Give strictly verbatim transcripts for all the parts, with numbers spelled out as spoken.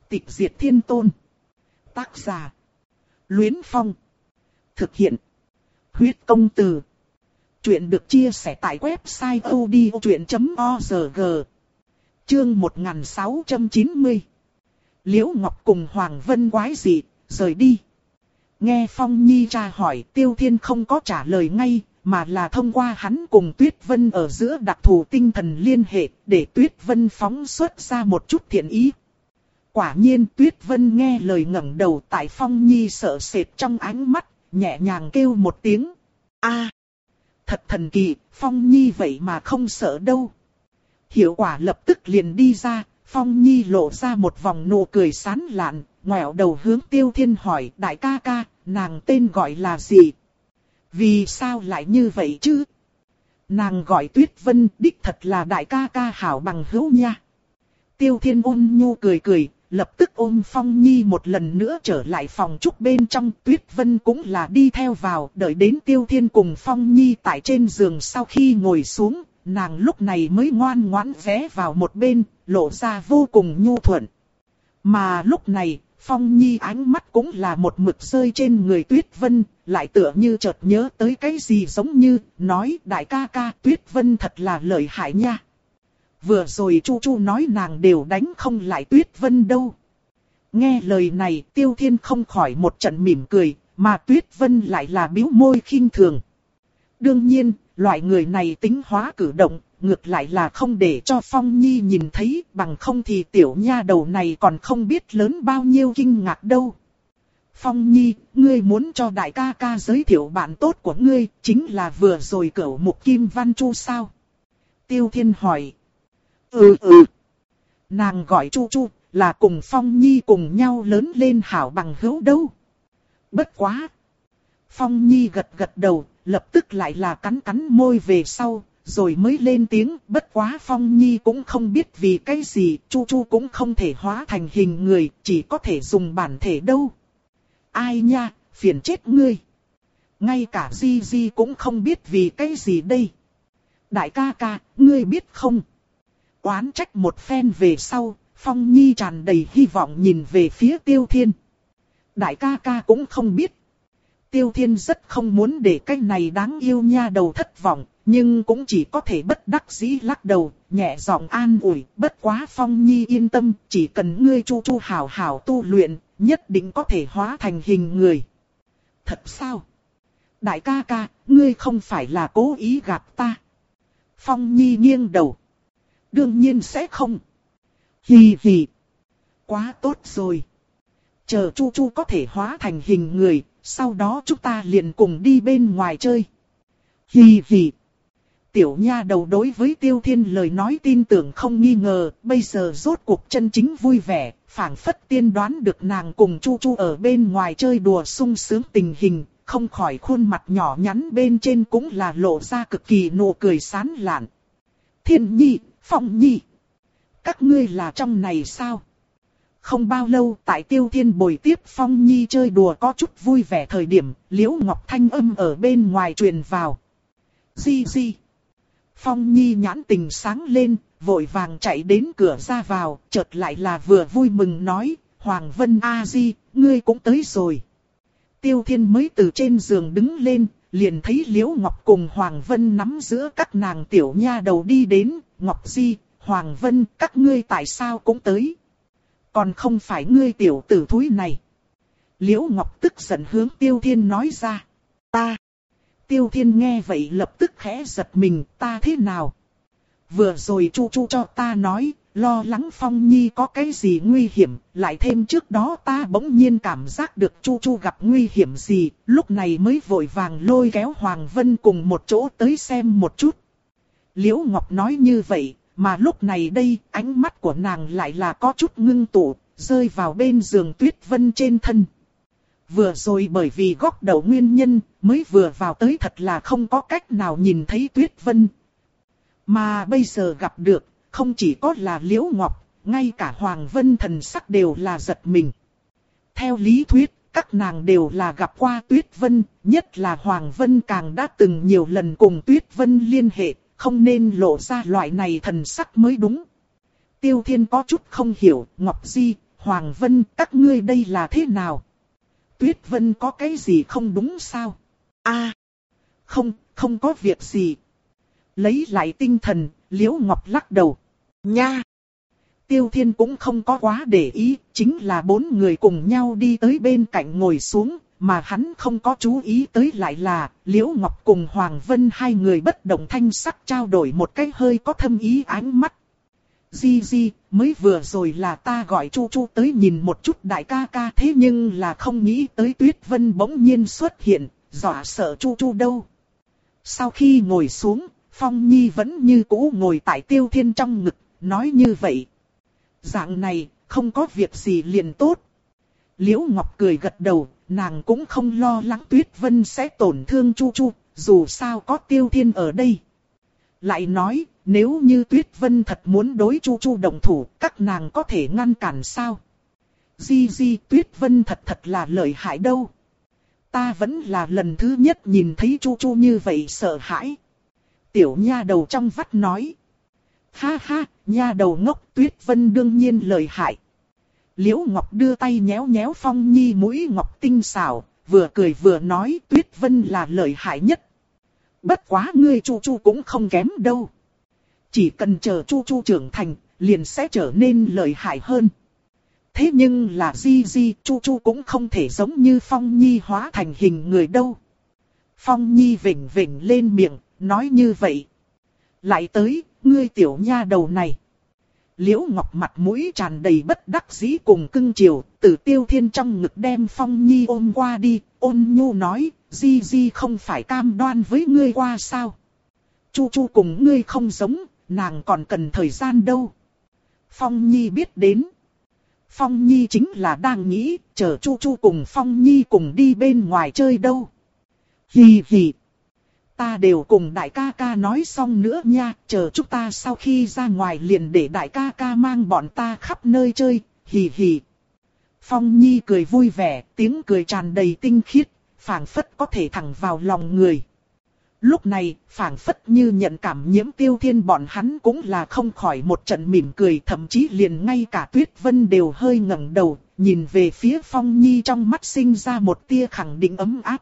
Tịch diệt thiên tôn. Tác giả. Luyến Phong. Thực hiện. Huyết công từ. Chuyện được chia sẻ tại website odchuyện chấm org. Chương một nghìn sáu trăm chín mươi. Liễu Ngọc cùng Hoàng Vân quái dị, rời đi. Nghe Phong Nhi tra hỏi, Tiêu Thiên không có trả lời ngay, mà là thông qua hắn cùng Tuyết Vân ở giữa đặc thù tinh thần liên hệ, để Tuyết Vân phóng xuất ra một chút thiện ý. Quả nhiên Tuyết Vân nghe lời ngẩng đầu, tại Phong Nhi sợ sệt trong ánh mắt, nhẹ nhàng kêu một tiếng. A, thật thần kỳ, Phong Nhi vậy mà không sợ đâu. Hiệu quả lập tức liền đi ra, Phong Nhi lộ ra một vòng nụ cười sán lạn, ngoẹo đầu hướng Tiêu Thiên hỏi, đại ca ca, nàng tên gọi là gì? Vì sao lại như vậy chứ? Nàng gọi Tuyết Vân, đích thật là đại ca ca hảo bằng hữu nha. Tiêu Thiên ôn nhu cười cười, lập tức ôm Phong Nhi một lần nữa trở lại phòng trúc bên trong. Tuyết Vân cũng là đi theo vào, đợi đến Tiêu Thiên cùng Phong Nhi tại trên giường sau khi ngồi xuống, nàng lúc này mới ngoan ngoãn ghé vào một bên, lộ ra vô cùng nhu thuận. Mà lúc này, Phong Nhi ánh mắt cũng là một mực rơi trên người Tuyết Vân, lại tựa như chợt nhớ tới cái gì giống như, nói đại ca ca Tuyết Vân thật là lợi hại nha. Vừa rồi Chu Chu nói nàng đều đánh không lại Tuyết Vân đâu. Nghe lời này Tiêu Thiên không khỏi một trận mỉm cười, mà Tuyết Vân lại là bĩu môi khinh thường. Đương nhiên, loại người này tính hóa cử động, ngược lại là không để cho Phong Nhi nhìn thấy, bằng không thì tiểu nha đầu này còn không biết lớn bao nhiêu kinh ngạc đâu. Phong Nhi, ngươi muốn cho đại ca ca giới thiệu bạn tốt của ngươi, chính là vừa rồi Cửu Mục Kim Văn Chu sao? Tiêu Thiên hỏi. Ừ ừ. Nàng gọi Chu Chu, là cùng Phong Nhi cùng nhau lớn lên hảo bằng hữu đâu. Bất quá. Phong Nhi gật gật đầu, lập tức lại là cắn cắn môi về sau, rồi mới lên tiếng. Bất quá Phong Nhi cũng không biết vì cái gì, Chu Chu cũng không thể hóa thành hình người, chỉ có thể dùng bản thể đâu. Ai nha, phiền chết ngươi. Ngay cả Di Di cũng không biết vì cái gì đây. Đại ca ca, ngươi biết không? Oán trách một phen về sau, Phong Nhi tràn đầy hy vọng nhìn về phía Tiêu Thiên. Đại ca ca cũng không biết. Tiêu Thiên rất không muốn để cái này đáng yêu nha đầu thất vọng, nhưng cũng chỉ có thể bất đắc dĩ lắc đầu, nhẹ giọng an ủi. Bất quá Phong Nhi yên tâm, chỉ cần ngươi Chu Chu hảo hảo tu luyện, nhất định có thể hóa thành hình người. Thật sao? Đại ca ca, ngươi không phải là cố ý gạt ta. Phong Nhi nghiêng đầu. Đương nhiên sẽ không. Hì hì. Quá tốt rồi. Chờ Chu Chu có thể hóa thành hình người, sau đó chúng ta liền cùng đi bên ngoài chơi. Hì hì. Tiểu nha đầu đối với Tiêu Thiên lời nói tin tưởng không nghi ngờ, bây giờ rốt cuộc chân chính vui vẻ, phảng phất tiên đoán được nàng cùng Chu Chu ở bên ngoài chơi đùa sung sướng tình hình, không khỏi khuôn mặt nhỏ nhắn bên trên cũng là lộ ra cực kỳ nụ cười sán lạn. Thiên Nhi, Phong Nhi, các ngươi là trong này sao? Không bao lâu tại Tiêu Thiên bồi tiếp Phong Nhi chơi đùa có chút vui vẻ thời điểm, Liễu Ngọc thanh âm ở bên ngoài truyền vào. Di di. Phong Nhi nhãn tình sáng lên, vội vàng chạy đến cửa ra vào, chợt lại là vừa vui mừng nói, Hoàng Vân A Di, ngươi cũng tới rồi. Tiêu Thiên mới từ trên giường đứng lên, liền thấy Liễu Ngọc cùng Hoàng Vân nắm giữa các nàng tiểu nha đầu đi đến. Ngọc Di, Hoàng Vân, các ngươi tại sao cũng tới? Còn không phải ngươi tiểu tử thúi này. Liễu Ngọc tức giận hướng Tiêu Thiên nói ra. Ta. Tiêu Thiên nghe vậy lập tức khẽ giật mình, ta thế nào? Vừa rồi Chu Chu cho ta nói, lo lắng Phong Nhi có cái gì nguy hiểm, lại thêm trước đó ta bỗng nhiên cảm giác được Chu Chu gặp nguy hiểm gì, lúc này mới vội vàng lôi kéo Hoàng Vân cùng một chỗ tới xem một chút. Liễu Ngọc nói như vậy, mà lúc này đây, ánh mắt của nàng lại là có chút ngưng tụ, rơi vào bên giường Tuyết Vân trên thân. Vừa rồi bởi vì góc đầu nguyên nhân, mới vừa vào tới thật là không có cách nào nhìn thấy Tuyết Vân. Mà bây giờ gặp được, không chỉ có là Liễu Ngọc, ngay cả Hoàng Vân thần sắc đều là giật mình. Theo lý thuyết, các nàng đều là gặp qua Tuyết Vân, nhất là Hoàng Vân càng đã từng nhiều lần cùng Tuyết Vân liên hệ, không nên lộ ra loại này thần sắc mới đúng. Tiêu Thiên có chút không hiểu, Ngọc Di, Hoàng Vân, các ngươi đây là thế nào? Tuyết Vân có cái gì không đúng sao? A, à, không, không có việc gì. Lấy lại tinh thần, Liễu Ngọc lắc đầu. Nha! Tiêu Thiên cũng không có quá để ý, chính là bốn người cùng nhau đi tới bên cạnh ngồi xuống, mà hắn không có chú ý tới lại là Liễu Ngọc cùng Hoàng Vân hai người bất động thanh sắc trao đổi một cái hơi có thâm ý ánh mắt. Di Di, mới vừa rồi là ta gọi Chu Chu tới nhìn một chút đại ca ca, thế nhưng là không nghĩ tới Tuyết Vân bỗng nhiên xuất hiện, dọa sợ Chu Chu đâu. Sau khi ngồi xuống, Phong Nhi vẫn như cũ ngồi tại Tiêu Thiên trong ngực, nói như vậy. Dạng này, không có việc gì liền tốt. Liễu Ngọc cười gật đầu, nàng cũng không lo lắng Tuyết Vân sẽ tổn thương Chu Chu, dù sao có Tiêu Thiên ở đây. Lại nói, nếu như Tuyết Vân thật muốn đối Chu Chu động thủ, các nàng có thể ngăn cản sao? Di Di, Tuyết Vân thật thật là lợi hại đâu. Ta vẫn là lần thứ nhất nhìn thấy Chu Chu như vậy sợ hãi. Tiểu nha đầu trong vắt nói. Ha ha, nha đầu ngốc, Tuyết Vân đương nhiên lợi hại. Liễu Ngọc đưa tay nhéo nhéo Phong Nhi mũi ngọc tinh xảo, vừa cười vừa nói Tuyết Vân là lợi hại nhất. Bất quá ngươi Chu Chu cũng không kém đâu. Chỉ cần chờ Chu Chu trưởng thành, liền sẽ trở nên lợi hại hơn. Thế nhưng là Di Di, Chu Chu cũng không thể giống như Phong Nhi hóa thành hình người đâu. Phong Nhi vểnh vểnh lên miệng, nói như vậy. Lại tới, ngươi tiểu nha đầu này. Liễu Ngọc mặt mũi tràn đầy bất đắc dĩ cùng cưng chiều, từ Tiêu Thiên trong ngực đem Phong Nhi ôm qua đi, ôn nhu nói, Di Di không phải cam đoan với ngươi qua sao. Chu Chu cùng ngươi không giống, nàng còn cần thời gian đâu. Phong Nhi biết đến. Phong Nhi chính là đang nghĩ, chờ Chu Chu cùng Phong Nhi cùng đi bên ngoài chơi đâu. Hì hì. Ta đều cùng đại ca ca nói xong nữa nha, chờ chúng ta sau khi ra ngoài liền để đại ca ca mang bọn ta khắp nơi chơi, hì hì. Phong Nhi cười vui vẻ, tiếng cười tràn đầy tinh khiết, phảng phất có thể thẳng vào lòng người. Lúc này, phảng phất như nhận cảm nhiễm Tiêu Thiên bọn hắn cũng là không khỏi một trận mỉm cười, thậm chí liền ngay cả Tuyết Vân đều hơi ngẩng đầu, nhìn về phía Phong Nhi trong mắt sinh ra một tia khẳng định ấm áp.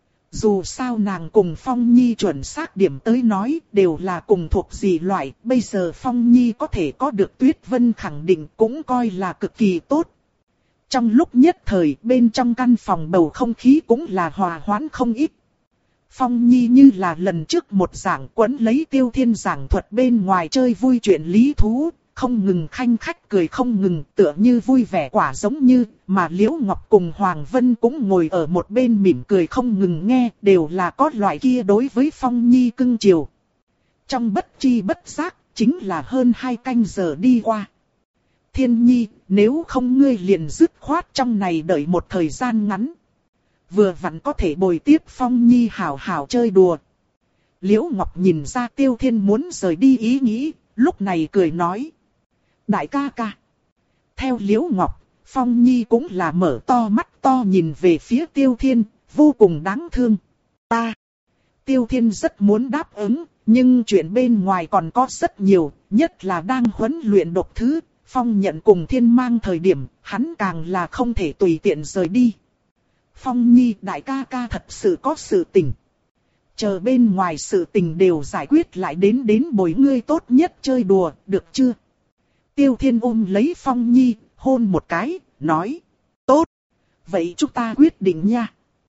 Dù sao nàng cùng Phong Nhi chuẩn xác điểm tới nói đều là cùng thuộc gì loại, bây giờ Phong Nhi có thể có được Tuyết Vân khẳng định cũng coi là cực kỳ tốt. Trong lúc nhất thời bên trong căn phòng bầu không khí cũng là hòa hoãn không ít. Phong Nhi như là lần trước một giảng quấn lấy Tiêu Thiên giảng thuật bên ngoài chơi vui chuyện lý thú, không ngừng khanh khách cười không ngừng tựa như vui vẻ quả giống như, mà Liễu Ngọc cùng Hoàng Vân cũng ngồi ở một bên mỉm cười không ngừng nghe, đều là có loại kia đối với Phong Nhi cưng chiều. Trong bất chi bất giác, chính là hơn hai canh giờ đi qua. Thiên Nhi, nếu không ngươi liền dứt khoát trong này đợi một thời gian ngắn. Vừa vặn có thể bồi tiếp Phong Nhi hào hào chơi đùa. Liễu Ngọc nhìn ra Tiêu Thiên muốn rời đi ý nghĩ, lúc này cười nói. Đại ca ca. Theo Liễu Ngọc, Phong Nhi cũng là mở to mắt to nhìn về phía Tiêu Thiên, vô cùng đáng thương. Ta. Tiêu Thiên rất muốn đáp ứng, nhưng chuyện bên ngoài còn có rất nhiều, nhất là đang huấn luyện độc thứ. Phong nhận cùng Thiên mang thời điểm, hắn càng là không thể tùy tiện rời đi. Phong Nhi đại ca ca thật sự có sự tình. Chờ bên ngoài sự tình đều giải quyết lại đến đến bồi ngươi tốt nhất chơi đùa, được chưa? Tiêu Thiên ôm lấy Phong Nhi, hôn một cái, nói. Tốt. Vậy chúng ta quyết định nha.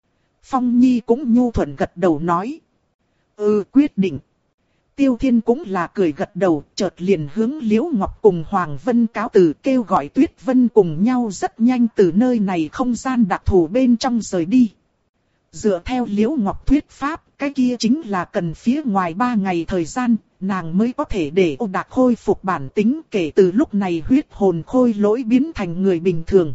Phong Nhi cũng nhu thuận gật đầu nói. Ừ, quyết định. Tiêu Thiên cũng là cười gật đầu, chợt liền hướng Liễu Ngọc cùng Hoàng Vân cáo từ, kêu gọi Tuyết Vân cùng nhau rất nhanh từ nơi này không gian đặc thù bên trong rời đi. Dựa theo Liễu Ngọc thuyết pháp, cái kia chính là cần phía ngoài ba ngày thời gian, nàng mới có thể để Ô Đạc khôi phục bản tính, kể từ lúc này huyết hồn khôi lỗi biến thành người bình thường.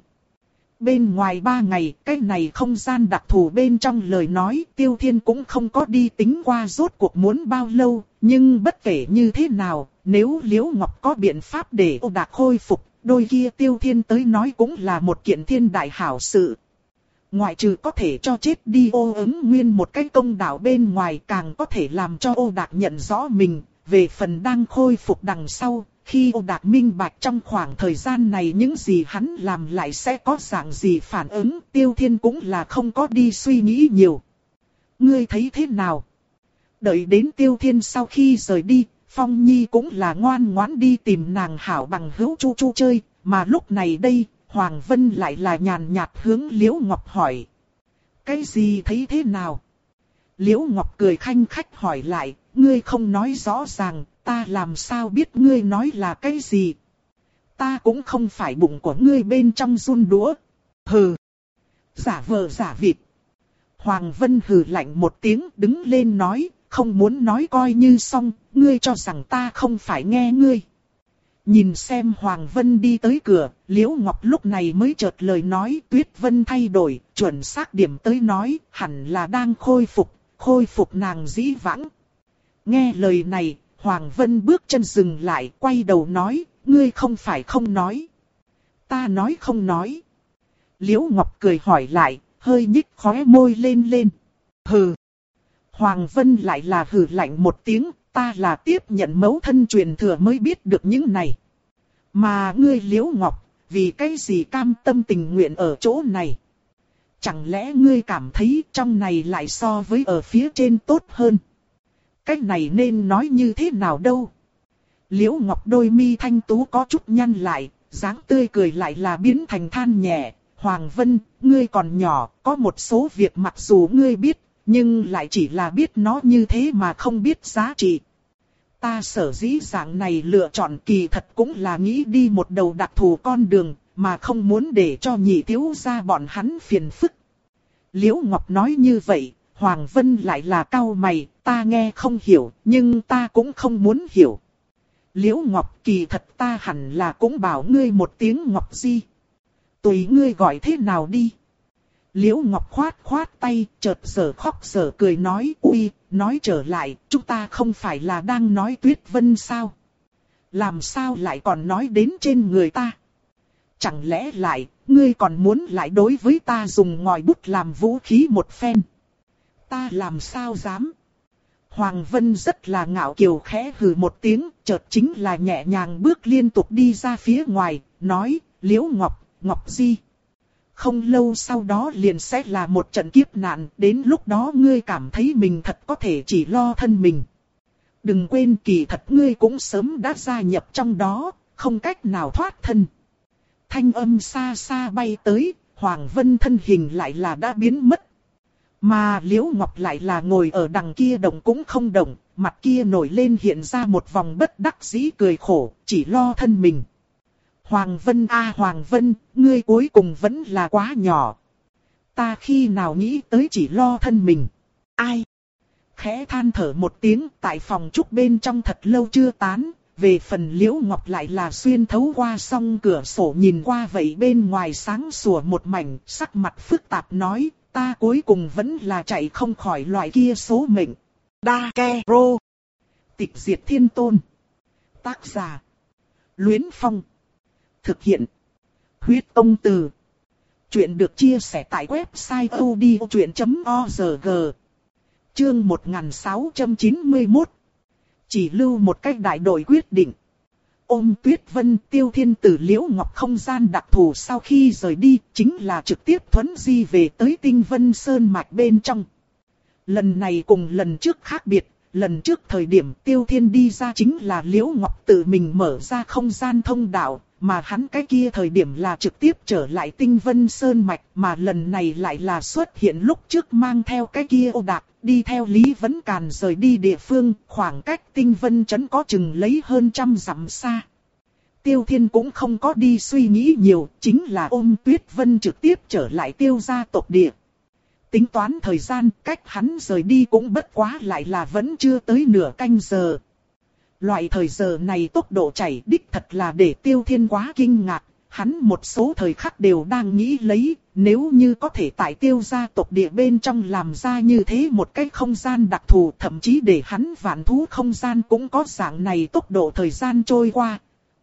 Bên ngoài ba ngày, cái này không gian đặc thù bên trong lời nói, Tiêu Thiên cũng không có đi tính qua rốt cuộc muốn bao lâu, nhưng bất kể như thế nào, nếu Liễu Ngọc có biện pháp để Ô Đạc khôi phục, đôi kia Tiêu Thiên tới nói cũng là một kiện thiên đại hảo sự. Ngoại trừ có thể cho chết đi Ô Ứng Nguyên một cái công đạo bên ngoài, càng có thể làm cho Ô Đạc nhận rõ mình, về phần đang khôi phục đằng sau, khi Ô Đạc minh bạch trong khoảng thời gian này những gì hắn làm lại sẽ có dạng gì phản ứng, Tiêu Thiên cũng là không có đi suy nghĩ nhiều. Ngươi thấy thế nào? Đợi đến Tiêu Thiên sau khi rời đi, Phong Nhi cũng là ngoan ngoãn đi tìm nàng hảo bằng hữu Chu Chu chơi, mà lúc này đây, Hoàng Vân lại là nhàn nhạt hướng Liễu Ngọc hỏi. Cái gì thấy thế nào? Liễu Ngọc cười khanh khách hỏi lại, ngươi không nói rõ ràng, ta làm sao biết ngươi nói là cái gì? Ta cũng không phải bụng của ngươi bên trong run đũa. Hừ! Giả vờ giả vịt. Hoàng Vân hừ lạnh một tiếng đứng lên nói, không muốn nói coi như xong, ngươi cho rằng ta không phải nghe ngươi. Nhìn xem Hoàng Vân đi tới cửa, Liễu Ngọc lúc này mới chợt lời nói, Tuyết Vân thay đổi, chuẩn xác điểm tới nói, hẳn là đang khôi phục, khôi phục nàng dĩ vãng. Nghe lời này, Hoàng Vân bước chân dừng lại, quay đầu nói, ngươi không phải không nói. Ta nói không nói. Liễu Ngọc cười hỏi lại, hơi nhích khóe môi lên lên. Hừ. Hoàng Vân lại là hừ lạnh một tiếng, ta là tiếp nhận mẫu thân truyền thừa mới biết được những này. Mà ngươi Liễu Ngọc, vì cái gì cam tâm tình nguyện ở chỗ này? Chẳng lẽ ngươi cảm thấy trong này lại so với ở phía trên tốt hơn? Cái này nên nói như thế nào đâu? Liễu Ngọc đôi mi thanh tú có chút nhăn lại, dáng tươi cười lại là biến thành than nhẹ. Hoàng Vân, ngươi còn nhỏ, có một số việc mặc dù ngươi biết, nhưng lại chỉ là biết nó như thế mà không biết giá trị. Ta sở dĩ dạng này lựa chọn kỳ thật cũng là nghĩ đi một đầu đặc thù con đường, mà không muốn để cho nhị thiếu gia bọn hắn phiền phức. Liễu Ngọc nói như vậy, Hoàng Vân lại là cau mày, ta nghe không hiểu, nhưng ta cũng không muốn hiểu. Liễu Ngọc kỳ thật ta hẳn là cũng bảo ngươi một tiếng Ngọc Di. Tùy ngươi gọi thế nào đi. Liễu Ngọc khoát khoát tay, chợt giờ khóc giờ cười nói, ui, nói trở lại, chúng ta không phải là đang nói Tuyết Vân sao? Làm sao lại còn nói đến trên người ta? Chẳng lẽ lại, ngươi còn muốn lại đối với ta dùng ngòi bút làm vũ khí một phen? Ta làm sao dám? Hoàng Vân rất là ngạo kiều khẽ hừ một tiếng, chợt chính là nhẹ nhàng bước liên tục đi ra phía ngoài, nói, Liễu Ngọc, Ngọc Di. Không lâu sau đó liền sẽ là một trận kiếp nạn, đến lúc đó ngươi cảm thấy mình thật có thể chỉ lo thân mình. Đừng quên kỳ thật ngươi cũng sớm đã gia nhập trong đó, không cách nào thoát thân. Thanh âm xa xa bay tới, Hoàng Vân thân hình lại là đã biến mất. Mà Liễu Ngọc lại là ngồi ở đằng kia động cũng không động, mặt kia nổi lên hiện ra một vòng bất đắc dĩ cười khổ, chỉ lo thân mình. Hoàng Vân a à, Hoàng Vân, ngươi cuối cùng vẫn là quá nhỏ. Ta khi nào nghĩ tới chỉ lo thân mình. Ai? Khẽ than thở một tiếng, tại phòng trúc bên trong thật lâu chưa tán. Về phần Liễu Ngọc lại là xuyên thấu qua song cửa sổ nhìn qua vậy bên ngoài sáng sủa một mảnh, sắc mặt phức tạp nói, ta cuối cùng vẫn là chạy không khỏi loại kia số mệnh. Đa Ke Rô. Tịch diệt thiên tôn. Tác giả. Luyến Phong. Thực hiện. Huyết Tông Từ. Chuyện được chia sẻ tại website odchuyện chấm org. Chương một nghìn sáu trăm chín mươi mốt. Chỉ lưu một cách đại đội quyết định. Ôm Tuyết Vân, Tiêu Thiên từ Liễu Ngọc không gian đặc thù sau khi rời đi, chính là trực tiếp thuấn di về tới Tinh Vân Sơn mạch bên trong. Lần này cùng lần trước khác biệt, lần trước thời điểm Tiêu Thiên đi ra chính là Liễu Ngọc tự mình mở ra không gian thông đạo, mà hắn cái kia thời điểm là trực tiếp trở lại Tinh Vân Sơn mạch, mà lần này lại là xuất hiện lúc trước mang theo cái kia Ô Đạc, đi theo Lý Vấn Càn rời đi địa phương, khoảng cách Tinh Vân trấn có chừng lấy hơn trăm dặm xa. Tiêu Thiên cũng không có đi suy nghĩ nhiều, chính là ôm Tuyết Vân trực tiếp trở lại Tiêu gia tộc địa. Tính toán thời gian, cách hắn rời đi cũng bất quá lại là vẫn chưa tới nửa canh giờ. Loại thời giờ này tốc độ chảy đích thật là để Tiêu Thiên quá kinh ngạc, hắn một số thời khắc đều đang nghĩ lấy, nếu như có thể tại Tiêu gia tộc địa bên trong làm ra như thế một cái không gian đặc thù, thậm chí để hắn vạn thú không gian cũng có dạng này tốc độ thời gian trôi qua.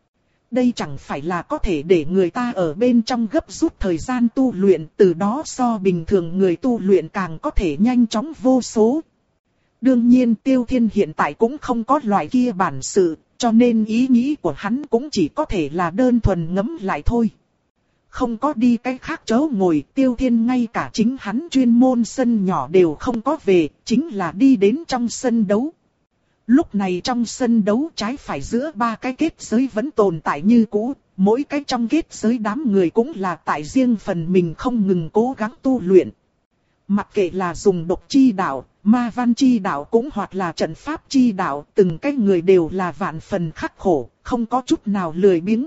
Đây chẳng phải là có thể để người ta ở bên trong gấp rút thời gian tu luyện, từ đó so bình thường người tu luyện càng có thể nhanh chóng vô số. Đương nhiên Tiêu Thiên hiện tại cũng không có loại kia bản sự, cho nên ý nghĩ của hắn cũng chỉ có thể là đơn thuần ngẫm lại thôi. Không có đi cái khác chỗ ngồi, Tiêu Thiên ngay cả chính hắn chuyên môn sân nhỏ đều không có về, chính là đi đến trong sân đấu. Lúc này trong sân đấu trái phải giữa ba cái kết giới vẫn tồn tại như cũ, mỗi cái trong kết giới đám người cũng là tại riêng phần mình không ngừng cố gắng tu luyện. Mặc kệ là dùng độc chi đạo, ma văn chi đạo cũng hoặc là trận pháp chi đạo, từng cái người đều là vạn phần khắc khổ, không có chút nào lười biếng.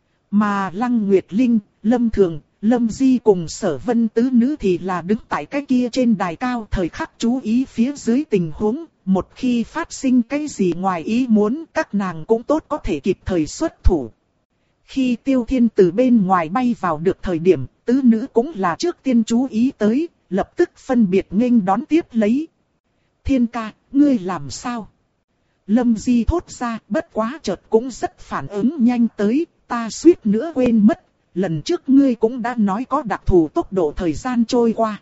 Mà Lăng Nguyệt Linh, Lâm Thường, Lâm Di cùng Sở Vân tứ nữ thì là đứng tại cái kia trên đài cao thời khắc chú ý phía dưới tình huống, một khi phát sinh cái gì ngoài ý muốn các nàng cũng tốt có thể kịp thời xuất thủ. Khi Tiêu Thiên từ bên ngoài bay vào được thời điểm, tứ nữ cũng là trước tiên chú ý tới, lập tức phân biệt nghênh đón tiếp lấy. Thiên ca, ngươi làm sao? Lâm Di thốt ra, bất quá chợt cũng rất phản ứng nhanh tới, ta suýt nữa quên mất, lần trước ngươi cũng đã nói có đặc thù tốc độ thời gian trôi qua.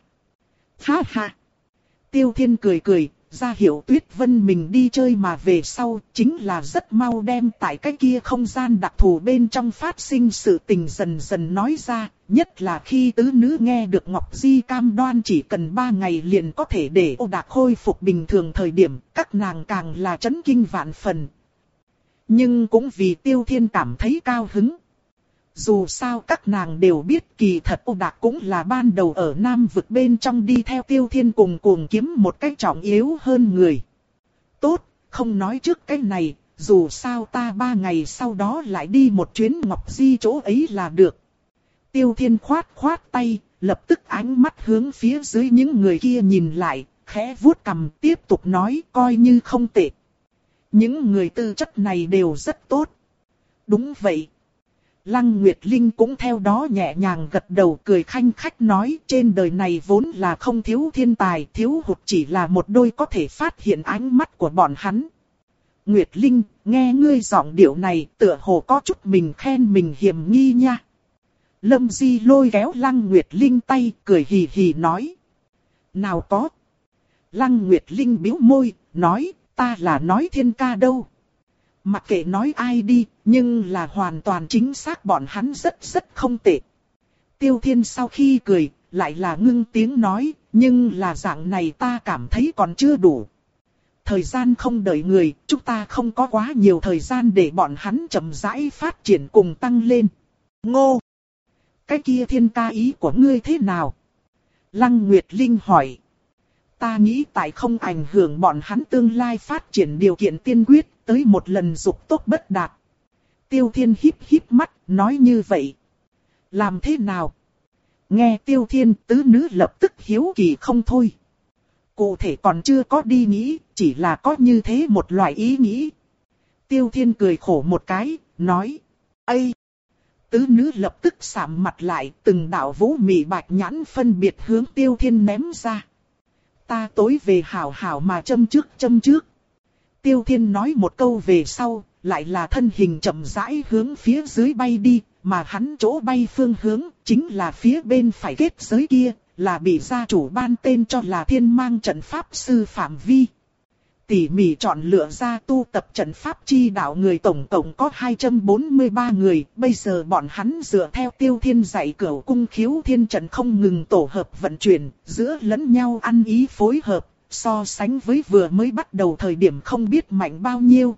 Ha ha! Tiêu Thiên cười cười, ra hiệu Tuyết Vân mình đi chơi mà về sau, chính là rất mau đem tại cái kia không gian đặc thù bên trong phát sinh sự tình dần dần nói ra, nhất là khi tứ nữ nghe được Ngọc Di cam đoan chỉ cần ba ngày liền có thể để Ô Đạc khôi phục bình thường thời điểm, các nàng càng là chấn kinh vạn phần. Nhưng cũng vì Tiêu Thiên cảm thấy cao hứng. Dù sao các nàng đều biết kỳ thật Ô Đạc cũng là ban đầu ở Nam vực bên trong đi theo Tiêu Thiên cùng cuồng kiếm một cách trọng yếu hơn người. Tốt, không nói trước cái này, dù sao ta ba ngày sau đó lại đi một chuyến Ngọc Di chỗ ấy là được. Tiêu Thiên khoát khoát tay, lập tức ánh mắt hướng phía dưới những người kia nhìn lại, khẽ vuốt cằm tiếp tục nói coi như không tệ. Những người tư chất này đều rất tốt. Đúng vậy. Lăng Nguyệt Linh cũng theo đó nhẹ nhàng gật đầu cười khanh khách nói trên đời này vốn là không thiếu thiên tài, thiếu hụt chỉ là một đôi có thể phát hiện ánh mắt của bọn hắn. Nguyệt Linh, nghe ngươi giọng điệu này tựa hồ có chút mình khen mình hiểm nghi nha. Lâm Di lôi kéo Lăng Nguyệt Linh tay cười hì hì nói. Nào có. Lăng Nguyệt Linh bĩu môi, nói ta là nói Thiên ca đâu. Mặc kệ nói ai đi, nhưng là hoàn toàn chính xác bọn hắn rất rất không tệ. Tiêu Thiên sau khi cười, lại là ngưng tiếng nói, nhưng là dạng này ta cảm thấy còn chưa đủ. Thời gian không đợi người, chúng ta không có quá nhiều thời gian để bọn hắn chậm rãi phát triển cùng tăng lên. Ngô! Cái kia Thiên ca ý của ngươi thế nào? Lăng Nguyệt Linh hỏi. Ta nghĩ tại không ảnh hưởng bọn hắn tương lai phát triển điều kiện tiên quyết, tới một lần dục tốt bất đạt. Tiêu Thiên híp híp mắt, nói như vậy. Làm thế nào? Nghe Tiêu Thiên tứ nữ lập tức hiếu kỳ không thôi. Cụ thể còn chưa có đi nghĩ, chỉ là có như thế một loại ý nghĩ. Tiêu Thiên cười khổ một cái, nói. Ây! Tứ nữ lập tức sạm mặt lại, từng đạo vũ mị bạch nhãn phân biệt hướng Tiêu Thiên ném ra. Ta tối về hảo hảo mà châm trước châm trước. Tiêu Thiên nói một câu về sau, lại là thân hình chậm rãi hướng phía dưới bay đi, mà hắn chỗ bay phương hướng, chính là phía bên phải kết giới kia, là bị gia chủ ban tên cho là Thiên Mang trận pháp sư phạm vi. Tỉ mỉ chọn lựa ra tu tập trận pháp chi đạo người tổng cộng có hai trăm bốn mươi ba người, bây giờ bọn hắn dựa theo Tiêu Thiên dạy cửu cung khiếu thiên trận không ngừng tổ hợp vận chuyển, giữa lẫn nhau ăn ý phối hợp, so sánh với vừa mới bắt đầu thời điểm không biết mạnh bao nhiêu.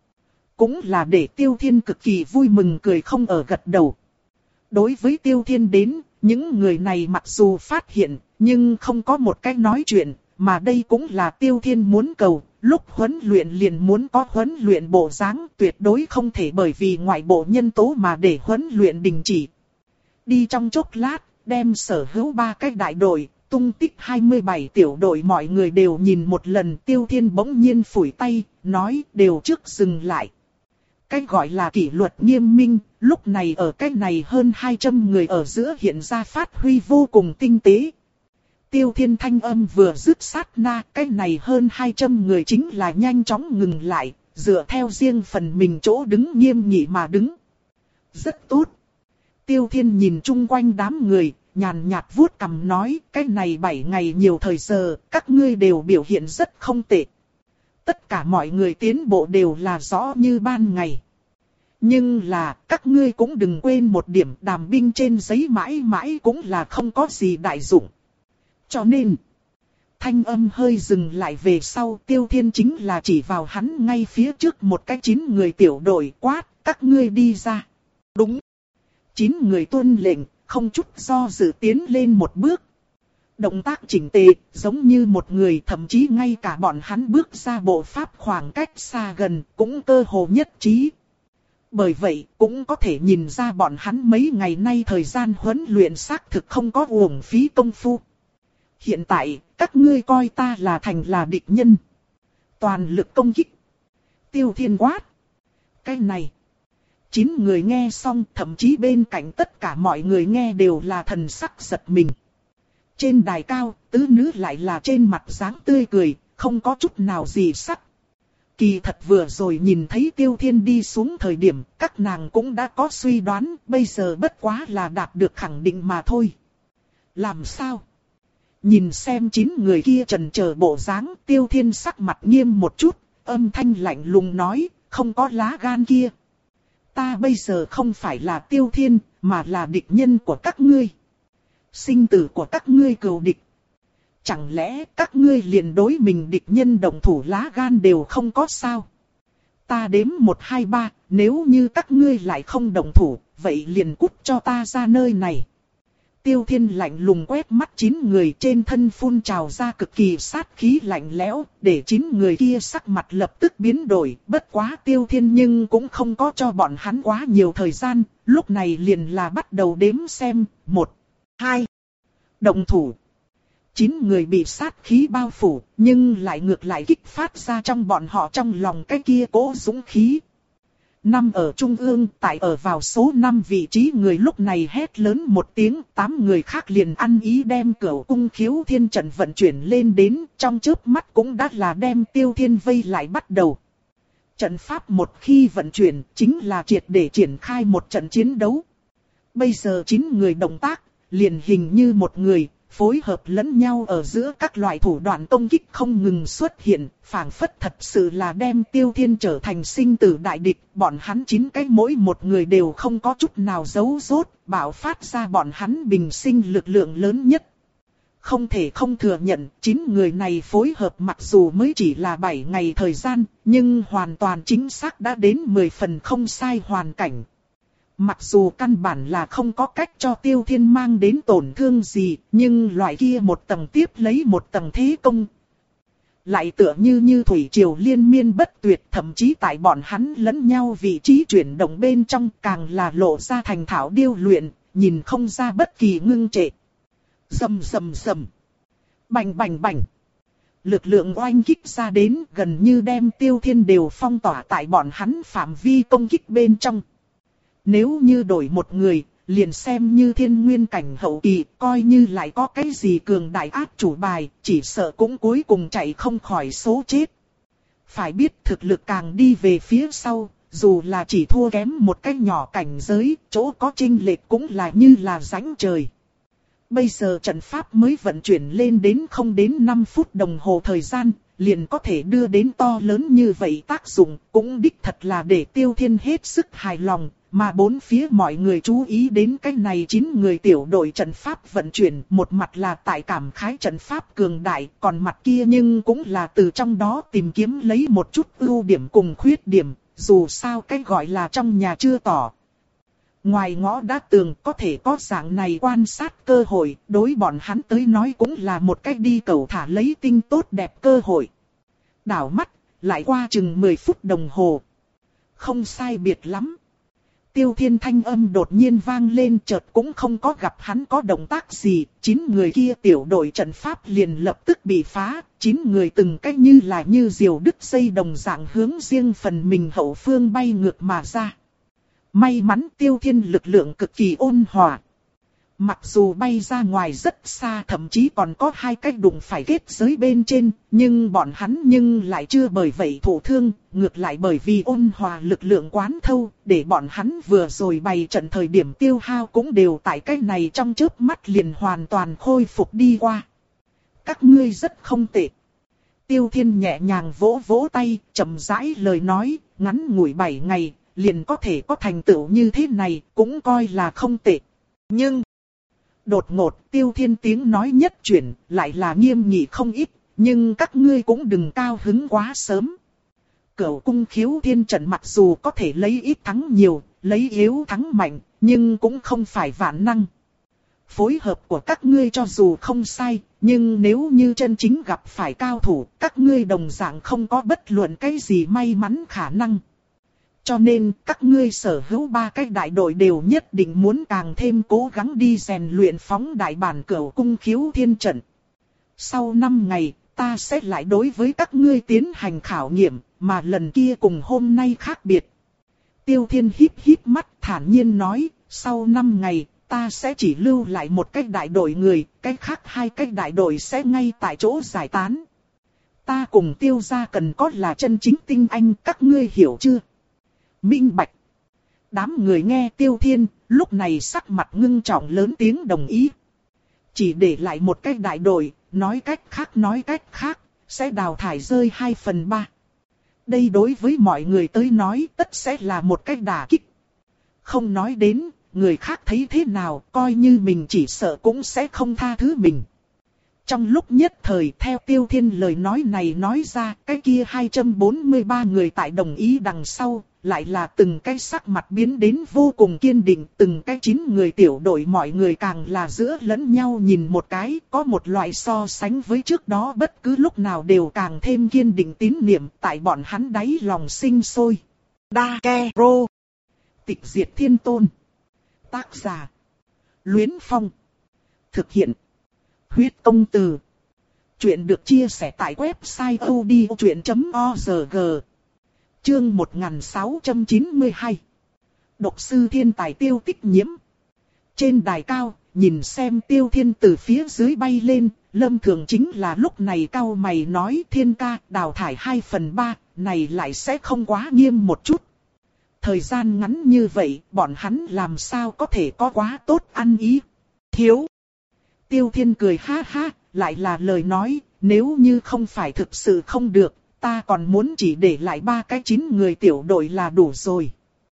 Cũng là để Tiêu Thiên cực kỳ vui mừng cười không ở gật đầu. Đối với Tiêu Thiên đến, những người này mặc dù phát hiện, nhưng không có một cách nói chuyện, mà đây cũng là Tiêu Thiên muốn cầu. Lúc huấn luyện liền muốn có huấn luyện bộ dáng, tuyệt đối không thể bởi vì ngoại bộ nhân tố mà để huấn luyện đình chỉ. Đi trong chốc lát, đem sở hữu ba cái đại đội, tung tích hai mươi bảy tiểu đội mọi người đều nhìn một lần. Tiêu Thiên bỗng nhiên phủi tay, nói đều trước dừng lại. Cái gọi là kỷ luật nghiêm minh, lúc này ở cái này hơn hai trăm người ở giữa hiện ra phát huy vô cùng tinh tế. Tiêu Thiên thanh âm vừa dứt sát na, cái này hơn hai trăm người chính là nhanh chóng ngừng lại, dựa theo riêng phần mình chỗ đứng nghiêm nghị mà đứng. Rất tốt. Tiêu Thiên nhìn chung quanh đám người, nhàn nhạt vuốt cằm nói, cái này bảy ngày nhiều thời giờ, các ngươi đều biểu hiện rất không tệ. tất cả mọi người tiến bộ đều là rõ như ban ngày. Nhưng là, các ngươi cũng đừng quên một điểm, đàm binh trên giấy mãi mãi cũng là không có gì đại dụng. Cho nên, thanh âm hơi dừng lại về sau, Tiêu Thiên chính là chỉ vào hắn ngay phía trước một cái chín người tiểu đội quát, các ngươi đi ra. Đúng. Chín người tuân lệnh, không chút do dự tiến lên một bước. Động tác chỉnh tề, giống như một người, thậm chí ngay cả bọn hắn bước ra bộ pháp khoảng cách xa gần, cũng cơ hồ nhất trí. Bởi vậy, cũng có thể nhìn ra bọn hắn mấy ngày nay thời gian huấn luyện xác thực không có uổng phí công phu. Hiện tại, các ngươi coi ta là thành là địch nhân. Toàn lực công kích. Tiêu Thiên quát. Cái này. Chín người nghe xong, thậm chí bên cạnh tất cả mọi người nghe đều là thần sắc giật mình. Trên đài cao, tứ nữ lại là trên mặt dáng tươi cười, không có chút nào gì sắc. Kỳ thật vừa rồi nhìn thấy Tiêu Thiên đi xuống thời điểm, các nàng cũng đã có suy đoán, bây giờ bất quá là đạt được khẳng định mà thôi. Làm sao? Nhìn xem chín người kia trần chờ bộ dáng, Tiêu Thiên sắc mặt nghiêm một chút, âm thanh lạnh lùng nói, không có lá gan kia. Ta bây giờ không phải là Tiêu Thiên, mà là địch nhân của các ngươi. Sinh tử của các ngươi cừu địch. Chẳng lẽ các ngươi liền đối mình địch nhân đồng thủ lá gan đều không có sao? Ta đếm một hai ba, nếu như các ngươi lại không đồng thủ, vậy liền cút cho ta ra nơi này. Tiêu Thiên lạnh lùng quét mắt chín người, trên thân phun trào ra cực kỳ sát khí lạnh lẽo, để chín người kia sắc mặt lập tức biến đổi. Bất quá Tiêu Thiên nhưng cũng không có cho bọn hắn quá nhiều thời gian, lúc này liền là bắt đầu đếm xem, một, hai, động thủ. Chín người bị sát khí bao phủ, nhưng lại ngược lại kích phát ra trong bọn họ trong lòng cái kia cố dũng khí. Năm ở trung ương, tại ở vào số năm vị trí người lúc này hét lớn một tiếng, tám người khác liền ăn ý đem cửu cung khiếu thiên trận vận chuyển lên đến, trong chớp mắt cũng đã là đem Tiêu Thiên vây lại bắt đầu. Trận pháp một khi vận chuyển, chính là triệt để triển khai một trận chiến đấu. Bây giờ chín người động tác, liền hình như một người, phối hợp lẫn nhau ở giữa các loại thủ đoạn công kích không ngừng xuất hiện, phảng phất thật sự là đem Tiêu Thiên trở thành sinh tử đại địch, bọn hắn chín cái mỗi một người đều không có chút nào giấu giốt, bạo phát ra bọn hắn bình sinh lực lượng lớn nhất. Không thể không thừa nhận, chín người này phối hợp mặc dù mới chỉ là bảy ngày thời gian, nhưng hoàn toàn chính xác đã đến mười phần không sai hoàn cảnh. Mặc dù căn bản là không có cách cho Tiêu Thiên mang đến tổn thương gì, nhưng loại kia một tầng tiếp lấy một tầng thế công. Lại tựa như như thủy triều liên miên bất tuyệt, thậm chí tại bọn hắn lẫn nhau vị trí chuyển động bên trong càng là lộ ra thành thạo điêu luyện, nhìn không ra bất kỳ ngưng trệ. Rầm rầm rầm. Bành bành bành. Lực lượng oanh kích ra đến gần như đem Tiêu Thiên đều phong tỏa tại bọn hắn phạm vi công kích bên trong. Nếu như đổi một người, liền xem như thiên nguyên cảnh hậu kỳ, coi như lại có cái gì cường đại áp chủ bài, chỉ sợ cũng cuối cùng chạy không khỏi số chết. Phải biết thực lực càng đi về phía sau, dù là chỉ thua kém một cái nhỏ cảnh giới, chỗ có chênh lệch cũng là như là rãnh trời. Bây giờ trận pháp mới vận chuyển lên đến không đến năm phút đồng hồ thời gian, liền có thể đưa đến to lớn như vậy tác dụng, cũng đích thật là để Tiêu Thiên hết sức hài lòng. Mà bốn phía mọi người chú ý đến cái này chín người tiểu đội trận pháp vận chuyển, một mặt là tại cảm khái trận pháp cường đại, còn mặt kia nhưng cũng là từ trong đó tìm kiếm lấy một chút ưu điểm cùng khuyết điểm, dù sao cái gọi là trong nhà chưa tỏ. Ngoài ngõ đá tường có thể có dạng này quan sát cơ hội, đối bọn hắn tới nói cũng là một cách đi cầu thả lấy tinh tốt đẹp cơ hội. Đảo mắt, lại qua chừng mười phút đồng hồ. Không sai biệt lắm. Tiêu Thiên thanh âm đột nhiên vang lên, chợt cũng không có gặp hắn có động tác gì, chín người kia tiểu đội trận pháp liền lập tức bị phá, chín người từng cách như là như diều đứt dây đồng dạng hướng riêng phần mình hậu phương bay ngược mà ra. May mắn Tiêu Thiên lực lượng cực kỳ ôn hòa. Mặc dù bay ra ngoài rất xa, thậm chí còn có hai cách đụng phải kết giới bên trên, nhưng bọn hắn nhưng lại chưa bởi vậy thụ thương, ngược lại bởi vì ôn hòa lực lượng quán thâu, để bọn hắn vừa rồi bày trận thời điểm tiêu hao cũng đều tại cách này trong chớp mắt liền hoàn toàn khôi phục đi qua. Các ngươi rất không tệ. Tiêu Thiên nhẹ nhàng vỗ vỗ tay, chậm rãi lời nói, ngắn ngủi bảy ngày, liền có thể có thành tựu như thế này, cũng coi là không tệ. Nhưng, đột ngột Tiêu Thiên tiếng nói nhất chuyển, lại là nghiêm nghị không ít, nhưng các ngươi cũng đừng cao hứng quá sớm. Cửu cung khiếu thiên trận mặc dù có thể lấy ít thắng nhiều, lấy yếu thắng mạnh, nhưng cũng không phải vạn năng. Phối hợp của các ngươi cho dù không sai, nhưng nếu như chân chính gặp phải cao thủ, các ngươi đồng dạng không có bất luận cái gì may mắn khả năng. Cho nên, các ngươi sở hữu ba cái đại đội đều nhất định muốn càng thêm cố gắng đi rèn luyện phóng đại bản cửu cung khiếu thiên trận. Sau năm ngày, ta sẽ lại đối với các ngươi tiến hành khảo nghiệm, mà lần kia cùng hôm nay khác biệt. Tiêu Thiên híp híp mắt thản nhiên nói, sau năm ngày, ta sẽ chỉ lưu lại một cái đại đội người, cái khác hai cái đại đội sẽ ngay tại chỗ giải tán. Ta cùng Tiêu gia cần có là chân chính tinh anh, các ngươi hiểu chưa? Minh bạch. Đám người nghe Tiêu Thiên, lúc này sắc mặt ngưng trọng lớn tiếng đồng ý. Chỉ để lại một cái đại đội, nói cách khác nói cách khác, sẽ đào thải rơi hai phần ba. Đây đối với mọi người tới nói tất sẽ là một cái đả kích. Không nói đến, người khác thấy thế nào, coi như mình chỉ sợ cũng sẽ không tha thứ mình. Trong lúc nhất thời theo Tiêu Thiên lời nói này nói ra, cái kia hai trăm bốn mươi ba người tại đồng ý đằng sau, lại là từng cái sắc mặt biến đến vô cùng kiên định, từng cái chín người tiểu đội mọi người càng là giữa lẫn nhau nhìn một cái, có một loại so sánh với trước đó bất cứ lúc nào đều càng thêm kiên định tín niệm tại bọn hắn đáy lòng sinh sôi. Đa Ke Rô. Tịch diệt thiên tôn. Tác giả. Luyến Phong. Thực hiện. Huyết công từ. Chuyện được chia sẻ tại website odchuyện chấm org. Chương một nghìn sáu trăm chín mươi hai. Độc sư thiên tài Tiêu Tích Nhiễm. Trên đài cao, nhìn xem Tiêu Thiên từ phía dưới bay lên, Lâm Thường chính là lúc này cau mày nói Thiên ca đào thải hai phần ba, này lại sẽ không quá nghiêm một chút. Thời gian ngắn như vậy, bọn hắn làm sao có thể có quá tốt ăn ý. Thiếu. Tiêu Thiên cười ha ha, lại là lời nói, nếu như không phải thực sự không được, ta còn muốn chỉ để lại ba cái chín người tiểu đội là đủ rồi.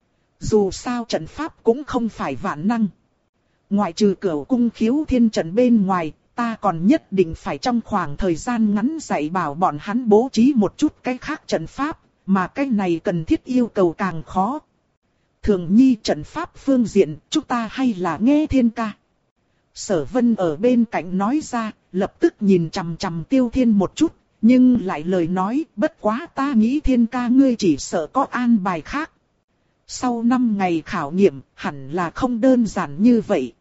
Dù sao trận pháp cũng không phải vạn năng. Ngoại trừ cửu cung khiếu thiên trận bên ngoài, ta còn nhất định phải trong khoảng thời gian ngắn dạy bảo bọn hắn bố trí một chút cái khác trận pháp, mà cái này cần thiết yêu cầu càng khó. Thường nhi trận pháp phương diện, chúng ta hay là nghe Thiên ca. Sở Vân ở bên cạnh nói ra, lập tức nhìn chằm chằm Tiêu Thiên một chút, nhưng lại lời nói, bất quá ta nghĩ Thiên ca ngươi chỉ sợ có an bài khác. Sau năm ngày khảo nghiệm, hẳn là không đơn giản như vậy.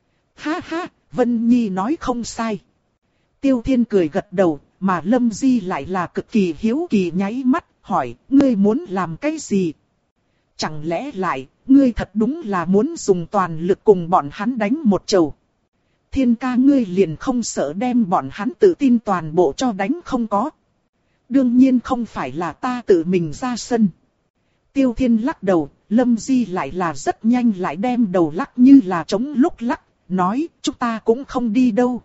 Ha ha, Vân Nhi nói không sai. Tiêu Thiên cười gật đầu, mà Lâm Di lại là cực kỳ hiếu kỳ nháy mắt, hỏi, ngươi muốn làm cái gì? Chẳng lẽ lại, ngươi thật đúng là muốn dùng toàn lực cùng bọn hắn đánh một chầu? Thiên ca ngươi liền không sợ đem bọn hắn tự tin toàn bộ cho đánh không có? Đương nhiên không phải là ta tự mình ra sân. Tiêu Thiên lắc đầu, Lâm Di lại là rất nhanh lại đem đầu lắc như là trống lúc lắc, nói, chúng ta cũng không đi đâu.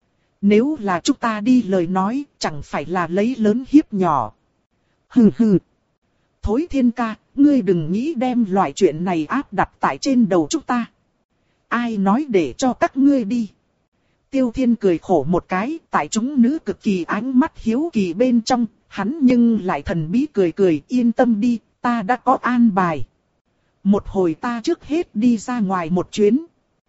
Nếu là chúng ta đi lời nói, chẳng phải là lấy lớn hiếp nhỏ. Hừ hừ. Thối Thiên ca, ngươi đừng nghĩ đem loại chuyện này áp đặt tại trên đầu chúng ta. Ai nói để cho các ngươi đi? Tiêu Thiên cười khổ một cái, tại chúng nữ cực kỳ ánh mắt hiếu kỳ bên trong, hắn nhưng lại thần bí cười cười, yên tâm đi, ta đã có an bài. Một hồi ta trước hết đi ra ngoài một chuyến.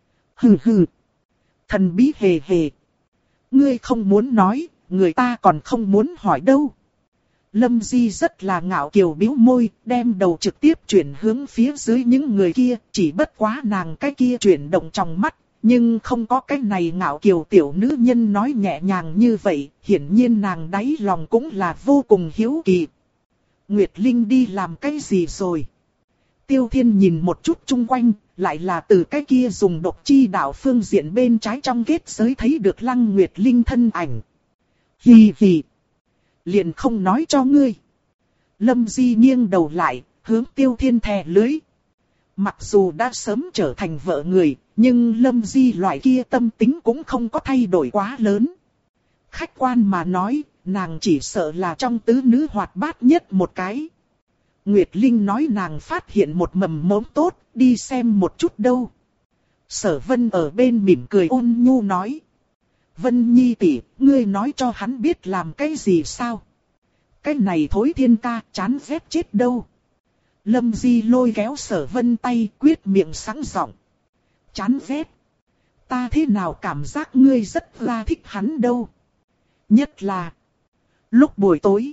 Hừ hừ. Thần bí hề hề. Ngươi không muốn nói, người ta còn không muốn hỏi đâu. Lâm Di rất là ngạo kiều bĩu môi, đem đầu trực tiếp chuyển hướng phía dưới những người kia, chỉ bất quá nàng cái kia chuyển động trong mắt, nhưng không có cái này ngạo kiều tiểu nữ nhân nói nhẹ nhàng như vậy, hiển nhiên nàng đáy lòng cũng là vô cùng hiếu kỳ. Nguyệt Linh đi làm cái gì rồi? Tiêu Thiên nhìn một chút chung quanh, lại là từ cái kia dùng độc chi đạo phương diện bên trái trong kết giới thấy được Lăng Nguyệt Linh thân ảnh. Hì hì. Liền không nói cho ngươi. Lâm Di nghiêng đầu lại, hướng Tiêu Thiên thè lưới. Mặc dù đã sớm trở thành vợ người, nhưng Lâm Di loại kia tâm tính cũng không có thay đổi quá lớn. Khách quan mà nói, nàng chỉ sợ là trong tứ nữ hoạt bát nhất một cái. Nguyệt Linh nói nàng phát hiện một mầm mống tốt, đi xem một chút đâu. Sở Vân ở bên mỉm cười ôn nhu nói. Vân Nhi tỷ, ngươi nói cho hắn biết làm cái gì sao? Cái này thối thiên ca, chán ghét chết đâu. Lâm Di lôi kéo Sở Vân tay, quyết miệng sáng giọng. Chán ghét? Ta thế nào cảm giác ngươi rất là thích hắn đâu. Nhất là lúc buổi tối,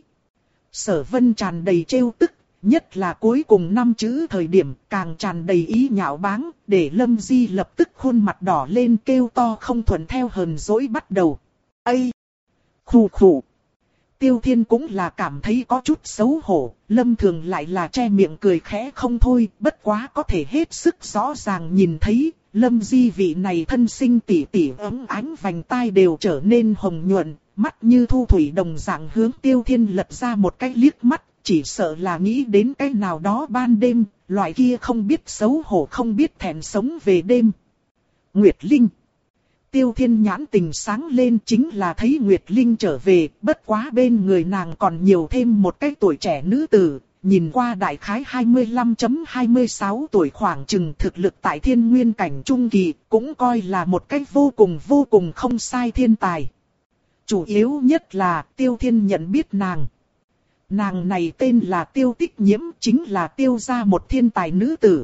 Sở Vân tràn đầy trêu tức, nhất là cuối cùng năm chữ thời điểm càng tràn đầy ý nhạo báng, để Lâm Di lập tức khuôn mặt đỏ lên kêu to không thuận theo hờn dỗi bắt đầu. Ây! Khủ khủ! Tiêu Thiên cũng là cảm thấy có chút xấu hổ, Lâm Thường lại là che miệng cười khẽ không thôi, bất quá có thể hết sức rõ ràng nhìn thấy, Lâm Di vị này thân sinh tỉ tỉ ấm ánh vành tai đều trở nên hồng nhuận, mắt như thu thủy đồng dạng hướng Tiêu Thiên lật ra một cái liếc mắt, chỉ sợ là nghĩ đến cái nào đó ban đêm, loại kia không biết xấu hổ không biết thẹn sống về đêm. Nguyệt Linh. Tiêu Thiên nhãn tình sáng lên chính là thấy Nguyệt Linh trở về, bất quá bên người nàng còn nhiều thêm một cái tuổi trẻ nữ tử, nhìn qua đại khái hai mươi lăm hai mươi sáu tuổi khoảng chừng thực lực tại thiên nguyên cảnh trung kỳ, cũng coi là một cái vô cùng vô cùng không sai thiên tài. Chủ yếu nhất là Tiêu Thiên nhận biết nàng. Nàng này tên là Tiêu Tích Nhiễm, chính là Tiêu gia một thiên tài nữ tử.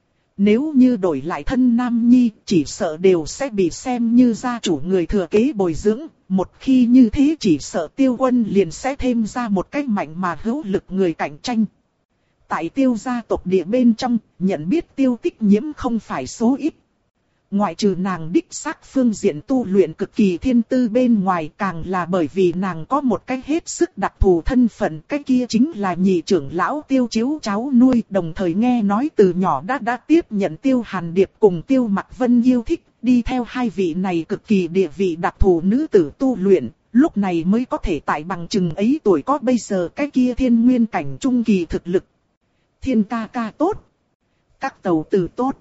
Nếu như đổi lại thân nam nhi, chỉ sợ đều sẽ bị xem như gia chủ người thừa kế bồi dưỡng. Một khi như thế chỉ sợ Tiêu Quân liền sẽ thêm ra một cách mạnh mà hữu lực người cạnh tranh. Tại Tiêu gia tộc địa bên trong, nhận biết Tiêu Tích Nhiễm không phải số ít. Ngoại trừ nàng đích xác phương diện tu luyện cực kỳ thiên tư bên ngoài, càng là bởi vì nàng có một cái hết sức đặc thù thân phận, cái kia chính là nhị trưởng lão Tiêu Chiếu cháu nuôi, đồng thời nghe nói từ nhỏ đã đã tiếp nhận Tiêu Hàn Điệp cùng Tiêu Mặc Vân yêu thích, đi theo hai vị này cực kỳ địa vị đặc thù nữ tử tu luyện, lúc này mới có thể tại bằng chừng ấy tuổi có bây giờ cái kia thiên nguyên cảnh trung kỳ thực lực. Thiên ca ca tốt, các tàu tử tốt.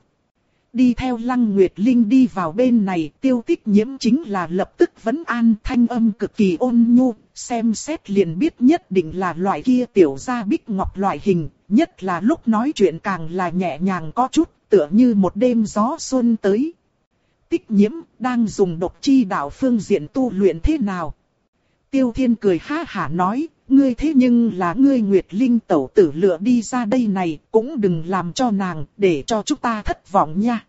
Đi theo Lăng Nguyệt Linh đi vào bên này, Tiêu Tích Nhiễm chính là lập tức vấn an, thanh âm cực kỳ ôn nhu, xem xét liền biết nhất định là loại kia tiểu gia bích ngọc loại hình, nhất là lúc nói chuyện càng là nhẹ nhàng có chút, tựa như một đêm gió xuân tới. Tích Nhiễm đang dùng độc chi đạo phương diện tu luyện thế nào? Tiêu Thiên cười ha hả nói, ngươi thế nhưng là ngươi Nguyệt Linh tẩu tử lựa đi ra đây này, cũng đừng làm cho nàng, để cho chúng ta thất vọng nha.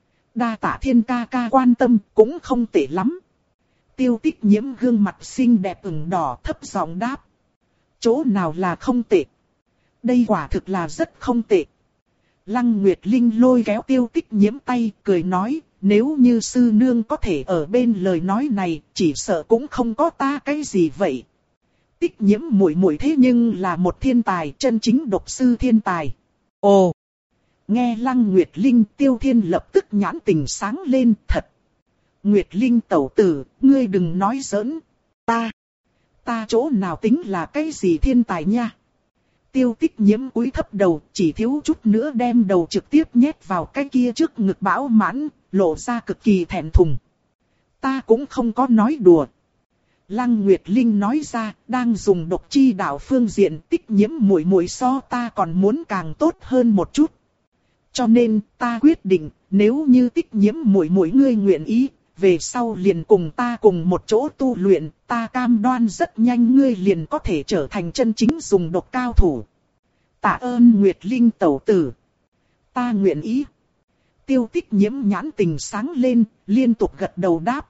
Đa tạ Thiên ca ca quan tâm, cũng không tệ lắm. Tiêu Tích Nhiễm gương mặt xinh đẹp ửng đỏ thấp giọng đáp. Chỗ nào là không tệ? Đây quả thực là rất không tệ. Lăng Nguyệt Linh lôi kéo Tiêu Tích Nhiễm tay, cười nói, nếu như sư nương có thể ở bên lời nói này, chỉ sợ cũng không có ta cái gì vậy. Tích Nhiễm muội muội thế nhưng là một thiên tài, chân chính độc sư thiên tài. Ồ! Nghe Lăng Nguyệt Linh, Tiêu Thiên lập tức nhãn tình sáng lên, thật. Nguyệt Linh tẩu tử, ngươi đừng nói giỡn. Ta! Ta chỗ nào tính là cái gì thiên tài nha? Tiêu Tích Nhiễm cúi thấp đầu, chỉ thiếu chút nữa đem đầu trực tiếp nhét vào cái kia trước ngực bão mãn, lộ ra cực kỳ thẹn thùng. Ta cũng không có nói đùa. Lăng Nguyệt Linh nói ra, đang dùng độc chi đạo phương diện, Tích Nhiễm muội muội so ta còn muốn càng tốt hơn một chút. Cho nên, ta quyết định, nếu như Tích Nhiễm muội muội ngươi nguyện ý, về sau liền cùng ta cùng một chỗ tu luyện, ta cam đoan rất nhanh ngươi liền có thể trở thành chân chính dùng độc cao thủ. Tạ ơn Nguyệt Linh tẩu tử. Ta nguyện ý. Tiêu Tích Nhiễm nhãn tình sáng lên, liên tục gật đầu đáp.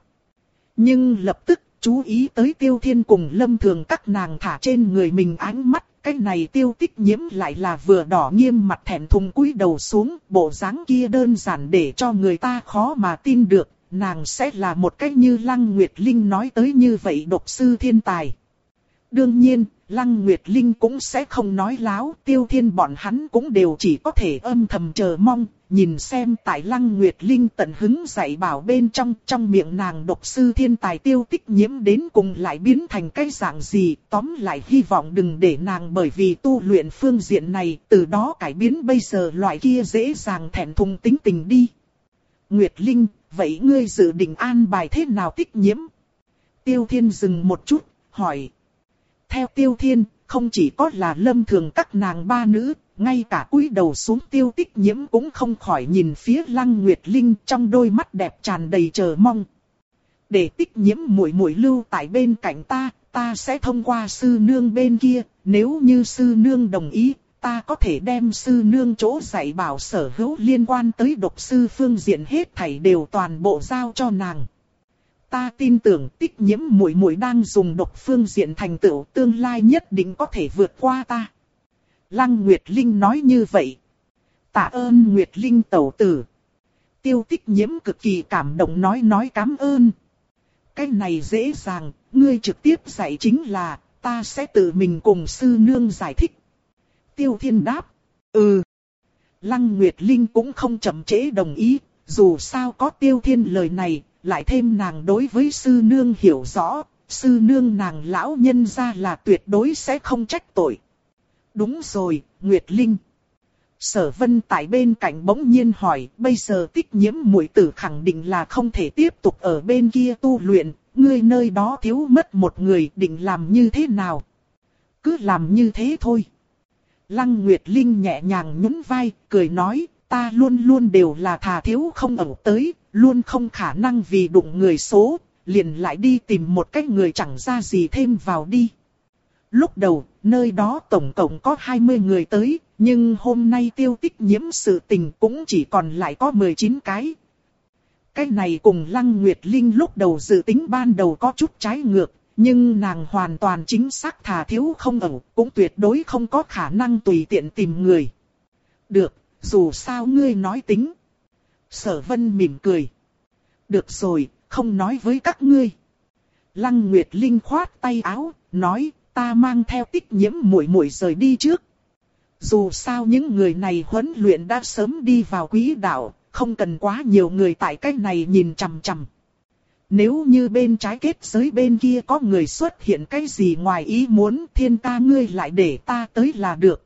Nhưng lập tức, chú ý tới Tiêu Thiên cùng Lâm Thường các nàng thả trên người mình ánh mắt, cái này Tiêu Tích Nhiễm lại là vừa đỏ nghiêm mặt thẹn thùng cúi đầu xuống, bộ dáng kia đơn giản để cho người ta khó mà tin được, nàng sẽ là một cách như Lăng Nguyệt Linh nói tới như vậy độc sư thiên tài. Đương nhiên, Lăng Nguyệt Linh cũng sẽ không nói láo, Tiêu Thiên bọn hắn cũng đều chỉ có thể âm thầm chờ mong, nhìn xem tại Lăng Nguyệt Linh tận hứng dạy bảo bên trong, trong miệng nàng độc sư thiên tài Tiêu Tích Nhiễm đến cùng lại biến thành cái dạng gì, tóm lại hy vọng đừng để nàng bởi vì tu luyện phương diện này, từ đó cải biến bây giờ loại kia dễ dàng thẹn thùng tính tình đi. Nguyệt Linh, vậy ngươi dự định an bài thế nào Tích Nhiễm? Tiêu Thiên dừng một chút, hỏi. Theo Tiêu Thiên, không chỉ có là Lâm Thường các nàng ba nữ, ngay cả cúi đầu xuống Tiêu Tích Nhiễm cũng không khỏi nhìn phía Lăng Nguyệt Linh trong đôi mắt đẹp tràn đầy chờ mong. Để Tích Nhiễm muội muội lưu tại bên cạnh ta, ta sẽ thông qua sư nương bên kia, nếu như sư nương đồng ý, ta có thể đem sư nương chỗ dạy bảo sở hữu liên quan tới độc sư phương diện hết thảy đều toàn bộ giao cho nàng. Ta tin tưởng Tích Nhiễm muội muội đang dùng độc phương diện thành tựu tương lai nhất định có thể vượt qua ta. Lăng Nguyệt Linh nói như vậy. Tạ ơn Nguyệt Linh tẩu tử. Tiêu Tích Nhiễm cực kỳ cảm động nói nói cảm ơn. Cái này dễ dàng, ngươi trực tiếp dạy chính là, ta sẽ tự mình cùng sư nương giải thích. Tiêu Thiên đáp, ừ. Lăng Nguyệt Linh cũng không chậm trễ đồng ý, dù sao có Tiêu Thiên lời này, lại thêm nàng đối với sư nương hiểu rõ, sư nương nàng lão nhân ra là tuyệt đối sẽ không trách tội. Đúng rồi, Nguyệt Linh. Sở Vân tại bên cạnh bỗng nhiên hỏi, bây giờ Tích Nhiễm muội tử khẳng định là không thể tiếp tục ở bên kia tu luyện, ngươi nơi đó thiếu mất một người định làm như thế nào? Cứ làm như thế thôi. Lăng Nguyệt Linh nhẹ nhàng nhún vai, cười nói, ta luôn luôn đều là thà thiếu không ẩu tới, luôn không khả năng vì đụng người số, liền lại đi tìm một cái người chẳng ra gì thêm vào đi. Lúc đầu, nơi đó tổng cộng có hai mươi người tới, nhưng hôm nay Tiêu Tích Nhiễm sự tình cũng chỉ còn lại có mười chín cái. Cái này cùng Lăng Nguyệt Linh lúc đầu dự tính ban đầu có chút trái ngược, nhưng nàng hoàn toàn chính xác thà thiếu không ẩu, cũng tuyệt đối không có khả năng tùy tiện tìm người. Được, dù sao ngươi nói tính. Sở Vân mỉm cười. Được rồi, không nói với các ngươi. Lăng Nguyệt Linh khoát tay áo, nói, ta mang theo Tích Nhiễm muội muội rời đi trước. Dù sao những người này huấn luyện đã sớm đi vào quỹ đạo, không cần quá nhiều người tại cái này nhìn chằm chằm. Nếu như bên trái kết giới bên kia có người xuất hiện cái gì ngoài ý muốn, Thiên ca ngươi lại để ta tới là được.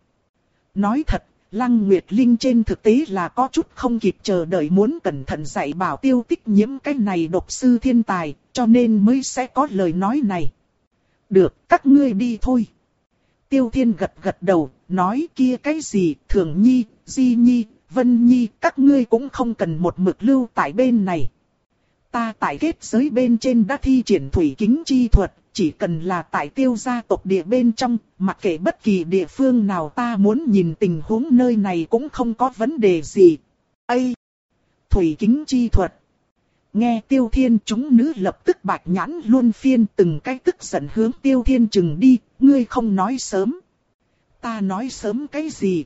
Nói thật, Lăng Nguyệt Linh trên thực tế là có chút không kịp chờ đợi muốn cẩn thận dạy bảo Tiêu Tích Nhiễm cái này độc sư thiên tài, cho nên mới sẽ có lời nói này. Được, các ngươi đi thôi. Tiêu Thiên gật gật đầu, nói kia cái gì, Thường Nhi, Di Nhi, Vân Nhi, các ngươi cũng không cần một mực lưu tại bên này. Ta tại kết giới bên trên đã thi triển thủy kính chi thuật, chỉ cần là tại Tiêu gia tộc địa bên trong, mặc kệ bất kỳ địa phương nào ta muốn nhìn tình huống nơi này cũng không có vấn đề gì. Ây! Thủy kính chi thuật. Nghe Tiêu Thiên chúng nữ lập tức bạch nhãn luôn phiên từng cái tức giận hướng Tiêu Thiên chừng đi, ngươi không nói sớm. Ta nói sớm cái gì?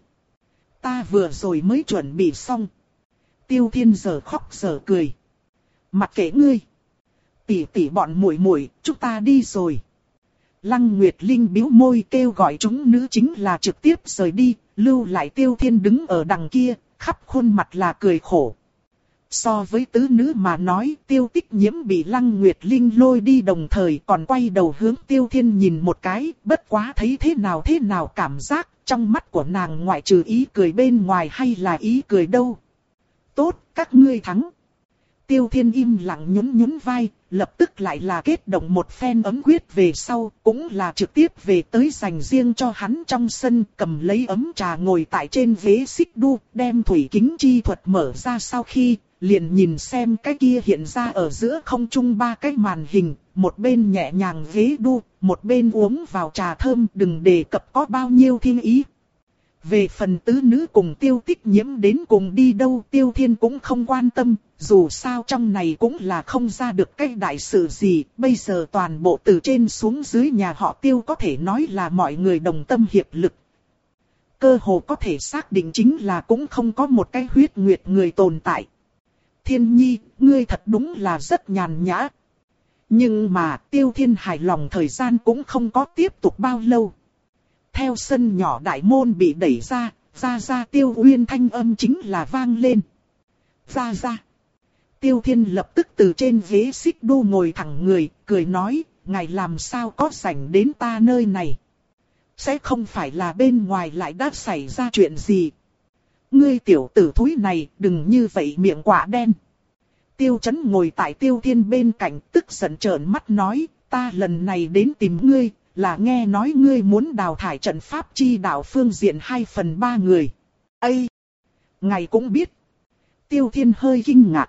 Ta vừa rồi mới chuẩn bị xong. Tiêu Thiên giờ khóc giờ cười. Mặc kệ ngươi. Tỷ tỷ bọn muội muội, chúng ta đi rồi. Lăng Nguyệt Linh bĩu môi kêu gọi chúng nữ chính là trực tiếp rời đi, lưu lại Tiêu Thiên đứng ở đằng kia, khắp khuôn mặt là cười khổ. So với tứ nữ mà nói, Tiêu Tích Nhiễm bị Lăng Nguyệt Linh lôi đi đồng thời còn quay đầu hướng Tiêu Thiên nhìn một cái, bất quá thấy thế nào thế nào cảm giác, trong mắt của nàng ngoại trừ ý cười bên ngoài hay là ý cười đâu. Tốt, các ngươi thắng. Tiêu Thiên im lặng nhún nhún vai, lập tức lại là kết động một phen ấm quyết về sau, cũng là trực tiếp về tới dành riêng cho hắn trong sân, cầm lấy ấm trà ngồi tại trên ghế xích đu, đem thủy kính chi thuật mở ra sau khi, liền nhìn xem cái kia hiện ra ở giữa không trung ba cái màn hình, một bên nhẹ nhàng ghế đu, một bên uống vào trà thơm, đừng đề cập có bao nhiêu thiên ý. Về phần tứ nữ cùng Tiêu Tích Nhiễm đến cùng đi đâu Tiêu Thiên cũng không quan tâm, dù sao trong này cũng là không ra được cái đại sự gì, bây giờ toàn bộ từ trên xuống dưới nhà họ Tiêu có thể nói là mọi người đồng tâm hiệp lực. Cơ hồ có thể xác định chính là cũng không có một cái huyết nguyệt người tồn tại. Thiên Nhi, ngươi thật đúng là rất nhàn nhã. Nhưng mà Tiêu Thiên hài lòng thời gian cũng không có tiếp tục bao lâu. Theo sân nhỏ đại môn bị đẩy ra, ra ra Tiêu Uyên thanh âm chính là vang lên. Ra ra. Tiêu Thiên lập tức từ trên ghế xích đu ngồi thẳng người, cười nói, ngài làm sao có rảnh đến ta nơi này. Sẽ không phải là bên ngoài lại đã xảy ra chuyện gì. Ngươi tiểu tử thúi này đừng như vậy miệng quả đen. Tiêu Chấn ngồi tại Tiêu Thiên bên cạnh tức giận trợn mắt nói, ta lần này đến tìm ngươi là nghe nói ngươi muốn đào thải trận pháp chi đạo phương diện hai phần ba người. Ây! Ngài cũng biết. Tiêu Thiên hơi kinh ngạc.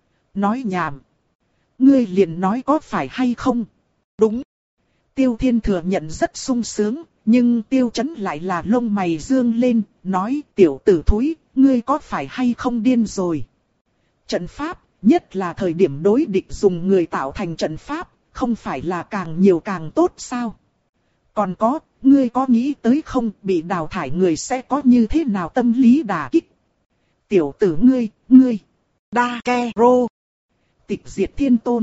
Nói nhảm. Ngươi liền nói có phải hay không? Đúng. Tiêu Thiên thừa nhận rất sung sướng, nhưng Tiêu Chấn lại là lông mày dương lên, nói tiểu tử thúi, ngươi có phải hay không điên rồi? Trận pháp, nhất là thời điểm đối địch dùng người tạo thành trận pháp, không phải là càng nhiều càng tốt sao? Còn có, ngươi có nghĩ tới không, bị đào thải người sẽ có như thế nào tâm lý đả kích? Tiểu tử ngươi, ngươi, đa ke rô. Tịch diệt thiên tôn.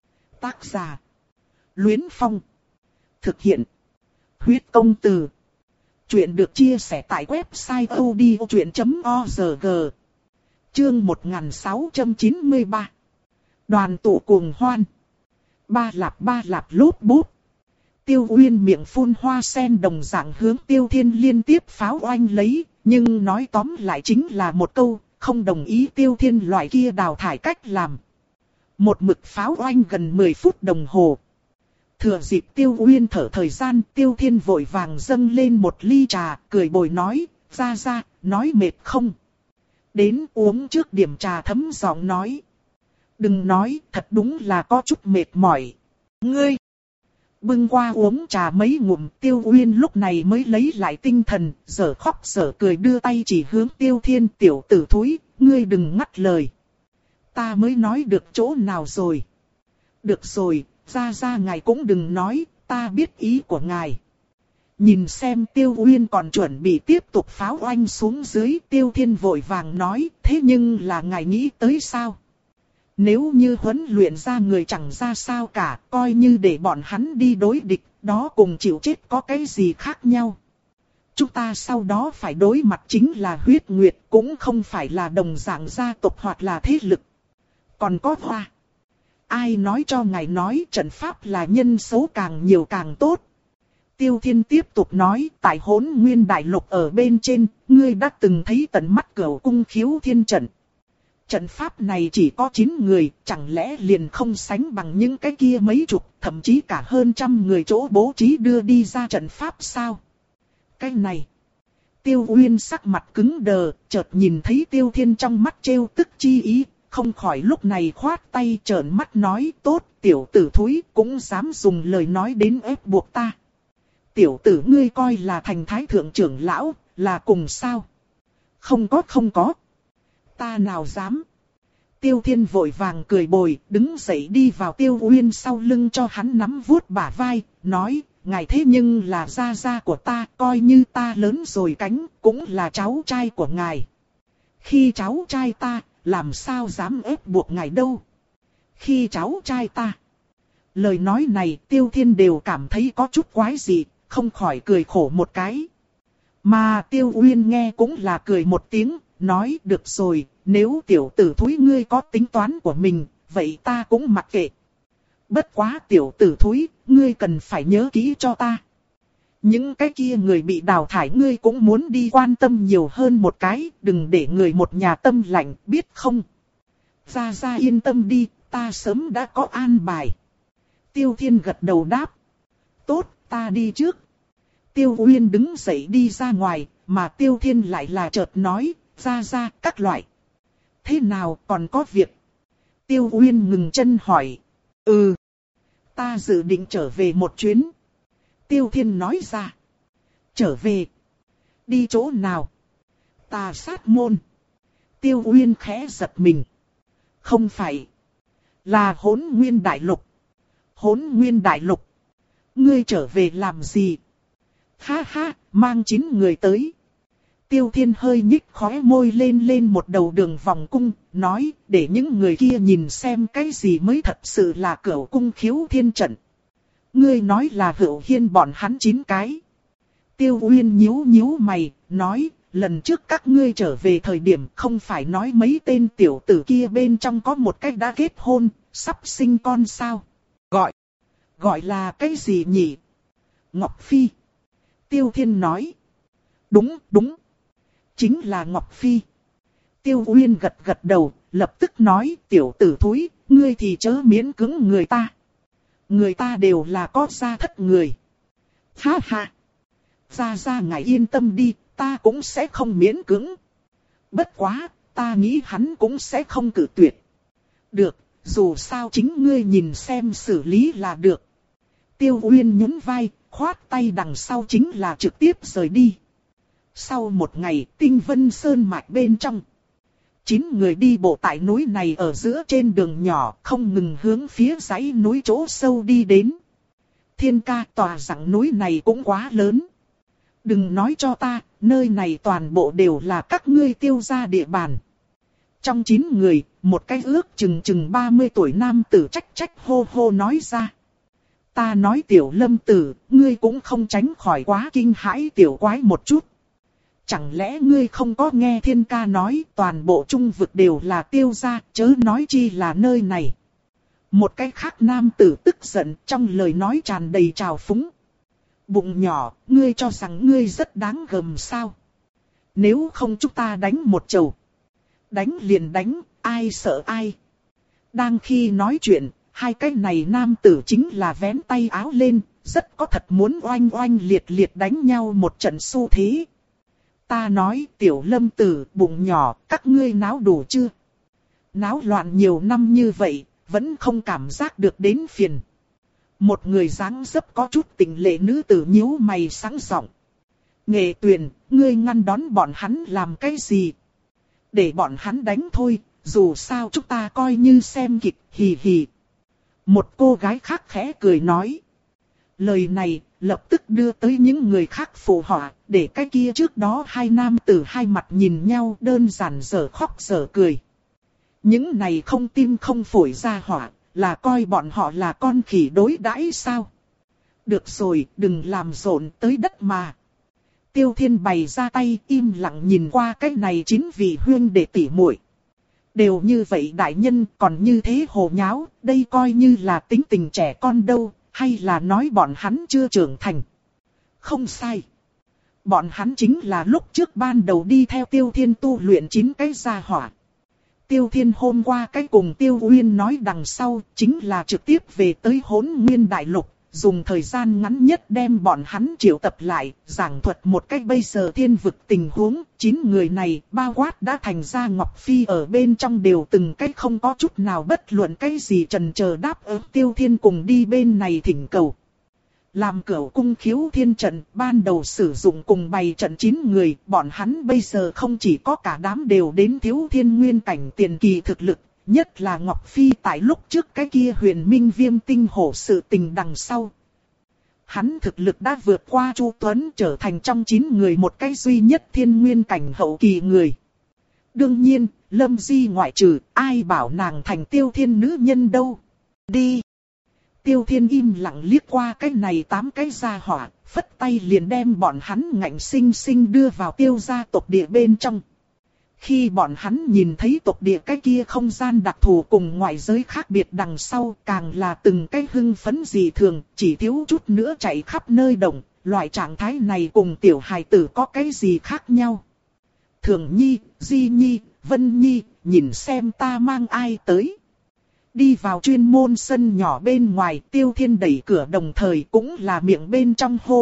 Tác giả. Luyến Phong. Thực hiện. Huyết công từ. Chuyện được chia sẻ tại website odchuyện chấm org. Chương một nghìn sáu trăm chín mươi ba. Đoàn tụ cuồng hoan. Ba lạp ba lạp lút bút. Tiêu Uyên miệng phun hoa sen đồng dạng hướng Tiêu Thiên liên tiếp pháo oanh lấy, nhưng nói tóm lại chính là một câu, không đồng ý Tiêu Thiên loại kia đào thải cách làm. Một mực pháo oanh gần mười phút đồng hồ. Thừa dịp Tiêu Uyên thở thời gian, Tiêu Thiên vội vàng dâng lên một ly trà, cười bồi nói, ra ra, nói mệt không? Đến uống trước điểm trà thấm giọng nói. Đừng nói, thật đúng là có chút mệt mỏi. Ngươi! Bưng qua uống trà mấy ngụm, Tiêu Uyên lúc này mới lấy lại tinh thần, giở khóc giở cười đưa tay chỉ hướng Tiêu Thiên, tiểu tử thúi, ngươi đừng ngắt lời. Ta mới nói được chỗ nào rồi? Được rồi, ra ra ngài cũng đừng nói, ta biết ý của ngài. Nhìn xem Tiêu Uyên còn chuẩn bị tiếp tục pháo oanh xuống dưới, Tiêu Thiên vội vàng nói, thế nhưng là ngài nghĩ tới sao? Nếu như huấn luyện ra người chẳng ra sao cả, coi như để bọn hắn đi đối địch, đó cùng chịu chết có cái gì khác nhau. Chúng ta sau đó phải đối mặt chính là huyết nguyệt, cũng không phải là đồng dạng gia tộc hoặc là thế lực. Còn có hoa. Ai nói cho ngài nói trận pháp là nhân số càng nhiều càng tốt. Tiêu Thiên tiếp tục nói, tại Hỗn Nguyên Đại Lục ở bên trên, ngươi đã từng thấy tận mắt Cửu Cung Khiếu Thiên trận. Trận pháp này chỉ có chín người, chẳng lẽ liền không sánh bằng những cái kia mấy chục, thậm chí cả hơn trăm người chỗ bố trí đưa đi ra trận pháp sao? Cái này. Tiêu Uyên sắc mặt cứng đờ, chợt nhìn thấy Tiêu Thiên trong mắt trêu tức chi ý, không khỏi lúc này khoát tay trợn mắt nói, tốt, tiểu tử thúi, cũng dám dùng lời nói đến ép buộc ta. Tiểu tử ngươi coi là thành thái thượng trưởng lão, là cùng sao? Không có không có. Ta nào dám. Tiêu Thiên vội vàng cười bồi, đứng dậy đi vào Tiêu Uyên sau lưng cho hắn nắm vuốt bả vai, nói, ngài thế nhưng là gia gia của ta, coi như ta lớn rồi cánh, cũng là cháu trai của ngài. Khi cháu trai ta, làm sao dám ép buộc ngài đâu. Khi cháu trai ta. Lời nói này Tiêu Thiên đều cảm thấy có chút quái dị, không khỏi cười khổ một cái. Mà Tiêu Uyên nghe cũng là cười một tiếng, nói được rồi, nếu tiểu tử thúi ngươi có tính toán của mình, vậy ta cũng mặc kệ. Bất quá tiểu tử thúi, ngươi cần phải nhớ kỹ cho ta. Những cái kia người bị đào thải ngươi cũng muốn đi quan tâm nhiều hơn một cái, đừng để người một nhà tâm lạnh, biết không? Ra ra yên tâm đi, ta sớm đã có an bài. Tiêu Thiên gật đầu đáp. Tốt, ta đi trước. Tiêu Uyên đứng dậy đi ra ngoài, mà Tiêu Thiên lại là chợt nói, ra ra các loại. Thế nào còn có việc? Tiêu Uyên ngừng chân hỏi. Ừ. Ta dự định trở về một chuyến. Tiêu Thiên nói ra. Trở về. Đi chỗ nào? Tà sát môn. Tiêu Uyên khẽ giật mình. Không phải. Là Hỗn Nguyên Đại Lục. Hỗn Nguyên Đại Lục. Ngươi trở về làm gì? Ha ha, mang chín người tới. Tiêu Thiên hơi nhích khóe môi lên lên một đầu đường vòng cung, nói, để những người kia nhìn xem cái gì mới thật sự là Cửu Cung Khiếu Thiên trận. Ngươi nói là Hữu Hiên bọn hắn chín cái. Tiêu Uyên nhíu nhíu mày, nói, lần trước các ngươi trở về thời điểm không phải nói mấy tên tiểu tử kia bên trong có một cái đã kết hôn, sắp sinh con sao? Gọi, gọi là cái gì nhỉ? Ngọc Phi. Tiêu Thiên nói. Đúng, đúng. Chính là Ngọc Phi. Tiêu Uyên gật gật đầu, lập tức nói, tiểu tử thúi, ngươi thì chớ miễn cưỡng người ta. Người ta đều là có gia thất người. Ha ha. Ra ra ngài yên tâm đi, ta cũng sẽ không miễn cưỡng. Bất quá, ta nghĩ hắn cũng sẽ không cự tuyệt. Được, dù sao chính ngươi nhìn xem xử lý là được. Tiêu Uyên nhún vai, khoát tay đằng sau chính là trực tiếp rời đi. Sau một ngày, Tinh Vân Sơn mạch bên trong. Chín người đi bộ tại núi này ở giữa trên đường nhỏ, không ngừng hướng phía dãy núi chỗ sâu đi đến. Thiên ca, tòa rằng núi này cũng quá lớn. Đừng nói cho ta, nơi này toàn bộ đều là các ngươi Tiêu gia địa bàn. Trong chín người, một cái ước chừng chừng ba mươi tuổi nam tử trách trách hô hô nói ra. Ta nói Tiểu Lâm tử, ngươi cũng không tránh khỏi quá kinh hãi tiểu quái một chút. Chẳng lẽ ngươi không có nghe thiên ca nói toàn bộ trung vực đều là Tiêu gia, chớ nói chi là nơi này. Một cái khác nam tử tức giận, trong lời nói tràn đầy trào phúng. Bụng nhỏ, ngươi cho rằng ngươi rất đáng gờm sao? Nếu không chúng ta đánh một chầu. Đánh liền đánh, ai sợ ai? Đang khi nói chuyện, hai cái này nam tử chính là vén tay áo lên, rất có thật muốn oanh oanh liệt liệt đánh nhau một trận xu thế. Ta nói Tiểu Lâm tử, bụng nhỏ, các ngươi náo đủ chưa? Náo loạn nhiều năm như vậy, vẫn không cảm giác được đến phiền. Một người dáng dấp có chút tình lệ nữ tử nhíu mày sáng giọng. Nghệ Tuyền, ngươi ngăn đón bọn hắn làm cái gì? Để bọn hắn đánh thôi, dù sao chúng ta coi như xem kịch, hì hì. Một cô gái khác khẽ cười nói. Lời này lập tức đưa tới những người khác phụ họa, để cái kia trước đó hai nam tử hai mặt nhìn nhau đơn giản dở khóc dở cười. Những này không tim không phổi ra hỏa, là coi bọn họ là con khỉ đối đãi sao? Được rồi, đừng làm rộn tới đất mà. Tiêu Thiên bày ra tay im lặng nhìn qua cái này chín vị huyên đệ tỷ muội. Đều như vậy đại nhân còn như thế hồ nháo, đây coi như là tính tình trẻ con đâu, hay là nói bọn hắn chưa trưởng thành. Không sai. Bọn hắn chính là lúc trước ban đầu đi theo Tiêu Thiên tu luyện chín cái gia hỏa. Tiêu Thiên hôm qua cái cùng Tiêu Uyên nói đằng sau chính là trực tiếp về tới Hỗn Nguyên Đại Lục, dùng thời gian ngắn nhất đem bọn hắn triệu tập lại, giảng thuật một cách bây giờ thiên vực tình huống. Chín người này bao quát đã thành ra Ngọc Phi ở bên trong đều từng cách không có chút nào bất luận cái gì trần chờ đáp ứng Tiêu Thiên cùng đi bên này thỉnh cầu. Làm Cửu Cung Khiếu Thiên trận ban đầu sử dụng cùng bày trận chín người, bọn hắn bây giờ không chỉ có cả đám đều đến thiếu thiên nguyên cảnh tiền kỳ thực lực, nhất là Ngọc Phi tại lúc trước cái kia huyền minh viêm tinh hổ sự tình đằng sau. Hắn thực lực đã vượt qua Chu Tuấn trở thành trong chín người một cái duy nhất thiên nguyên cảnh hậu kỳ người. Đương nhiên, Lâm Di ngoại trừ, ai bảo nàng thành Tiêu Thiên nữ nhân đâu. Đi! Tiêu Thiên im lặng liếc qua cái này tám cái gia hỏa, phất tay liền đem bọn hắn ngạnh sinh sinh đưa vào Tiêu gia tộc địa bên trong. Khi bọn hắn nhìn thấy tộc địa cái kia không gian đặc thù cùng ngoại giới khác biệt đằng sau, càng là từng cái hưng phấn dị thường, chỉ thiếu chút nữa chạy khắp nơi động, loại trạng thái này cùng tiểu hài tử có cái gì khác nhau. Thường Nhi, Di Nhi, Vân Nhi, nhìn xem ta mang ai tới. Đi vào chuyên môn sân nhỏ bên ngoài, Tiêu Thiên đẩy cửa đồng thời cũng là miệng bên trong hô.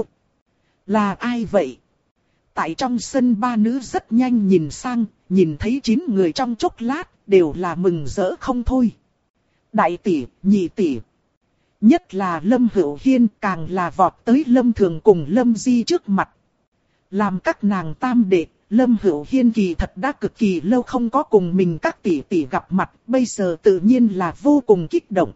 Là ai vậy? Tại trong sân ba nữ rất nhanh nhìn sang, nhìn thấy chín người trong chốc lát, đều là mừng rỡ không thôi. Đại tỷ, nhị tỷ. Nhất là Lâm Hữu Hiên càng là vọt tới Lâm Thường cùng Lâm Di trước mặt. Làm các nàng tam đệ, Lâm Hữu Hiên kỳ thật đã cực kỳ lâu không có cùng mình các tỷ tỷ gặp mặt, bây giờ tự nhiên là vô cùng kích động.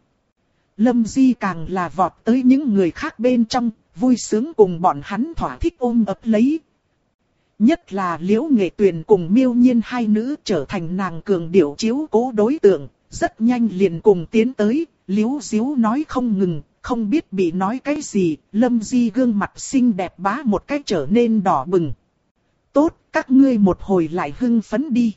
Lâm Di càng là vọt tới những người khác bên trong, vui sướng cùng bọn hắn thỏa thích ôm ấp lấy. Nhất là Liễu Nghệ Tuyền cùng Miêu Nhiên hai nữ trở thành nàng cường điệu chiếu cố đối tượng, rất nhanh liền cùng tiến tới, Liễu Diếu nói không ngừng, không biết bị nói cái gì, Lâm Di gương mặt xinh đẹp bá một cách trở nên đỏ bừng. Tốt, các ngươi một hồi lại hưng phấn đi.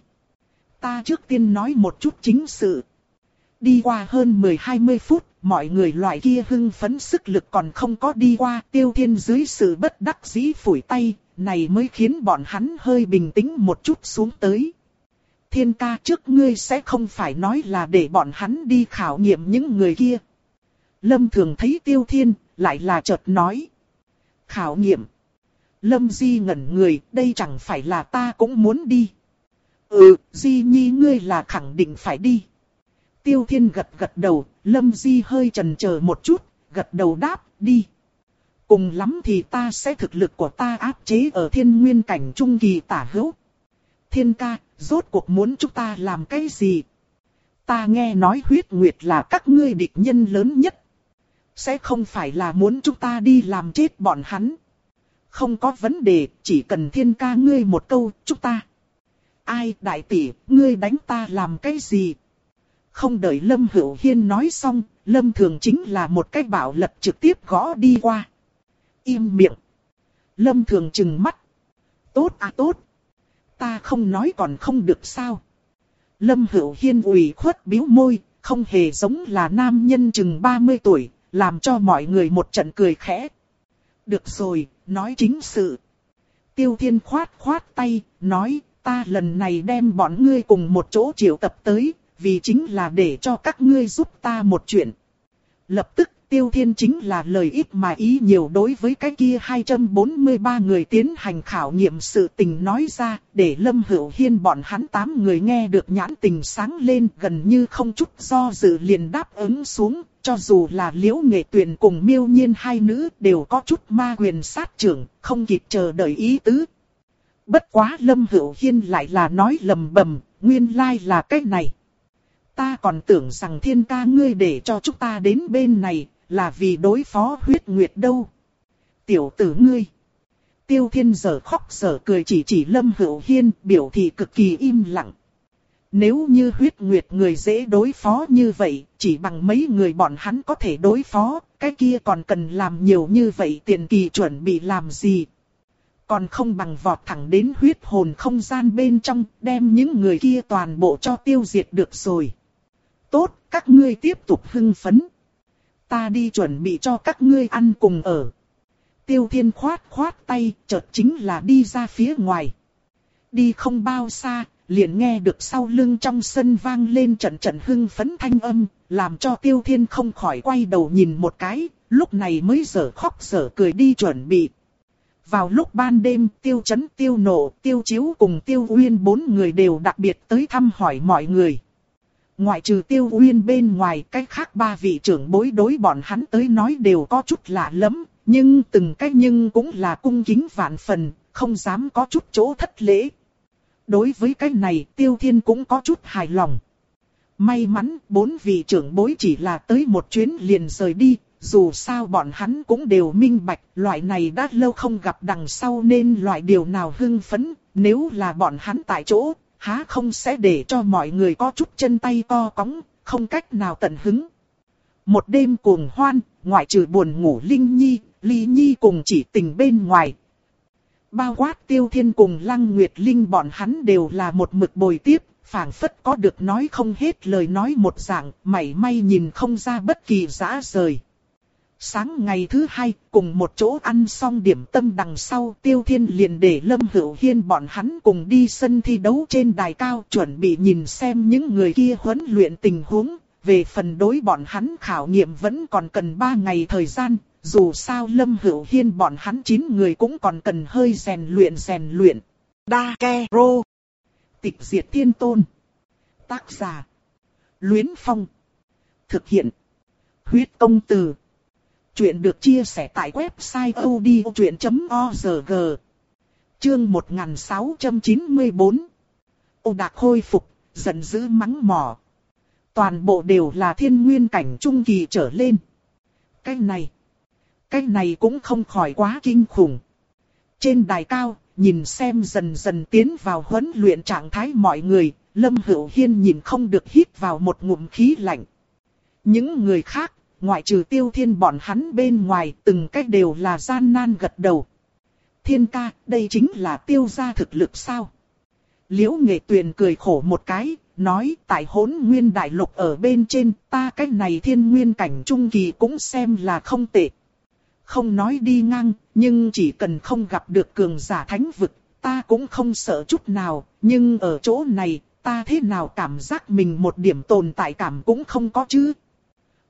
Ta trước tiên nói một chút chính sự. Đi qua hơn mười hai mươi phút, mọi người loại kia hưng phấn sức lực còn không có đi qua, Tiêu Thiên dưới sự bất đắc dĩ phủi tay, này mới khiến bọn hắn hơi bình tĩnh một chút xuống tới. Thiên ca, trước ngươi sẽ không phải nói là để bọn hắn đi khảo nghiệm những người kia. Lâm Thường thấy Tiêu Thiên, lại là chợt nói. Khảo nghiệm. Lâm Di ngẩn người, đây chẳng phải là ta cũng muốn đi. Ừ, Di Nhi ngươi là khẳng định phải đi. Tiêu Thiên gật gật đầu, Lâm Di hơi chần chờ một chút, gật đầu đáp, đi. Cùng lắm thì ta sẽ thực lực của ta áp chế ở thiên nguyên cảnh trung kỳ tả hữu. Thiên ca, rốt cuộc muốn chúng ta làm cái gì? Ta nghe nói huyết nguyệt là các ngươi địch nhân lớn nhất. Sẽ không phải là muốn chúng ta đi làm chết bọn hắn. Không có vấn đề, chỉ cần thiên ca ngươi một câu, chúng ta. Ai đại tỷ, ngươi đánh ta làm cái gì? Không đợi Lâm Hữu Hiên nói xong, Lâm Thường chính là một cái bạo lật trực tiếp gõ đi qua. Im miệng. Lâm Thường trừng mắt. Tốt à tốt. Ta không nói còn không được sao. Lâm Hữu Hiên ủy khuất bĩu môi, không hề giống là nam nhân chừng ba mươi tuổi, làm cho mọi người một trận cười khẽ. Được rồi, nói chính sự. Tiêu Thiên khoát khoát tay, nói, ta lần này đem bọn ngươi cùng một chỗ triệu tập tới, vì chính là để cho các ngươi giúp ta một chuyện. Lập tức Tiêu Thiên chính là lời ít mà ý nhiều đối với cái kia hai trăm bốn mươi ba người tiến hành khảo nghiệm sự tình nói ra, để Lâm Hữu Hiên bọn hắn tám người nghe được nhãn tình sáng lên, gần như không chút do dự liền đáp ứng xuống, cho dù là Liễu Nghệ Tuyền cùng Miêu Nhiên hai nữ đều có chút ma quyền sát trưởng, không kịp chờ đợi ý tứ. Bất quá Lâm Hữu Hiên lại là nói lầm bầm, nguyên lai là cái này. Ta còn tưởng rằng thiên ca ngươi để cho chúng ta đến bên này, là vì đối phó huyết nguyệt đâu. Tiểu tử ngươi. Tiêu Thiên giờ khóc giờ cười chỉ chỉ Lâm Hữu Hiên, biểu thị cực kỳ im lặng. Nếu như huyết nguyệt người dễ đối phó như vậy, chỉ bằng mấy người bọn hắn có thể đối phó, cái kia còn cần làm nhiều như vậy tiền kỳ chuẩn bị làm gì. Còn không bằng vọt thẳng đến huyết hồn không gian bên trong, đem những người kia toàn bộ cho tiêu diệt được rồi. Tốt, các ngươi tiếp tục hưng phấn. Ta đi chuẩn bị cho các ngươi ăn cùng ở. Tiêu Thiên khoát khoát tay, chợt chính là đi ra phía ngoài. Đi không bao xa, liền nghe được sau lưng trong sân vang lên trận trận hưng phấn thanh âm, làm cho Tiêu Thiên không khỏi quay đầu nhìn một cái, lúc này mới dở khóc dở cười đi chuẩn bị. Vào lúc ban đêm, Tiêu Chấn, Tiêu Nộ, Tiêu Chiếu cùng Tiêu Uyên bốn người đều đặc biệt tới thăm hỏi mọi người. Ngoại trừ Tiêu Uyên bên ngoài, cách khác ba vị trưởng bối đối bọn hắn tới nói đều có chút lạ lắm, nhưng từng cách nhưng cũng là cung kính vạn phần, không dám có chút chỗ thất lễ. Đối với cái này, Tiêu Thiên cũng có chút hài lòng. May mắn, bốn vị trưởng bối chỉ là tới một chuyến liền rời đi, dù sao bọn hắn cũng đều minh bạch, loại này đã lâu không gặp đằng sau nên loại điều nào hưng phấn, nếu là bọn hắn tại chỗ, há không sẽ để cho mọi người có chút chân tay co cóng, không cách nào tận hứng. Một đêm cuồng hoan, ngoại trừ buồn ngủ Linh Nhi, Ly Nhi cùng chỉ tình bên ngoài. Bao quát Tiêu Thiên cùng Lăng Nguyệt Linh bọn hắn đều là một mực bồi tiếp, phảng phất có được nói không hết lời nói một dạng, mảy may nhìn không ra bất kỳ dã rời. Sáng ngày thứ hai, cùng một chỗ ăn xong điểm tâm đằng sau, Tiêu Thiên liền để Lâm Hữu Hiên bọn hắn cùng đi sân thi đấu trên đài cao, chuẩn bị nhìn xem những người kia huấn luyện tình huống. Về phần đối bọn hắn khảo nghiệm vẫn còn cần ba ngày thời gian, dù sao Lâm Hữu Hiên bọn hắn chín người cũng còn cần hơi rèn luyện rèn luyện. Dakero. Tịch diệt tiên tôn. Tác giả. Luyến Phong. Thực hiện. Huyết công từ. Chuyện được chia sẻ tại website odchuyện chấm org. Chương một nghìn sáu trăm chín mươi tư. Ô Đạc khôi phục, giận dữ mắng mỏ. Toàn bộ đều là thiên nguyên cảnh trung kỳ trở lên. Cái này, cái này cũng không khỏi quá kinh khủng. Trên đài cao, nhìn xem dần dần tiến vào huấn luyện trạng thái mọi người, Lâm Hữu Hiên nhìn không được hít vào một ngụm khí lạnh. Những người khác, ngoại trừ Tiêu Thiên bọn hắn bên ngoài, từng cách đều là gian nan gật đầu. Thiên ca, đây chính là Tiêu gia thực lực sao? Liễu Nghệ Tuyền cười khổ một cái, nói tại Hỗn Nguyên Đại Lục ở bên trên, ta cách này thiên nguyên cảnh trung kỳ cũng xem là không tệ. Không nói đi ngang, nhưng chỉ cần không gặp được cường giả thánh vực, ta cũng không sợ chút nào, nhưng ở chỗ này, ta thế nào cảm giác mình một điểm tồn tại cảm cũng không có chứ.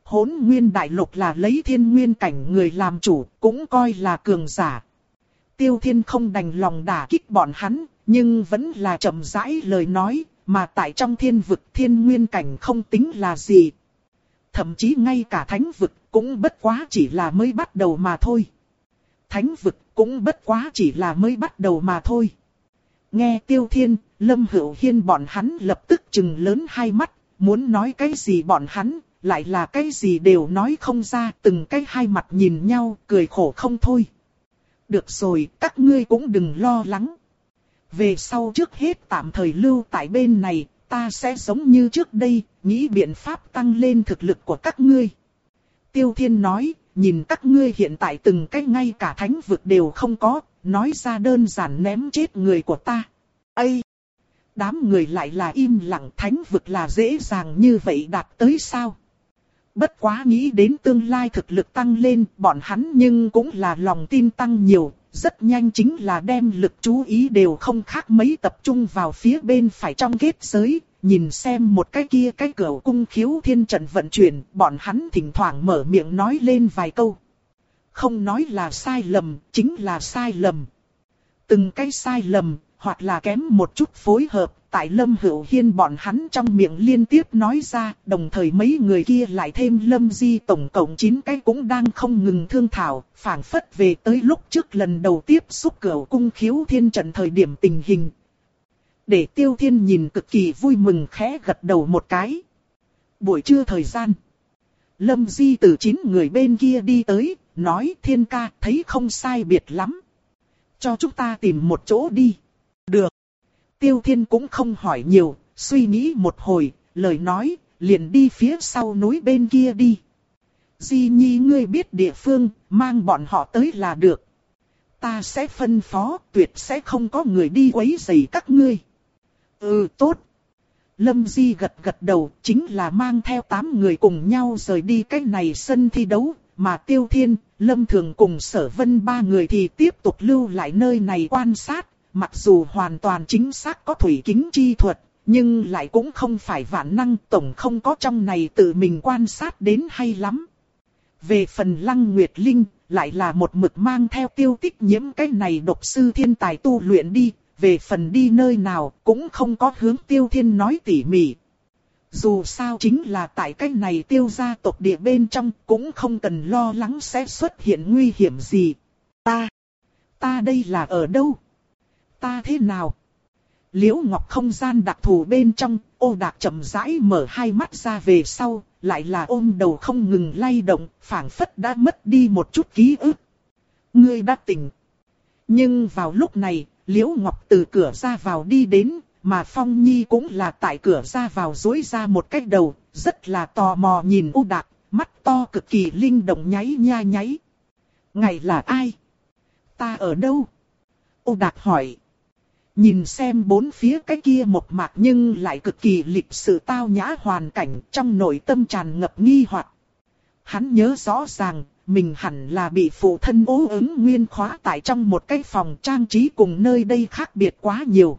Hỗn Nguyên Đại Lục là lấy thiên nguyên cảnh người làm chủ, cũng coi là cường giả. Tiêu Thiên không đành lòng đả kích bọn hắn, nhưng vẫn là chậm rãi lời nói, mà tại trong thiên vực thiên nguyên cảnh không tính là gì. Thậm chí ngay cả thánh vực cũng bất quá chỉ là mới bắt đầu mà thôi. Thánh vực cũng bất quá chỉ là mới bắt đầu mà thôi. Nghe Tiêu Thiên, Lâm Hữu Hiên bọn hắn lập tức trừng lớn hai mắt, muốn nói cái gì bọn hắn, lại là cái gì đều nói không ra, từng cái hai mặt nhìn nhau, cười khổ không thôi. Được rồi, các ngươi cũng đừng lo lắng. Về sau trước hết tạm thời lưu tại bên này, ta sẽ giống như trước đây, nghĩ biện pháp tăng lên thực lực của các ngươi. Tiêu Thiên nói, nhìn các ngươi hiện tại từng cái ngay cả thánh vực đều không có, nói ra đơn giản ném chết người của ta. Ây! Đám người lại là im lặng, thánh vực là dễ dàng như vậy đạt tới sao? Bất quá nghĩ đến tương lai thực lực tăng lên, bọn hắn nhưng cũng là lòng tin tăng nhiều, rất nhanh chính là đem lực chú ý đều không khác mấy tập trung vào phía bên phải trong kết giới, nhìn xem một cái kia cái cửa cung khiếu thiên trận vận chuyển, bọn hắn thỉnh thoảng mở miệng nói lên vài câu. Không nói là sai lầm, chính là sai lầm. Từng cái sai lầm, hoặc là kém một chút phối hợp, tại Lâm Hữu Hiên bọn hắn trong miệng liên tiếp nói ra, đồng thời mấy người kia lại thêm Lâm Di tổng cộng chín cái cũng đang không ngừng thương thảo, phảng phất về tới lúc trước lần đầu tiếp xúc cửa cung khiếu thiên trận thời điểm tình hình. Để Tiêu Thiên nhìn cực kỳ vui mừng khẽ gật đầu một cái. Buổi trưa thời gian, Lâm Di từ chín người bên kia đi tới, nói Thiên ca thấy không sai biệt lắm. Cho chúng ta tìm một chỗ đi. Được. Tiêu Thiên cũng không hỏi nhiều, suy nghĩ một hồi, lời nói, liền đi phía sau núi bên kia đi. Di Nhi ngươi biết địa phương, mang bọn họ tới là được. Ta sẽ phân phó, tuyệt sẽ không có người đi quấy rầy các ngươi. Ừ tốt. Lâm Di gật gật đầu, chính là mang theo tám người cùng nhau rời đi cái này sân thi đấu, mà Tiêu Thiên, Lâm Thường cùng Sở Vân ba người thì tiếp tục lưu lại nơi này quan sát. Mặc dù hoàn toàn chính xác có thủy kính chi thuật, nhưng lại cũng không phải vạn năng, tổng không có trong này tự mình quan sát đến hay lắm. Về phần Lăng Nguyệt Linh, lại là một mực mang theo Tiêu Tích Nhiễm cái này độc sư thiên tài tu luyện đi, về phần đi nơi nào cũng không có hướng Tiêu Thiên nói tỉ mỉ. Dù sao chính là tại cái này Tiêu gia tộc địa bên trong cũng không cần lo lắng sẽ xuất hiện nguy hiểm gì. Ta, ta đây là ở đâu? Ta thế nào? Liễu Ngọc không gian đặc thù bên trong, Ô Đạc chậm rãi mở hai mắt ra về sau, lại là ôm đầu không ngừng lay động, phảng phất đã mất đi một chút ký ức. Ngươi đã tỉnh. Nhưng vào lúc này, Liễu Ngọc từ cửa ra vào đi đến, mà Phong Nhi cũng là tại cửa ra vào duỗi ra một cái đầu, rất là tò mò nhìn Ô Đạc, mắt to cực kỳ linh động nháy nha nháy. Ngài là ai? Ta ở đâu? Ô Đạc hỏi. Nhìn xem bốn phía cái kia một mạc nhưng lại cực kỳ lịch sự tao nhã hoàn cảnh, trong nội tâm tràn ngập nghi hoặc. Hắn nhớ rõ ràng, mình hẳn là bị phụ thân ố ứng nguyên khóa tại trong một cái phòng trang trí cùng nơi đây khác biệt quá nhiều.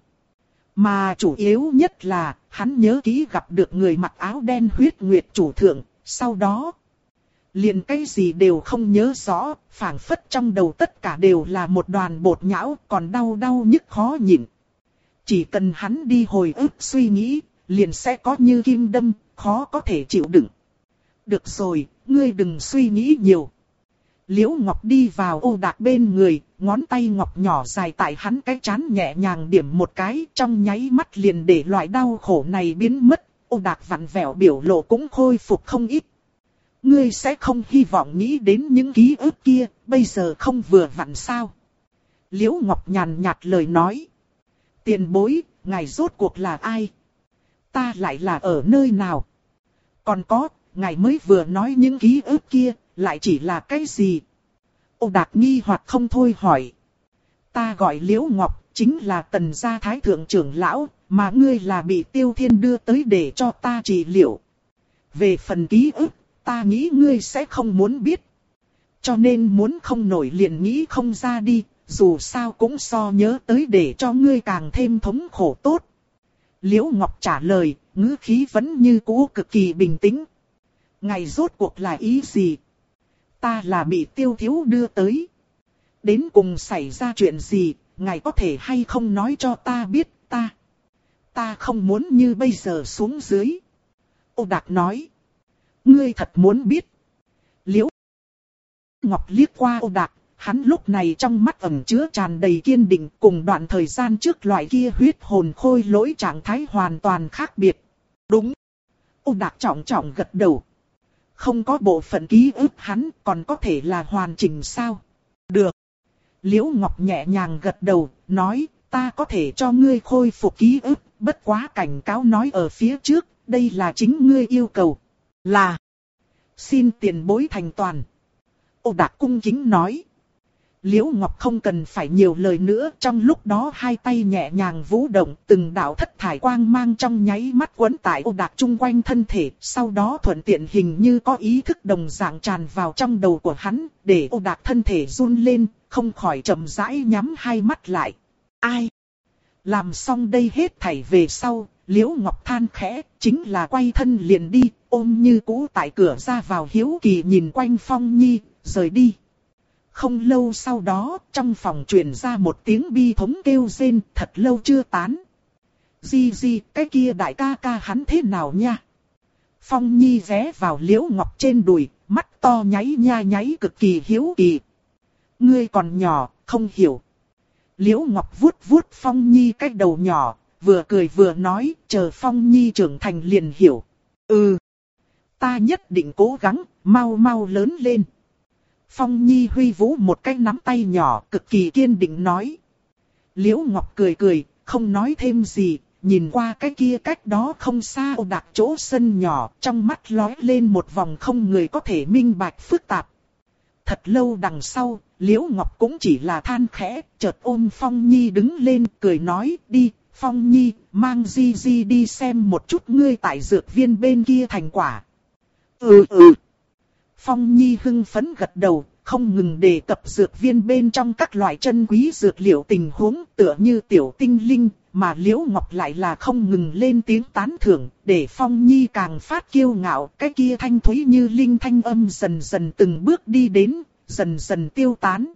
Mà chủ yếu nhất là, hắn nhớ kỹ gặp được người mặc áo đen huyết nguyệt chủ thượng, sau đó liền cái gì đều không nhớ rõ, phảng phất trong đầu tất cả đều là một đoàn bột nhão, còn đau đau nhức khó nhịn. Chỉ cần hắn đi hồi ức suy nghĩ, liền sẽ có như kim đâm, khó có thể chịu đựng. Được rồi, ngươi đừng suy nghĩ nhiều. Liễu Ngọc đi vào Ô Đạc bên người, ngón tay ngọc nhỏ dài tại hắn cái trán nhẹ nhàng điểm một cái, trong nháy mắt liền để loại đau khổ này biến mất, Ô Đạc vặn vẹo biểu lộ cũng khôi phục không ít. Ngươi sẽ không hy vọng nghĩ đến những ký ức kia, bây giờ không vừa vặn sao? Liễu Ngọc nhàn nhạt lời nói. Tiền bối, ngài rốt cuộc là ai? Ta lại là ở nơi nào? Còn có, ngài mới vừa nói những ký ức kia, lại chỉ là cái gì? Ô Đạc nghi hoặc không thôi hỏi. Ta gọi Liễu Ngọc, chính là Tần gia thái thượng trưởng lão, mà ngươi là bị Tiêu Thiên đưa tới để cho ta trị liệu. Về phần ký ức, ta nghĩ ngươi sẽ không muốn biết. Cho nên muốn không nổi liền nghĩ không ra đi, dù sao cũng so nhớ tới để cho ngươi càng thêm thống khổ tốt. Liễu Ngọc trả lời, ngữ khí vẫn như cũ cực kỳ bình tĩnh. Ngài rốt cuộc là ý gì? Ta là bị Tiêu thiếu đưa tới. Đến cùng xảy ra chuyện gì, ngài có thể hay không nói cho ta biết, ta. Ta không muốn như bây giờ xuống dưới. Ô Đạc nói. Ngươi thật muốn biết. Liễu Ngọc liếc qua Ô Đạc, hắn lúc này trong mắt ẩn chứa tràn đầy kiên định, cùng đoạn thời gian trước loại kia huyết hồn khôi lỗi trạng thái hoàn toàn khác biệt. Đúng. Ô Đạc trọng trọng gật đầu. Không có bộ phận ký ức hắn còn có thể là hoàn chỉnh sao? Được. Liễu Ngọc nhẹ nhàng gật đầu, nói, ta có thể cho ngươi khôi phục ký ức, bất quá cảnh cáo nói ở phía trước, đây là chính ngươi yêu cầu. Là, xin tiền bối thành toàn. Ô Đạc cung kính nói. Liễu Ngọc không cần phải nhiều lời nữa, trong lúc đó hai tay nhẹ nhàng vũ động, từng đạo thất thải quang mang trong nháy mắt quấn tại Ô Đạc chung quanh thân thể, sau đó thuận tiện hình như có ý thức đồng dạng tràn vào trong đầu của hắn, để Ô Đạc thân thể run lên, không khỏi chậm rãi nhắm hai mắt lại. Ai? Làm xong đây hết thảy về sau, Liễu Ngọc than khẽ, chính là quay thân liền đi, ôm như cũ tại cửa ra vào hiếu kỳ nhìn quanh Phong Nhi, rời đi. Không lâu sau đó, trong phòng truyền ra một tiếng bi thống kêu rên, thật lâu chưa tán. Di di, cái kia đại ca ca hắn thế nào nha? Phong Nhi ghé vào Liễu Ngọc trên đùi, mắt to nháy nha nháy cực kỳ hiếu kỳ. Ngươi còn nhỏ, không hiểu. Liễu Ngọc vuốt vuốt Phong Nhi cái đầu nhỏ, vừa cười vừa nói, chờ Phong Nhi trưởng thành liền hiểu. Ừ, ta nhất định cố gắng, mau mau lớn lên. Phong Nhi huy vũ một cái nắm tay nhỏ, cực kỳ kiên định nói. Liễu Ngọc cười cười, không nói thêm gì, nhìn qua cái kia cách đó không xa Ô Đạc chỗ sân nhỏ, trong mắt lóe lên một vòng không người có thể minh bạch phức tạp. Thật lâu đằng sau, Liễu Ngọc cũng chỉ là than khẽ, chợt ôm Phong Nhi đứng lên, cười nói, đi, Phong Nhi, mang Di Di đi xem một chút ngươi tại dược viên bên kia thành quả. Ừ ừ. Phong Nhi hưng phấn gật đầu, không ngừng đề cập dược viên bên trong các loại chân quý dược liệu tình huống tựa như tiểu tinh linh, mà Liễu Ngọc lại là không ngừng lên tiếng tán thưởng, để Phong Nhi càng phát kiêu ngạo, cái kia thanh thúy như linh thanh âm dần dần từng bước đi đến, dần dần tiêu tán.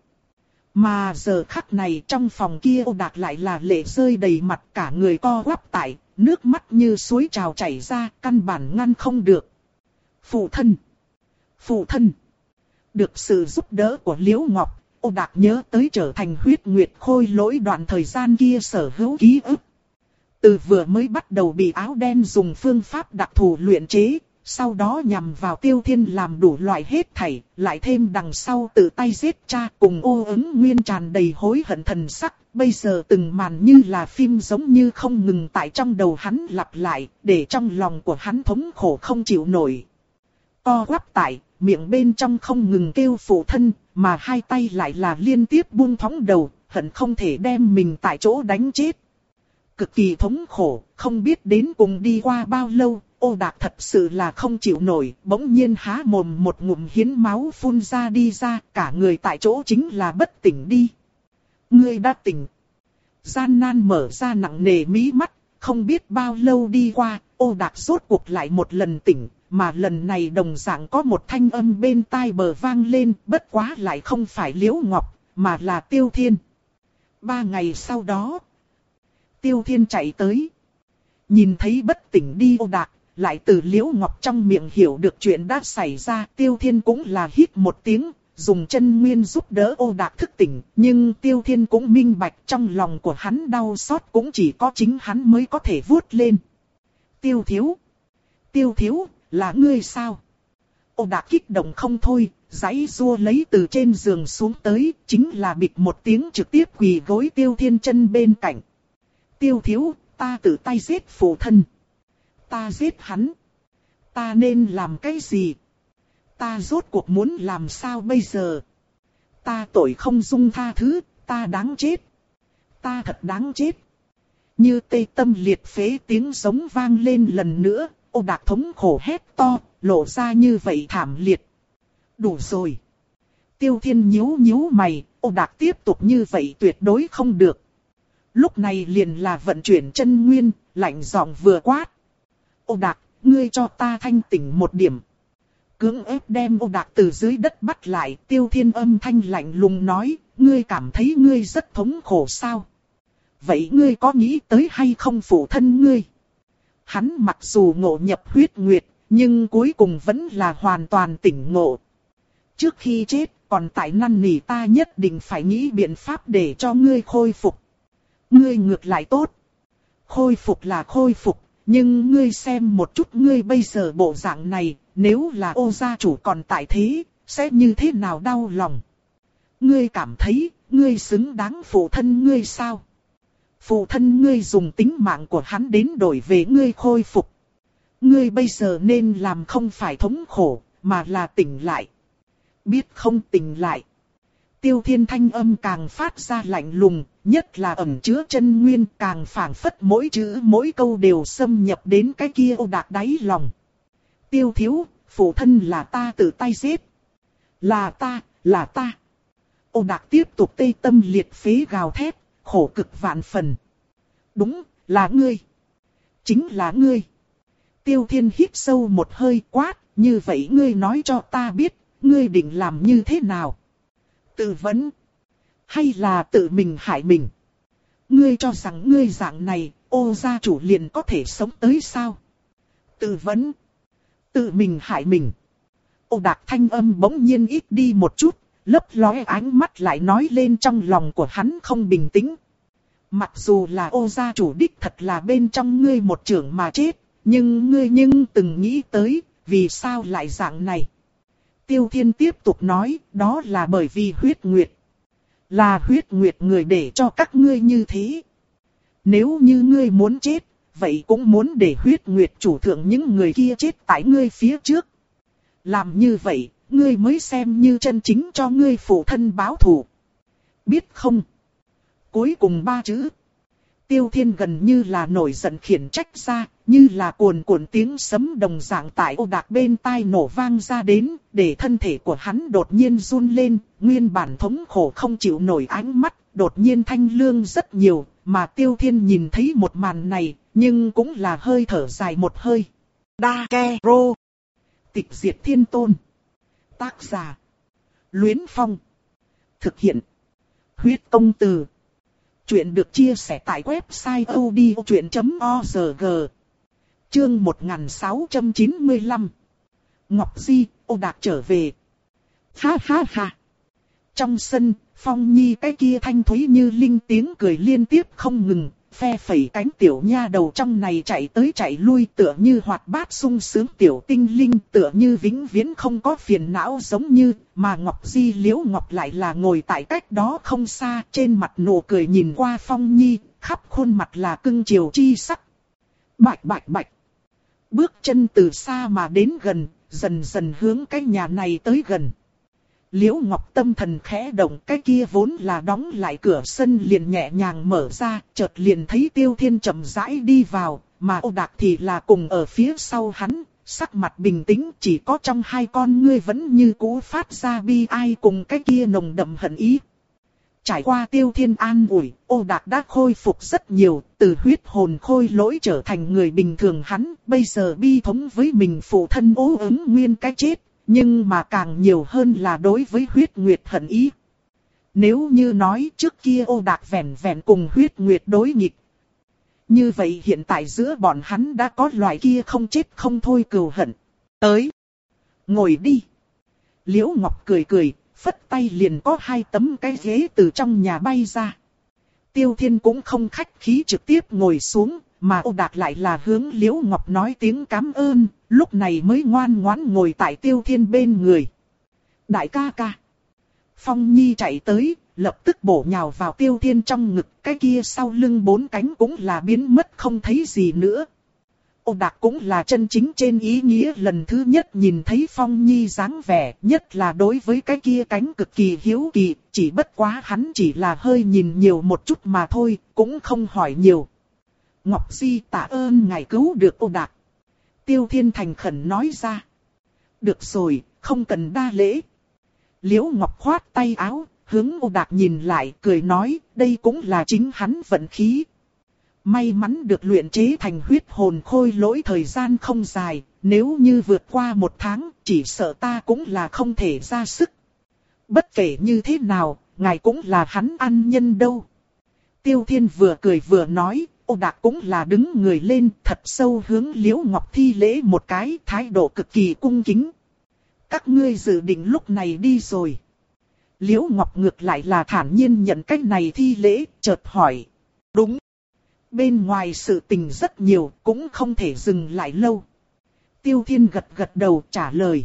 Mà giờ khắc này trong phòng kia Ô Đạc lại là lệ rơi đầy mặt, cả người co quắp tại, nước mắt như suối trào chảy ra, căn bản ngăn không được. Phụ thân! Phụ thân! Được sự giúp đỡ của Liễu Ngọc, Ô Đạc nhớ tới trở thành huyết nguyệt khôi lỗi đoạn thời gian kia sở hữu ký ức. Từ vừa mới bắt đầu bị áo đen dùng phương pháp đặc thù luyện chế, sau đó nhằm vào Tiêu Thiên làm đủ loại hết thảy, lại thêm đằng sau tự tay giết cha cùng Ô Ứng Nguyên tràn đầy hối hận thần sắc, bây giờ từng màn như là phim giống như không ngừng tại trong đầu hắn lặp lại, để trong lòng của hắn thống khổ không chịu nổi. Co quắp tại, miệng bên trong không ngừng kêu phụ thân, mà hai tay lại là liên tiếp buông thõng đầu, hận không thể đem mình tại chỗ đánh chết. Cực kỳ thống khổ, không biết đến cùng đi qua bao lâu, Ô Đạc thật sự là không chịu nổi, bỗng nhiên há mồm một ngụm hiến máu phun ra đi ra, cả người tại chỗ chính là bất tỉnh đi. Ngươi đã tỉnh. Gian nan mở ra nặng nề mí mắt, không biết bao lâu đi qua, Ô Đạc rốt cuộc lại một lần tỉnh, mà lần này đồng dạng có một thanh âm bên tai bờ vang lên, bất quá lại không phải Liễu Ngọc, mà là Tiêu Thiên. Ba ngày sau đó, Tiêu Thiên chạy tới, nhìn thấy bất tỉnh đi Ô Đạc, lại từ Liễu Ngọc trong miệng hiểu được chuyện đã xảy ra. Tiêu Thiên cũng là hít một tiếng, dùng chân nguyên giúp đỡ Ô Đạc thức tỉnh, nhưng Tiêu Thiên cũng minh bạch trong lòng của hắn đau xót cũng chỉ có chính hắn mới có thể vuốt lên. Tiêu thiếu, Tiêu thiếu, là ngươi sao? Ô Đạc kích động không thôi, giãy giụa lấy từ trên giường xuống tới, chính là bịch một tiếng trực tiếp quỳ gối Tiêu Thiên chân bên cạnh. Tiêu thiếu, ta tự tay giết phụ thân. Ta giết hắn. Ta nên làm cái gì? Ta rốt cuộc muốn làm sao bây giờ? Ta tội không dung tha thứ, ta đáng chết. Ta thật đáng chết. Như tê tâm liệt phế tiếng giống vang lên lần nữa, Ô Đạc thống khổ hét to, lộ ra như vậy thảm liệt. Đủ rồi. Tiêu Thiên nhíu nhíu mày, Ô Đạc tiếp tục như vậy tuyệt đối không được. Lúc này liền là vận chuyển chân nguyên, lạnh giọng vừa quát. Ô Đạc, ngươi cho ta thanh tỉnh một điểm. cưỡng ép đem Ô Đạc từ dưới đất bắt lại. Tiêu Thiên âm thanh lạnh lùng nói, ngươi cảm thấy ngươi rất thống khổ sao? Vậy ngươi có nghĩ tới hay không phụ thân ngươi? Hắn mặc dù ngộ nhập huyết nguyệt, nhưng cuối cùng vẫn là hoàn toàn tỉnh ngộ. Trước khi chết, còn tại năn nỉ ta nhất định phải nghĩ biện pháp để cho ngươi khôi phục. Ngươi ngược lại tốt. Khôi phục là khôi phục, nhưng ngươi xem một chút ngươi bây giờ bộ dạng này, nếu là Ô gia chủ còn tại thế, sẽ như thế nào đau lòng? Ngươi cảm thấy, ngươi xứng đáng phụ thân ngươi sao? Phụ thân ngươi dùng tính mạng của hắn đến đổi về ngươi khôi phục. Ngươi bây giờ nên làm không phải thống khổ, mà là tỉnh lại. Biết không tỉnh lại. Tiêu Thiên thanh âm càng phát ra lạnh lùng, nhất là ẩn chứa chân nguyên càng phảng phất mỗi chữ mỗi câu đều xâm nhập đến cái kia Ô Đạc đáy lòng. Tiêu thiếu, phụ thân là ta tự tay giết. Là ta, là ta. Ô Đạc tiếp tục tê tâm liệt phế gào thét, khổ cực vạn phần. Đúng, là ngươi. Chính là ngươi. Tiêu Thiên hít sâu một hơi quát, như vậy ngươi nói cho ta biết, ngươi định làm như thế nào? Tự vấn. Hay là tự mình hại mình? Ngươi cho rằng ngươi dạng này, Ô gia chủ liền có thể sống tới sao? Tự vấn. Tự mình hại mình. Ô Đạc thanh âm bỗng nhiên ít đi một chút, lấp lóe ánh mắt lại nói lên trong lòng của hắn không bình tĩnh. Mặc dù là Ô gia chủ đích thật là bên trong ngươi một trưởng mà chết, nhưng ngươi nhưng từng nghĩ tới, vì sao lại dạng này? Tiêu Thiên tiếp tục nói, đó là bởi vì huyết nguyệt. Là huyết nguyệt người để cho các ngươi như thế. Nếu như ngươi muốn chết, vậy cũng muốn để huyết nguyệt chủ thượng những người kia chết tại ngươi phía trước. Làm như vậy, ngươi mới xem như chân chính cho ngươi phụ thân báo thù. Biết không? Cuối cùng ba chữ. Tiêu Thiên gần như là nổi giận khiển trách ra, như là cuồn cuộn tiếng sấm đồng dạng tại Ô Đạc bên tai nổ vang ra đến, để thân thể của hắn đột nhiên run lên, nguyên bản thống khổ không chịu nổi ánh mắt, đột nhiên thanh lương rất nhiều, mà Tiêu Thiên nhìn thấy một màn này, nhưng cũng là hơi thở dài một hơi. Đa Ke Rô. Tịch diệt thiên tôn. Tác giả. Luyến Phong. Thực hiện. Huyết công từ. Chuyện được chia sẻ tại website odchuyện chấm org. Chương một nghìn sáu trăm chín mươi lăm. Ngọc Di, Ô Đạc trở về. Ha ha ha. Trong sân, Phong Nhi cái kia thanh thúy như linh tiếng cười liên tiếp không ngừng, phe phẩy cánh tiểu nha đầu trong này chạy tới chạy lui tựa như hoạt bát sung sướng tiểu tinh linh, tựa như vĩnh viễn không có phiền não giống như, mà Ngọc Di Liễu Ngọc lại là ngồi tại cách đó không xa, trên mặt nụ cười nhìn qua Phong Nhi, khắp khuôn mặt là cưng chiều chi sắc. Bạch bạch bạch. Bước chân từ xa mà đến gần, dần dần hướng cái nhà này tới gần. Liễu Ngọc tâm thần khẽ động, cái kia vốn là đóng lại cửa sân liền nhẹ nhàng mở ra, chợt liền thấy Tiêu Thiên chậm rãi đi vào, mà Ô Đạc thì là cùng ở phía sau hắn, sắc mặt bình tĩnh, chỉ có trong hai con ngươi vẫn như cũ phát ra bi ai cùng cái kia nồng đậm hận ý. Trải qua Tiêu Thiên an ủi, Ô Đạc đã khôi phục rất nhiều, từ huyết hồn khôi lỗi trở thành người bình thường hắn, bây giờ bi thống với mình phụ thân ố ứng nguyên cái chết. Nhưng mà càng nhiều hơn là đối với huyết nguyệt hận ý. Nếu như nói trước kia Ô Đạc vẻn vẻn cùng huyết nguyệt đối nghịch. Như vậy hiện tại giữa bọn hắn đã có loại kia không chết không thôi cừu hận. Tới. Ngồi đi. Liễu Ngọc cười cười, phất tay liền có hai tấm cái ghế từ trong nhà bay ra. Tiêu Thiên cũng không khách khí trực tiếp ngồi xuống. Mà Ô Đạc lại là hướng Liễu Ngọc nói tiếng cảm ơn, lúc này mới ngoan ngoãn ngồi tại Tiêu Thiên bên người. Đại ca ca. Phong Nhi chạy tới, lập tức bổ nhào vào Tiêu Thiên trong ngực, cái kia sau lưng bốn cánh cũng là biến mất không thấy gì nữa. Ô Đạc cũng là chân chính trên ý nghĩa lần thứ nhất nhìn thấy Phong Nhi dáng vẻ, nhất là đối với cái kia cánh cực kỳ hiếu kỳ, chỉ bất quá hắn chỉ là hơi nhìn nhiều một chút mà thôi, cũng không hỏi nhiều. Ngọc Di tạ ơn ngài cứu được Ô Đạc. Tiêu Thiên thành khẩn nói ra. Được rồi, không cần đa lễ. Liễu Ngọc khoát tay áo, hướng Ô Đạc nhìn lại, cười nói, đây cũng là chính hắn vận khí. may mắn được luyện chế thành huyết hồn khôi lỗi thời gian không dài, nếu như vượt qua một tháng, chỉ sợ ta cũng là không thể ra sức. Bất kể như thế nào, ngài cũng là hắn ăn nhân đâu. Tiêu Thiên vừa cười vừa nói, Ô Đạc cũng là đứng người lên, thật sâu hướng Liễu Ngọc thi lễ một cái, thái độ cực kỳ cung kính. Các ngươi dự định lúc này đi rồi. Liễu Ngọc ngược lại là thản nhiên nhận cách này thi lễ, chợt hỏi. Đúng. Bên ngoài sự tình rất nhiều, cũng không thể dừng lại lâu. Tiêu Thiên gật gật đầu trả lời.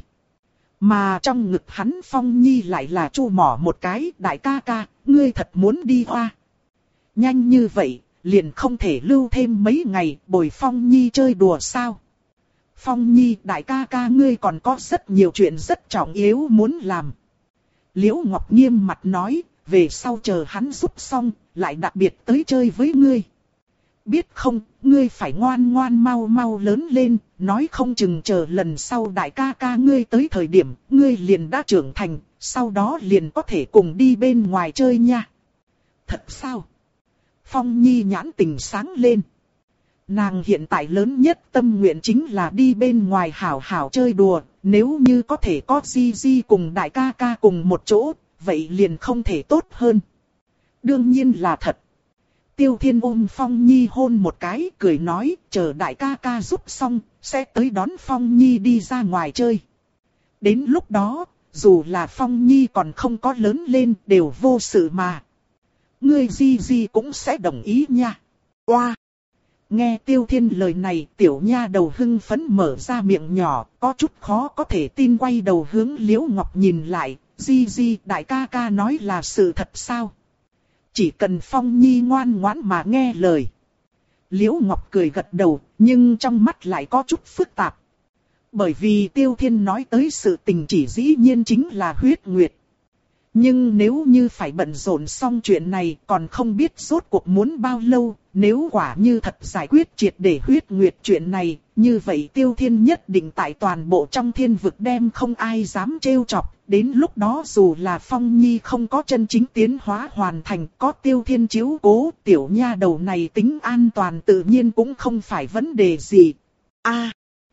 Mà trong ngực hắn Phong Nhi lại là chu mỏ một cái, đại ca ca, ngươi thật muốn đi hoa. Nhanh như vậy, liền không thể lưu thêm mấy ngày, bồi Phong Nhi chơi đùa sao. Phong Nhi, đại ca ca ngươi còn có rất nhiều chuyện rất trọng yếu muốn làm. Liễu Ngọc nghiêm mặt nói, về sau chờ hắn giúp xong, lại đặc biệt tới chơi với ngươi. Biết không, ngươi phải ngoan ngoan mau mau lớn lên, nói không chừng chờ lần sau đại ca ca ngươi tới thời điểm, ngươi liền đã trưởng thành, sau đó liền có thể cùng đi bên ngoài chơi nha. Thật sao? Phong Nhi nhãn tình sáng lên. Nàng hiện tại lớn nhất tâm nguyện chính là đi bên ngoài hảo hảo chơi đùa, nếu như có thể có Di Di cùng đại ca ca cùng một chỗ, vậy liền không thể tốt hơn. Đương nhiên là thật. Tiêu Thiên ôm Phong Nhi hôn một cái, cười nói, chờ đại ca ca giúp xong, sẽ tới đón Phong Nhi đi ra ngoài chơi. Đến lúc đó, dù là Phong Nhi còn không có lớn lên, đều vô sự mà. Ngươi Di Di cũng sẽ đồng ý nha. Oa! Nghe Tiêu Thiên lời này, tiểu nha đầu hưng phấn mở ra miệng nhỏ, có chút khó có thể tin, quay đầu hướng Liễu Ngọc nhìn lại, Di Di, đại ca ca nói là sự thật sao? Chỉ cần Phong Nhi ngoan ngoãn mà nghe lời. Liễu Ngọc cười gật đầu, nhưng trong mắt lại có chút phức tạp. Bởi vì Tiêu Thiên nói tới sự tình chỉ dĩ nhiên chính là huyết nguyệt. Nhưng nếu như phải bận rộn xong chuyện này còn không biết rốt cuộc muốn bao lâu, nếu quả như thật giải quyết triệt để huyết nguyệt chuyện này, như vậy Tiêu Thiên nhất định tại toàn bộ trong thiên vực đem không ai dám trêu chọc, đến lúc đó dù là Phong Nhi không có chân chính tiến hóa hoàn thành, có Tiêu Thiên chiếu cố, tiểu nha đầu này tính an toàn tự nhiên cũng không phải vấn đề gì. A,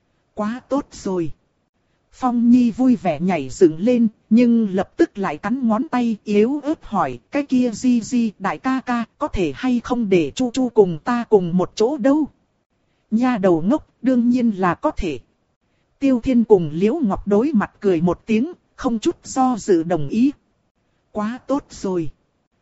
quá tốt rồi. Phong Nhi vui vẻ nhảy dựng lên, nhưng lập tức lại cắn ngón tay yếu ớt hỏi, cái kia Di Di, đại ca ca, có thể hay không để Chu Chu cùng ta cùng một chỗ đâu? Nha đầu ngốc, đương nhiên là có thể. Tiêu Thiên cùng Liễu Ngọc đối mặt cười một tiếng, không chút do dự đồng ý. Quá tốt rồi.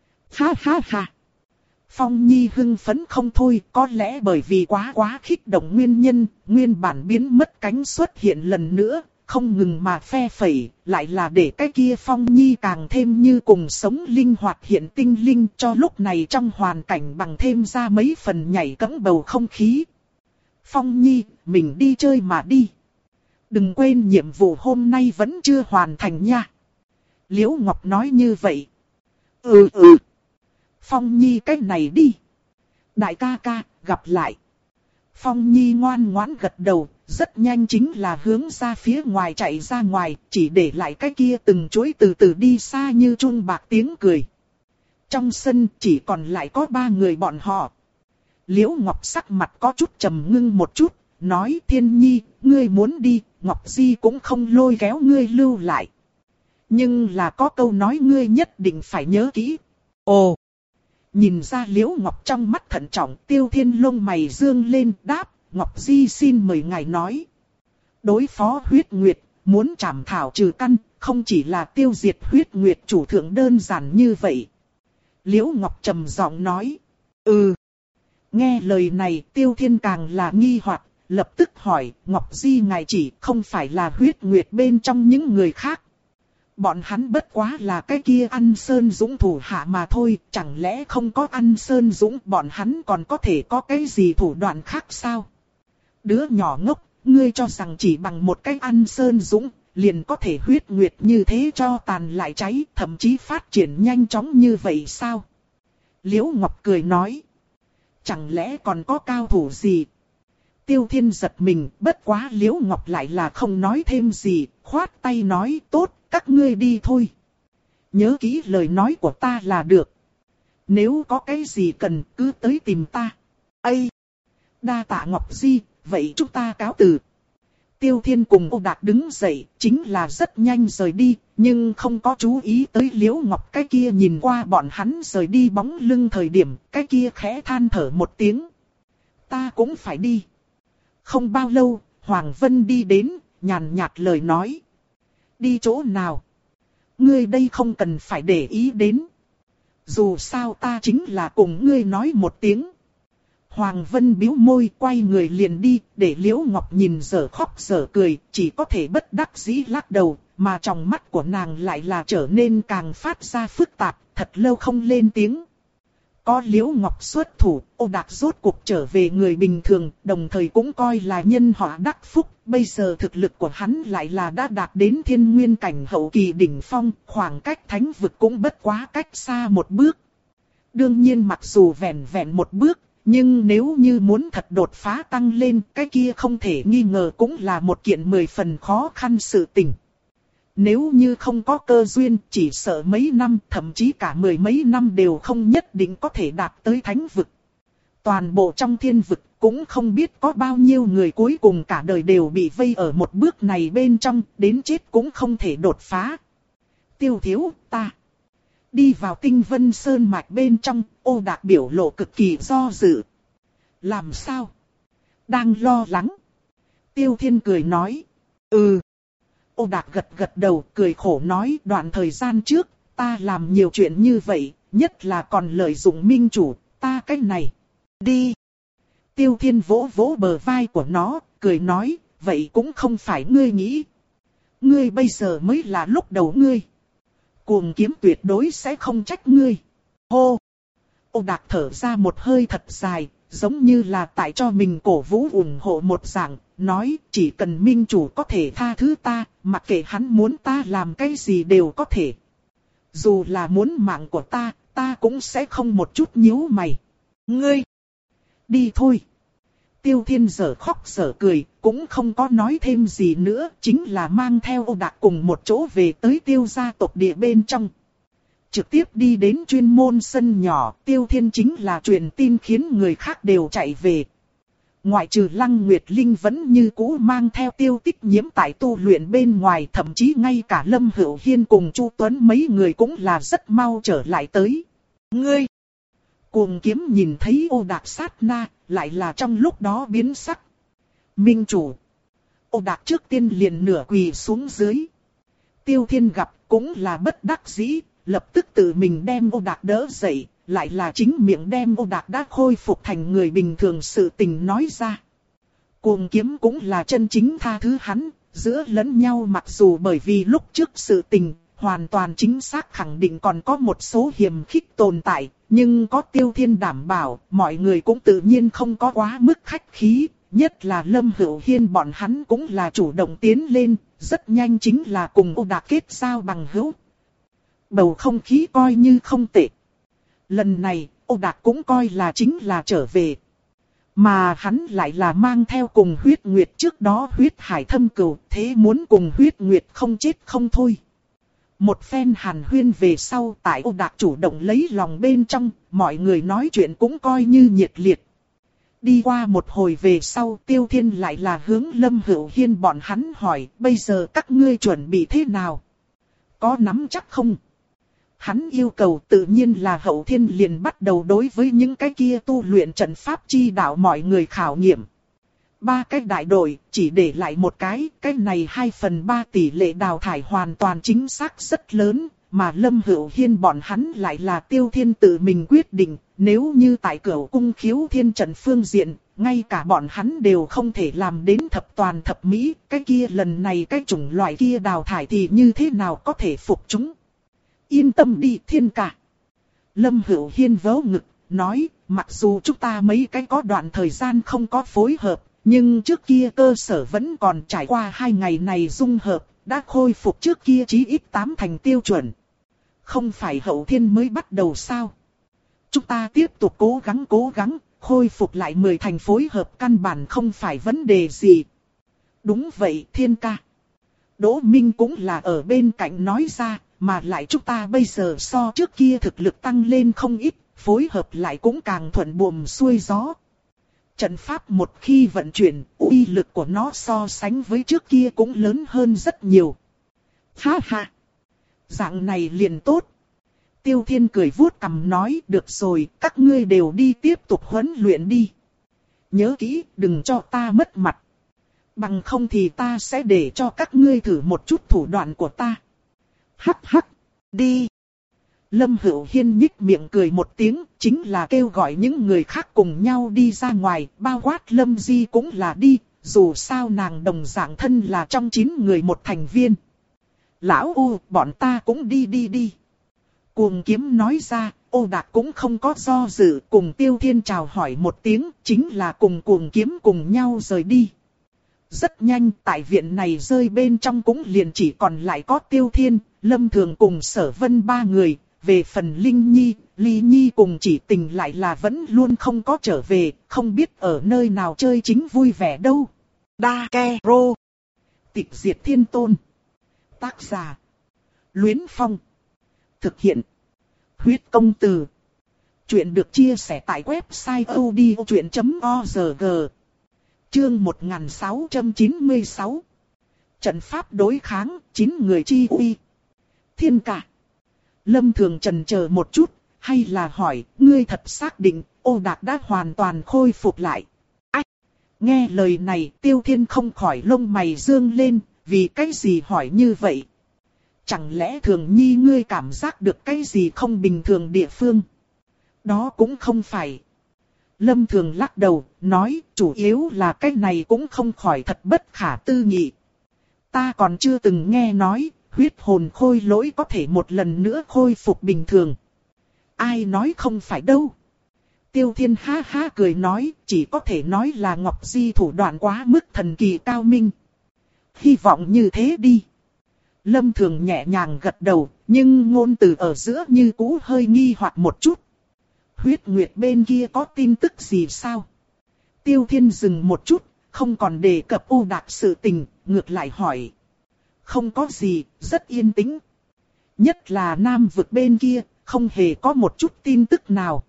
Ha ha ha. Phong Nhi hưng phấn không thôi, có lẽ bởi vì quá quá kích động nguyên nhân, nguyên bản biến mất cánh xuất hiện lần nữa. Không ngừng mà phe phẩy, lại là để cái kia Phong Nhi càng thêm như cùng sống linh hoạt hiện tinh linh, cho lúc này trong hoàn cảnh bằng thêm ra mấy phần nhảy cẫng bầu không khí. Phong Nhi, mình đi chơi mà đi. Đừng quên nhiệm vụ hôm nay vẫn chưa hoàn thành nha. Liễu Ngọc nói như vậy. Ừ ừ. Phong Nhi cái này đi. Đại ca ca, gặp lại. Phong Nhi ngoan ngoãn gật đầu, rất nhanh chính là hướng ra phía ngoài chạy ra ngoài, chỉ để lại cái kia từng chuỗi từ từ đi xa như chuông bạc tiếng cười. Trong sân chỉ còn lại có ba người bọn họ. Liễu Ngọc sắc mặt có chút trầm ngưng một chút, nói Thiên Nhi, ngươi muốn đi, Ngọc Di cũng không lôi kéo ngươi lưu lại. Nhưng là có câu nói ngươi nhất định phải nhớ kỹ. Ồ! Nhìn ra Liễu Ngọc trong mắt thận trọng, Tiêu Thiên lông mày dương lên đáp, Ngọc Di xin mời ngài nói. Đối phó huyết nguyệt, muốn trảm thảo trừ căn, không chỉ là tiêu diệt huyết nguyệt chủ thượng đơn giản như vậy. Liễu Ngọc trầm giọng nói, ừ. Nghe lời này Tiêu Thiên càng là nghi hoặc, lập tức hỏi, Ngọc Di ngài chỉ không phải là huyết nguyệt bên trong những người khác. Bọn hắn bất quá là cái kia ăn Sơn Dũng thủ hạ mà thôi, chẳng lẽ không có ăn Sơn Dũng bọn hắn còn có thể có cái gì thủ đoạn khác sao? Đứa nhỏ ngốc, ngươi cho rằng chỉ bằng một cái ăn Sơn Dũng, liền có thể huyết nguyệt như thế cho tàn lại cháy, thậm chí phát triển nhanh chóng như vậy sao? Liễu Ngọc cười nói, chẳng lẽ còn có cao thủ gì? Tiêu Thiên giật mình, bất quá Liễu Ngọc lại là không nói thêm gì, khoát tay nói tốt, các ngươi đi thôi. Nhớ kỹ lời nói của ta là được. Nếu có cái gì cần cứ tới tìm ta. Ây! Đa tạ Ngọc Di, vậy chúng ta cáo từ. Tiêu Thiên cùng Ô Đạt đứng dậy, chính là rất nhanh rời đi, nhưng không có chú ý tới Liễu Ngọc cái kia nhìn qua bọn hắn rời đi bóng lưng thời điểm, cái kia khẽ than thở một tiếng. Ta cũng phải đi. Không bao lâu, Hoàng Vân đi đến, nhàn nhạt lời nói. Đi chỗ nào? Ngươi đây không cần phải để ý đến. Dù sao ta chính là cùng ngươi nói một tiếng. Hoàng Vân bĩu môi quay người liền đi, để Liễu Ngọc nhìn dở khóc dở cười, chỉ có thể bất đắc dĩ lắc đầu, mà trong mắt của nàng lại là trở nên càng phát ra phức tạp, thật lâu không lên tiếng. Có Liễu Ngọc xuất thủ, Ô Đạt rốt cuộc trở về người bình thường, đồng thời cũng coi là nhân họa đắc phúc, bây giờ thực lực của hắn lại là đã đạt đến thiên nguyên cảnh hậu kỳ đỉnh phong, khoảng cách thánh vực cũng bất quá cách xa một bước. Đương nhiên mặc dù vẹn vẹn một bước, nhưng nếu như muốn thật đột phá tăng lên, cái kia không thể nghi ngờ cũng là một kiện mười phần khó khăn sự tình. Nếu như không có cơ duyên, chỉ sợ mấy năm, thậm chí cả mười mấy năm đều không nhất định có thể đạt tới thánh vực. Toàn bộ trong thiên vực cũng không biết có bao nhiêu người cuối cùng cả đời đều bị vây ở một bước này bên trong, đến chết cũng không thể đột phá. Tiêu thiếu, ta đi vào Tinh Vân Sơn mạch bên trong, Ô Đạt biểu lộ cực kỳ do dự. Làm sao? Đang lo lắng. Tiêu Thiên cười nói. Ừ. Ô Đạt gật gật đầu cười khổ nói đoạn thời gian trước, ta làm nhiều chuyện như vậy, nhất là còn lợi dụng minh chủ, ta cái này. Đi. Tiêu Thiên vỗ vỗ bờ vai của nó, cười nói, vậy cũng không phải ngươi nghĩ. Ngươi bây giờ mới là lúc đầu ngươi. Cuồng kiếm tuyệt đối sẽ không trách ngươi. Hô! Ô Đạt thở ra một hơi thật dài, giống như là tại cho mình cổ vũ ủng hộ một dạng, nói chỉ cần minh chủ có thể tha thứ ta, mặc kệ hắn muốn ta làm cái gì đều có thể. Dù là muốn mạng của ta, ta cũng sẽ không một chút nhíu mày. Ngươi! Đi thôi! Tiêu Thiên giở khóc giở cười, cũng không có nói thêm gì nữa, chính là mang theo Ô Đạt cùng một chỗ về tới Tiêu gia tộc địa bên trong. Trực tiếp đi đến chuyên môn sân nhỏ, Tiêu Thiên chính là truyền tin khiến người khác đều chạy về. Ngoại trừ Lăng Nguyệt Linh vẫn như cũ mang theo Tiêu Tích Nhiễm tại tu luyện bên ngoài, thậm chí ngay cả Lâm Hữu Hiên cùng Chu Tuấn mấy người cũng là rất mau trở lại tới. Ngươi! Cuồng kiếm nhìn thấy Ô Đạt sát na, lại là trong lúc đó biến sắc. Minh chủ! Ô Đạt trước tiên liền nửa quỳ xuống dưới. Tiêu Thiên gặp cũng là bất đắc dĩ, lập tức tự mình đem Ô Đạt đỡ dậy, lại là chính miệng đem Ô Đạt đã khôi phục thành người bình thường sự tình nói ra. Cuồng kiếm cũng là chân chính tha thứ hắn, giữa lẫn nhau mặc dù bởi vì lúc trước sự tình, hoàn toàn chính xác khẳng định còn có một số hiềm khích tồn tại, nhưng có Tiêu Thiên đảm bảo, mọi người cũng tự nhiên không có quá mức khách khí, nhất là Lâm Hữu Hiên bọn hắn cũng là chủ động tiến lên, rất nhanh chính là cùng Ô Đạt kết giao bằng hữu. Bầu không khí coi như không tệ. Lần này, Ô Đạt cũng coi là chính là trở về. Mà hắn lại là mang theo cùng huyết nguyệt trước đó huyết hải thâm cừu, thế muốn cùng huyết nguyệt không chết không thôi. Một phen hàn huyên về sau tại Ô Đạt chủ động lấy lòng bên trong, mọi người nói chuyện cũng coi như nhiệt liệt. Đi qua một hồi về sau Tiêu Thiên lại là hướng Lâm Hữu Hiên bọn hắn hỏi, bây giờ các ngươi chuẩn bị thế nào? Có nắm chắc không? Hắn yêu cầu tự nhiên là Hậu Thiên liền bắt đầu đối với những cái kia tu luyện trận pháp chi đạo mọi người khảo nghiệm. Ba cái đại đội, chỉ để lại một cái, cái này hai phần ba tỷ lệ đào thải hoàn toàn chính xác rất lớn, mà Lâm Hữu Hiên bọn hắn lại là Tiêu Thiên tự mình quyết định, nếu như tại Cửu Cung Khiếu Thiên trận phương diện, ngay cả bọn hắn đều không thể làm đến thập toàn thập mỹ, cái kia lần này cái chủng loại kia đào thải thì như thế nào có thể phục chúng. Yên tâm đi Thiên ca. Lâm Hữu Hiên vớ ngực, nói, mặc dù chúng ta mấy cái có đoạn thời gian không có phối hợp, nhưng trước kia cơ sở vẫn còn trải qua hai ngày này dung hợp, đã khôi phục trước kia chí ít tám thành tiêu chuẩn. Không phải Hậu Thiên mới bắt đầu sao? Chúng ta tiếp tục cố gắng cố gắng, khôi phục lại mười thành phối hợp căn bản không phải vấn đề gì. Đúng vậy Thiên ca. Đỗ Minh cũng là ở bên cạnh nói ra, mà lại chúng ta bây giờ so trước kia thực lực tăng lên không ít, phối hợp lại cũng càng thuận buồm xuôi gió. Trận pháp một khi vận chuyển, uy lực của nó so sánh với trước kia cũng lớn hơn rất nhiều. Ha ha! Dạng này liền tốt. Tiêu Thiên cười vuốt cằm nói, được rồi, các ngươi đều đi tiếp tục huấn luyện đi. Nhớ kỹ, đừng cho ta mất mặt. Bằng không thì ta sẽ để cho các ngươi thử một chút thủ đoạn của ta. Hắc hắc, đi. Lâm Hữu Hiên nhích miệng cười một tiếng, chính là kêu gọi những người khác cùng nhau đi ra ngoài, bao quát Lâm Di cũng là đi, dù sao nàng đồng dạng thân là trong chín người một thành viên. Lão U, bọn ta cũng đi đi đi. Cuồng Kiếm nói ra, Ô Đạc cũng không có do dự, cùng Tiêu Thiên chào hỏi một tiếng, chính là cùng Cuồng Kiếm cùng nhau rời đi. Rất nhanh, tại viện này rơi bên trong cũng liền chỉ còn lại có Tiêu Thiên, Lâm Thường cùng Sở Vân ba người. Về phần Linh Nhi, Ly Nhi cùng Chỉ Tình lại là vẫn luôn không có trở về, không biết ở nơi nào chơi chính vui vẻ đâu. Đa Ke Rô. Tịch Diệt Thiên Tôn. Tác giả. Luyến Phong. Thực hiện. Huyết Công Từ. Chuyện được chia sẻ tại website odchuyện chấm org. Chương một nghìn sáu trăm chín mươi sáu. Trận pháp đối kháng, chín người chi uy. Thiên Cả. Lâm Thường chần chờ một chút, hay là hỏi, ngươi thật xác định, Ô Đạc đã hoàn toàn khôi phục lại. Ách! Nghe lời này, Tiêu Thiên không khỏi lông mày dương lên, vì cái gì hỏi như vậy? Chẳng lẽ Thường Nhi ngươi cảm giác được cái gì không bình thường địa phương? Đó cũng không phải. Lâm Thường lắc đầu, nói, chủ yếu là cái này cũng không khỏi thật bất khả tư nghị. Ta còn chưa từng nghe nói. Huyết hồn khôi lỗi có thể một lần nữa khôi phục bình thường. Ai nói không phải đâu. Tiêu Thiên ha ha cười nói, chỉ có thể nói là Ngọc Di thủ đoạn quá mức thần kỳ cao minh. Hy vọng như thế đi. Lâm Thường nhẹ nhàng gật đầu, nhưng ngôn từ ở giữa như cũ hơi nghi hoặc một chút. Huyết Nguyệt bên kia có tin tức gì sao? Tiêu Thiên dừng một chút, không còn đề cập Ô Đạc sự tình, ngược lại hỏi. Không có gì, rất yên tĩnh. Nhất là Nam vực bên kia, không hề có một chút tin tức nào.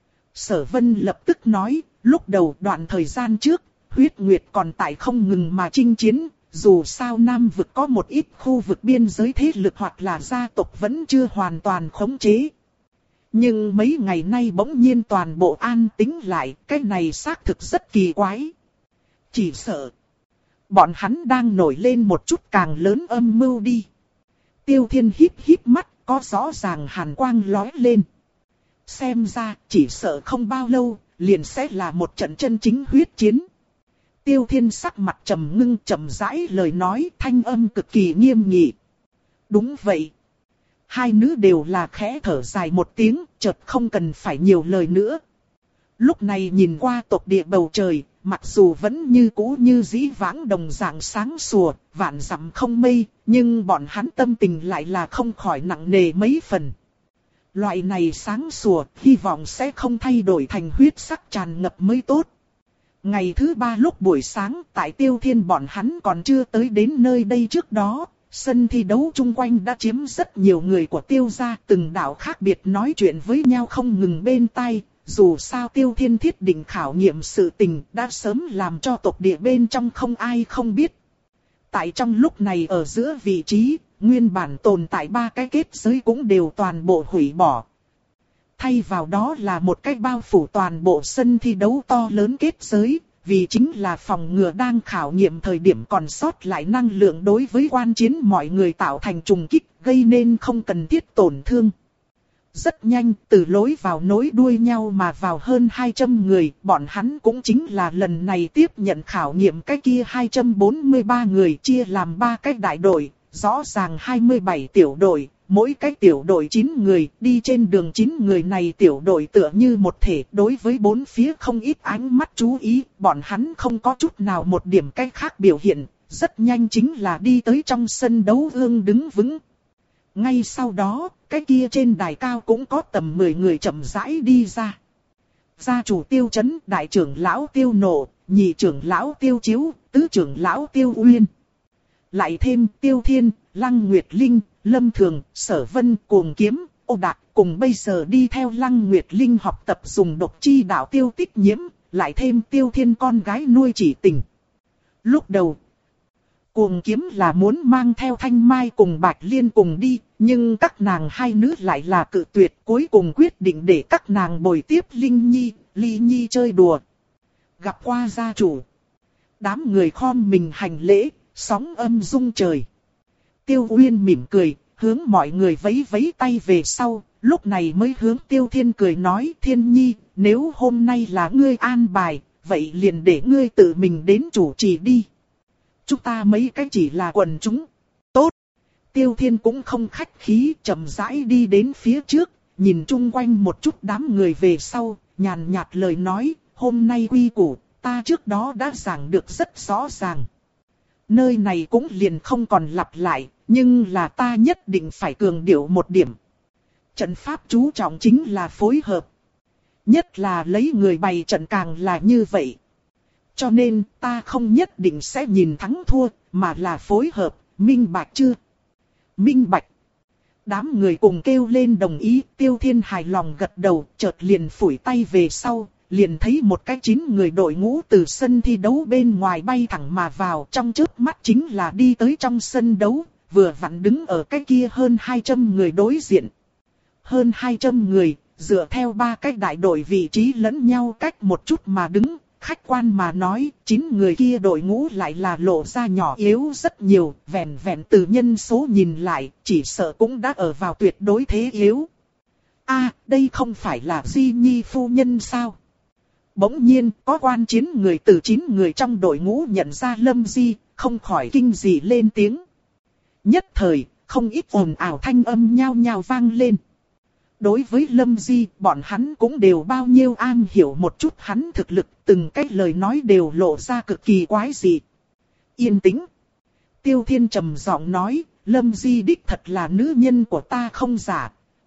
Sở Vân lập tức nói, lúc đầu đoạn thời gian trước, Huyết Nguyệt còn tại không ngừng mà chinh chiến, dù sao Nam vực có một ít khu vực biên giới thế lực hoặc là gia tộc vẫn chưa hoàn toàn khống chế. Nhưng mấy ngày nay bỗng nhiên toàn bộ an tĩnh lại, cái này xác thực rất kỳ quái. Chỉ sợ bọn hắn đang nổi lên một chút càng lớn âm mưu đi. Tiêu Thiên híp híp mắt, có rõ ràng hàn quang lóe lên. Xem ra, chỉ sợ không bao lâu, liền sẽ là một trận chân chính huyết chiến. Tiêu Thiên sắc mặt trầm ngưng trầm rãi lời nói, thanh âm cực kỳ nghiêm nghị. Đúng vậy. Hai nữ đều là khẽ thở dài một tiếng, chợt không cần phải nhiều lời nữa. Lúc này nhìn qua tộc địa bầu trời, mặc dù vẫn như cũ như dĩ vãng đồng dạng sáng sủa, vạn dặm không mây, nhưng bọn hắn tâm tình lại là không khỏi nặng nề mấy phần. Loại này sáng sủa, hy vọng sẽ không thay đổi thành huyết sắc tràn ngập mới tốt. Ngày thứ ba lúc buổi sáng, tại Tiêu Thiên bọn hắn còn chưa tới đến nơi đây trước đó, sân thi đấu chung quanh đã chiếm rất nhiều người của Tiêu gia, từng đạo khác biệt nói chuyện với nhau không ngừng bên tai. Dù sao Tiêu Thiên thiết định khảo nghiệm sự tình đã sớm làm cho tộc địa bên trong không ai không biết. Tại trong lúc này ở giữa vị trí, nguyên bản tồn tại ba cái kết giới cũng đều toàn bộ hủy bỏ. Thay vào đó là một cái bao phủ toàn bộ sân thi đấu to lớn kết giới, vì chính là phòng ngừa đang khảo nghiệm thời điểm còn sót lại năng lượng đối với quan chiến mọi người tạo thành trùng kích, gây nên không cần thiết tổn thương. Rất nhanh, từ lối vào nối đuôi nhau mà vào hơn hai trăm người, bọn hắn cũng chính là lần này tiếp nhận khảo nghiệm cái kia hai trăm bốn mươi ba người chia làm ba cái đại đội, rõ ràng hai mươi bảy tiểu đội, mỗi cái tiểu đội chín người, đi trên đường chín người này tiểu đội tựa như một thể, đối với bốn phía không ít ánh mắt chú ý, bọn hắn không có chút nào một điểm cái khác biểu hiện, rất nhanh chính là đi tới trong sân đấu ương đứng vững. Ngay sau đó, cái kia trên đài cao cũng có tầm mười người chậm rãi đi ra. Gia chủ Tiêu Chấn, đại trưởng lão Tiêu Nộ, nhị trưởng lão Tiêu Chiếu, tứ trưởng lão Tiêu Uyên. Lại thêm Tiêu Thiên, Lăng Nguyệt Linh, Lâm Thường, Sở Vân, Cuồng Kiếm, Ô Đạc, cùng bây giờ đi theo Lăng Nguyệt Linh học tập dùng độc chi đạo Tiêu Tích Nhiễm, lại thêm Tiêu Thiên con gái nuôi chỉ tình. Lúc đầu, Cuồng Kiếm là muốn mang theo Thanh Mai cùng Bạch Liên cùng đi, nhưng các nàng hai nữ lại là cự tuyệt, cuối cùng quyết định để các nàng bồi tiếp Linh Nhi, Ly Nhi chơi đùa. Gặp qua gia chủ, đám người khom mình hành lễ, sóng âm rung trời. Tiêu Uyên mỉm cười, hướng mọi người vẫy vẫy tay về sau, lúc này mới hướng Tiêu Thiên cười nói: Thiên Nhi, nếu hôm nay là ngươi an bài, vậy liền để ngươi tự mình đến chủ trì đi. Chúng ta mấy cái chỉ là quần chúng. Tốt. Tiêu Thiên cũng không khách khí, chậm rãi đi đến phía trước, nhìn chung quanh một chút đám người về sau, nhàn nhạt lời nói: hôm nay quy củ, ta trước đó đã giảng được rất rõ ràng. Nơi này cũng liền không còn lặp lại, nhưng là ta nhất định phải cường điệu một điểm. Trận pháp chú trọng chính là phối hợp. Nhất là lấy người bày trận càng là như vậy. Cho nên ta không nhất định sẽ nhìn thắng thua, mà là phối hợp, minh bạch chưa? Minh bạch. Đám người cùng kêu lên đồng ý, Tiêu Thiên hài lòng gật đầu, chợt liền phủi tay về sau, liền thấy một cái chín người đội ngũ từ sân thi đấu bên ngoài bay thẳng mà vào, trong chớp mắt chính là đi tới trong sân đấu, vừa vặn đứng ở cái kia hơn hai trăm người đối diện. Hơn hai trăm người, dựa theo ba cái đại đội vị trí lẫn nhau cách một chút mà đứng, khách quan mà nói, chín người kia đội ngũ lại là lộ ra nhỏ yếu rất nhiều, vẹn vẹn từ nhân số nhìn lại, chỉ sợ cũng đã ở vào tuyệt đối thế yếu. A, à, đây không phải là Di Nhi phu nhân sao? Bỗng nhiên, có quan chiến người từ chín người trong đội ngũ nhận ra Lâm Di, không khỏi kinh dị lên tiếng. Nhất thời, không ít ồn ào thanh âm nhao nhao vang lên. Đối với Lâm Di, bọn hắn cũng đều bao nhiêu an hiểu một chút hắn thực lực, từng cái lời nói đều lộ ra cực kỳ quái dị. Yên tĩnh. Tiêu Thiên trầm giọng nói, Lâm Di đích thật là nữ nhân của ta không giả.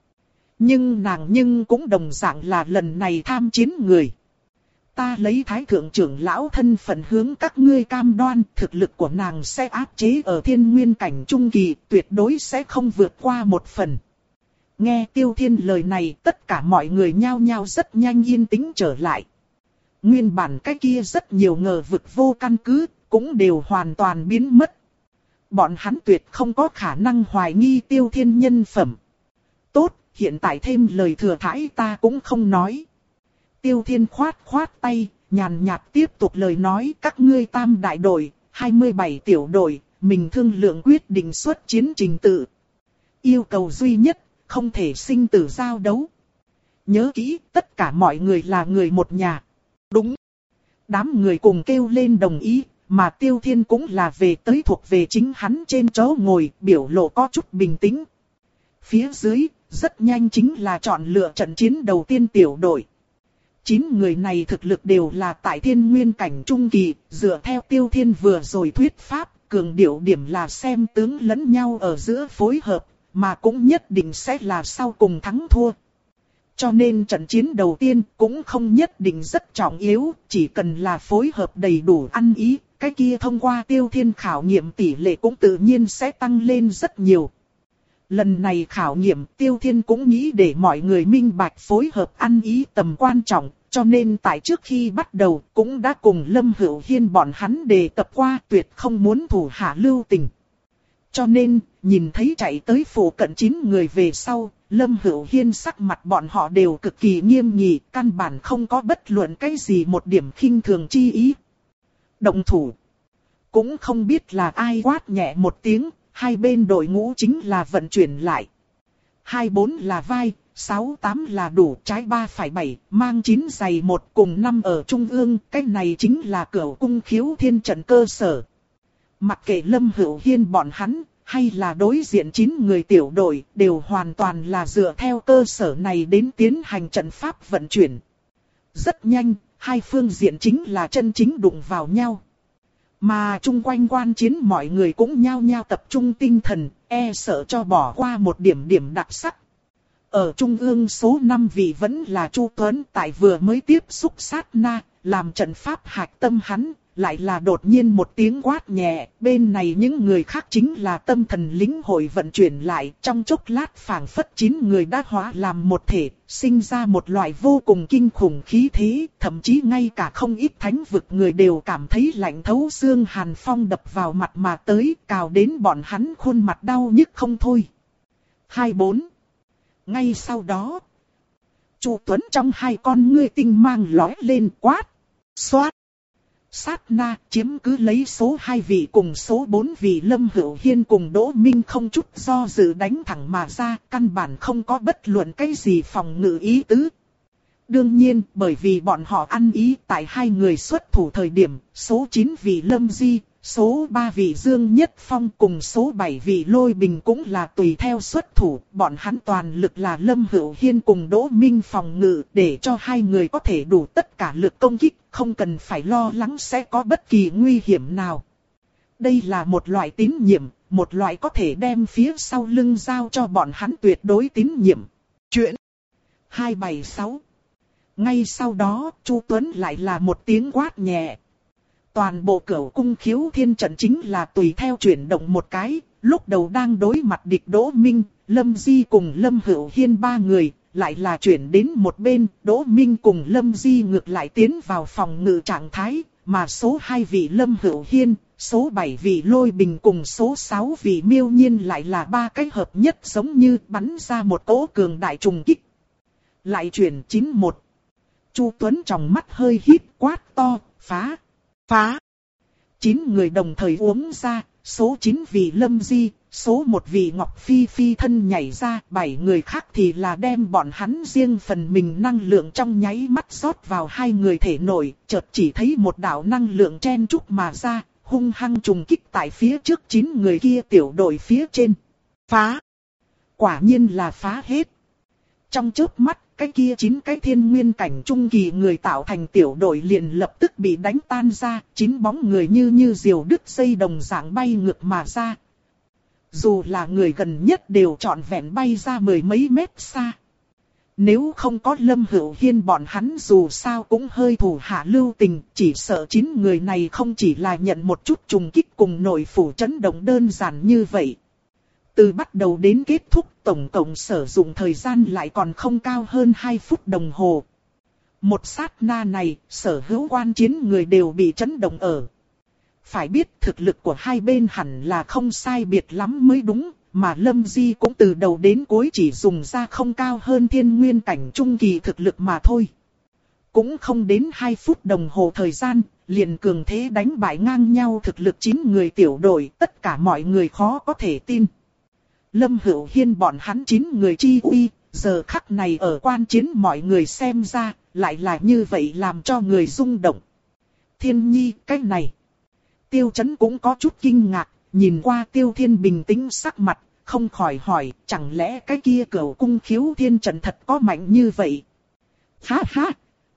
Nhưng nàng nhưng cũng đồng dạng là lần này tham chiến người. Ta lấy thái thượng trưởng lão thân phận hướng các ngươi cam đoan, thực lực của nàng sẽ áp chế ở thiên nguyên cảnh trung kỳ, tuyệt đối sẽ không vượt qua một phần. Nghe Tiêu Thiên lời này, tất cả mọi người nhao nhao rất nhanh yên tĩnh trở lại. Nguyên bản cái kia rất nhiều ngờ vực vô căn cứ, cũng đều hoàn toàn biến mất. Bọn hắn tuyệt không có khả năng hoài nghi Tiêu Thiên nhân phẩm. Tốt, hiện tại thêm lời thừa thãi ta cũng không nói. Tiêu Thiên khoát khoát tay, nhàn nhạt tiếp tục lời nói, các ngươi tam đại đội, hai mươi bảy tiểu đội, mình thương lượng quyết định xuất chiến trình tự. Yêu cầu duy nhất, không thể sinh tử giao đấu. Nhớ kỹ, tất cả mọi người là người một nhà. Đúng. Đám người cùng kêu lên đồng ý, mà Tiêu Thiên cũng là về tới thuộc về chính hắn trên chỗ ngồi, biểu lộ có chút bình tĩnh. Phía dưới, rất nhanh chính là chọn lựa trận chiến đầu tiên tiểu đội. Chín người này thực lực đều là tại thiên nguyên cảnh trung kỳ, dựa theo Tiêu Thiên vừa rồi thuyết pháp, cường điệu điểm là xem tướng lẫn nhau ở giữa phối hợp, mà cũng nhất định sẽ là sau cùng thắng thua. Cho nên trận chiến đầu tiên cũng không nhất định rất trọng yếu, chỉ cần là phối hợp đầy đủ ăn ý, cái kia thông qua Tiêu Thiên khảo nghiệm tỷ lệ cũng tự nhiên sẽ tăng lên rất nhiều. Lần này khảo nghiệm Tiêu Thiên cũng nghĩ để mọi người minh bạch phối hợp ăn ý tầm quan trọng, cho nên tại trước khi bắt đầu cũng đã cùng Lâm Hữu Hiên bọn hắn đề cập qua tuyệt không muốn thủ hạ lưu tình. Cho nên, nhìn thấy chạy tới phủ cận chín người về sau, Lâm Hữu Hiên sắc mặt bọn họ đều cực kỳ nghiêm nghị, căn bản không có bất luận cái gì một điểm khinh thường chi ý. Động thủ. Cũng không biết là ai quát nhẹ một tiếng, hai bên đội ngũ chính là vận chuyển lại. Hai bốn là vai, sáu tám là đủ, trái ba phải bảy, mang chín giày một cùng năm ở trung ương, cái này chính là cửu cung khiếu thiên trận cơ sở. Mặc kệ Lâm Hữu Hiên bọn hắn, hay là đối diện chín người tiểu đội, đều hoàn toàn là dựa theo cơ sở này đến tiến hành trận pháp vận chuyển. Rất nhanh, hai phương diện chính là chân chính đụng vào nhau. Mà chung quanh quan chiến mọi người cũng nhao nhao tập trung tinh thần, e sợ cho bỏ qua một điểm điểm đặc sắc. Ở trung ương số năm vị vẫn là Chu Tuấn, tại vừa mới tiếp xúc sát na, làm trận pháp hạch tâm hắn, lại là đột nhiên một tiếng quát nhẹ, bên này những người khác chính là tâm thần lĩnh hội vận chuyển lại, trong chốc lát phảng phất chín người đã hóa làm một thể, sinh ra một loại vô cùng kinh khủng khí thế, thậm chí ngay cả không ít thánh vực người đều cảm thấy lạnh thấu xương, hàn phong đập vào mặt mà tới, cào đến bọn hắn khuôn mặt đau nhức không thôi. Hai bốn. Ngay sau đó, Chu Tuấn trong hai con ngươi tinh mang lóe lên quát, xoát. Sát na chiếm cứ lấy số hai vị cùng số bốn vị Lâm Hữu Hiên cùng Đỗ Minh không chút do dự đánh thẳng mà ra, căn bản không có bất luận cái gì phòng ngự ý tứ. Đương nhiên, bởi vì bọn họ ăn ý tại hai người xuất thủ thời điểm, số chín vị Lâm Di, số ba vị Dương Nhất Phong cùng số bảy vị Lôi Bình cũng là tùy theo xuất thủ, bọn hắn toàn lực là Lâm Hữu Hiên cùng Đỗ Minh phòng ngự để cho hai người có thể đủ tất cả lực công kích, không cần phải lo lắng sẽ có bất kỳ nguy hiểm nào. Đây là một loại tín nhiệm, một loại có thể đem phía sau lưng giao cho bọn hắn tuyệt đối tín nhiệm. Chuyện hai bảy sáu. Ngay sau đó, Chu Tuấn lại là một tiếng quát nhẹ. Toàn bộ Cửu Cung Khiếu Thiên trận chính là tùy theo chuyển động một cái, lúc đầu đang đối mặt địch Đỗ Minh, Lâm Di cùng Lâm Hữu Hiên ba người, lại là chuyển đến một bên, Đỗ Minh cùng Lâm Di ngược lại tiến vào phòng ngự trạng thái, mà số hai vị Lâm Hữu Hiên, số bảy vị Lôi Bình cùng số sáu vị Miêu Nhiên lại là ba cái hợp nhất giống như bắn ra một cỗ cường đại trùng kích. Lại chuyển chín một. Chu Tuấn trong mắt hơi híp quát to, phá, phá. Chín người đồng thời uống ra, số chín vị Lâm Di, số một vị Ngọc Phi Phi thân nhảy ra, bảy người khác thì là đem bọn hắn riêng phần mình năng lượng trong nháy mắt rót vào hai người thể nội, chợt chỉ thấy một đạo năng lượng chen chúc mà ra, hung hăng trùng kích tại phía trước chín người kia tiểu đội phía trên. Phá! Quả nhiên là phá hết. Trong chớp mắt, cái kia chín cái thiên nguyên cảnh trung kỳ người tạo thành tiểu đội liền lập tức bị đánh tan ra, chín bóng người như như diều đứt dây đồng dạng bay ngược mà ra. Dù là người gần nhất đều trọn vẹn bay ra mười mấy mét xa. Nếu không có Lâm Hữu Hiên bọn hắn dù sao cũng hơi thủ hạ lưu tình, chỉ sợ chín người này không chỉ là nhận một chút trùng kích cùng nội phủ chấn động đơn giản như vậy. Từ bắt đầu đến kết thúc tổng cộng sử dụng thời gian lại còn không cao hơn hai phút đồng hồ. Một sát na này, sở hữu quan chiến người đều bị chấn động ở. Phải biết thực lực của hai bên hẳn là không sai biệt lắm mới đúng, mà Lâm Di cũng từ đầu đến cuối chỉ dùng ra không cao hơn thiên nguyên cảnh trung kỳ thực lực mà thôi. Cũng không đến hai phút đồng hồ thời gian, liền cường thế đánh bại ngang nhau thực lực chín người tiểu đội, tất cả mọi người khó có thể tin. Lâm Hữu Hiên bọn hắn chín người chi uy, giờ khắc này ở quan chiến mọi người xem ra, lại là như vậy làm cho người rung động. Thiên Nhi, cái này. Tiêu Chấn cũng có chút kinh ngạc, nhìn qua Tiêu Thiên bình tĩnh sắc mặt, không khỏi hỏi, chẳng lẽ cái kia Cửu Cung Khiếu Thiên trận thật có mạnh như vậy? Ha ha!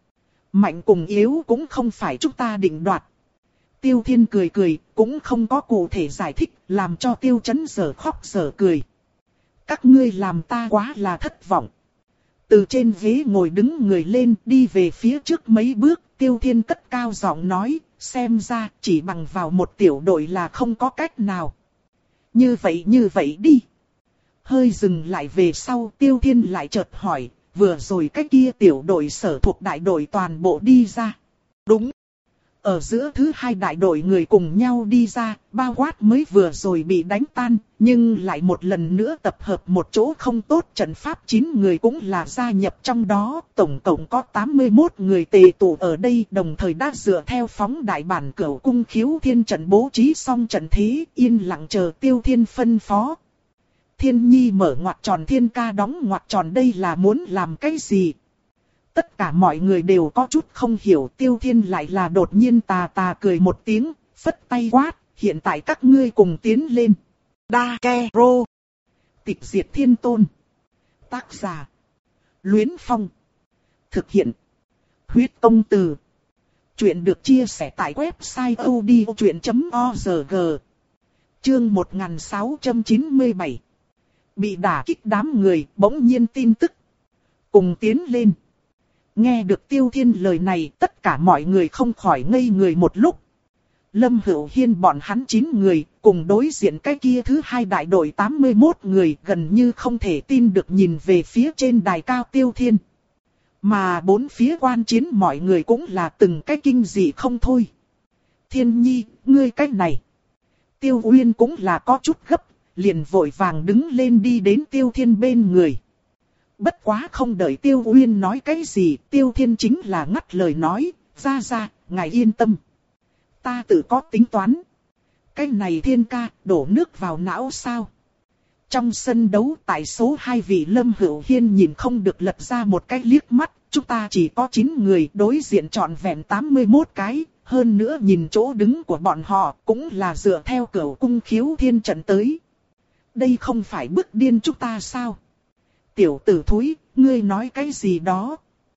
Mạnh cùng yếu cũng không phải chúng ta định đoạt. Tiêu Thiên cười cười, cũng không có cụ thể giải thích, làm cho Tiêu Chấn giờ khóc giờ cười. Các ngươi làm ta quá là thất vọng. Từ trên ghế ngồi đứng người lên, đi về phía trước mấy bước, Tiêu Thiên cất cao giọng nói, xem ra chỉ bằng vào một tiểu đội là không có cách nào. Như vậy như vậy đi. Hơi dừng lại về sau, Tiêu Thiên lại chợt hỏi, vừa rồi cái kia tiểu đội sở thuộc đại đội toàn bộ đi ra. Đúng. Ở giữa thứ hai đại đội người cùng nhau đi ra, bao quát mới vừa rồi bị đánh tan, nhưng lại một lần nữa tập hợp một chỗ không tốt, trận pháp chín người cũng là gia nhập trong đó, tổng cộng có tám mươi mốt người tề tụ ở đây, đồng thời đã dựa theo phóng đại bản Cửu Cung Khiếu Thiên trận bố trí xong trận thế, yên lặng chờ Tiêu Thiên phân phó. Thiên Nhi mở ngoặc tròn, Thiên Ca đóng ngoặc tròn, đây là muốn làm cái gì? Tất cả mọi người đều có chút không hiểu, Tiêu Thiên lại là đột nhiên tà tà cười một tiếng, phất tay quát, hiện tại các ngươi cùng tiến lên. Đa Ke Rô. Tịch diệt thiên tôn. Tác giả. Luyến Phong. Thực hiện. Huyết công từ. Chuyện được chia sẻ tại website odchuyện chấm org. Chương một nghìn sáu trăm chín mươi bảy. Bị đả kích đám người, bỗng nhiên tin tức. Cùng tiến lên. Nghe được Tiêu Thiên lời này, tất cả mọi người không khỏi ngây người một lúc. Lâm Hữu Hiên bọn hắn chín người, cùng đối diện cái kia thứ hai đại đội tám mươi mốt người, gần như không thể tin được nhìn về phía trên đài cao Tiêu Thiên. Mà bốn phía quan chiến mọi người cũng là từng cái kinh dị không thôi. Thiên Nhi, ngươi cái này. Tiêu Uyên cũng là có chút gấp, liền vội vàng đứng lên đi đến Tiêu Thiên bên người. Bất quá không đợi Tiêu Uyên nói cái gì, Tiêu Thiên chính là ngắt lời nói, ra ra, ngài yên tâm. Ta tự có tính toán. Cái này Thiên ca, đổ nước vào não sao? Trong sân đấu tại số hai vị Lâm Hữu Hiên nhìn không được lật ra một cái liếc mắt, chúng ta chỉ có chín người đối diện trọn vẹn tám mươi mốt cái, hơn nữa nhìn chỗ đứng của bọn họ cũng là dựa theo cửu cung khiếu thiên trận tới. Đây không phải bức điên chúng ta sao? Tiểu tử thúi, ngươi nói cái gì đó?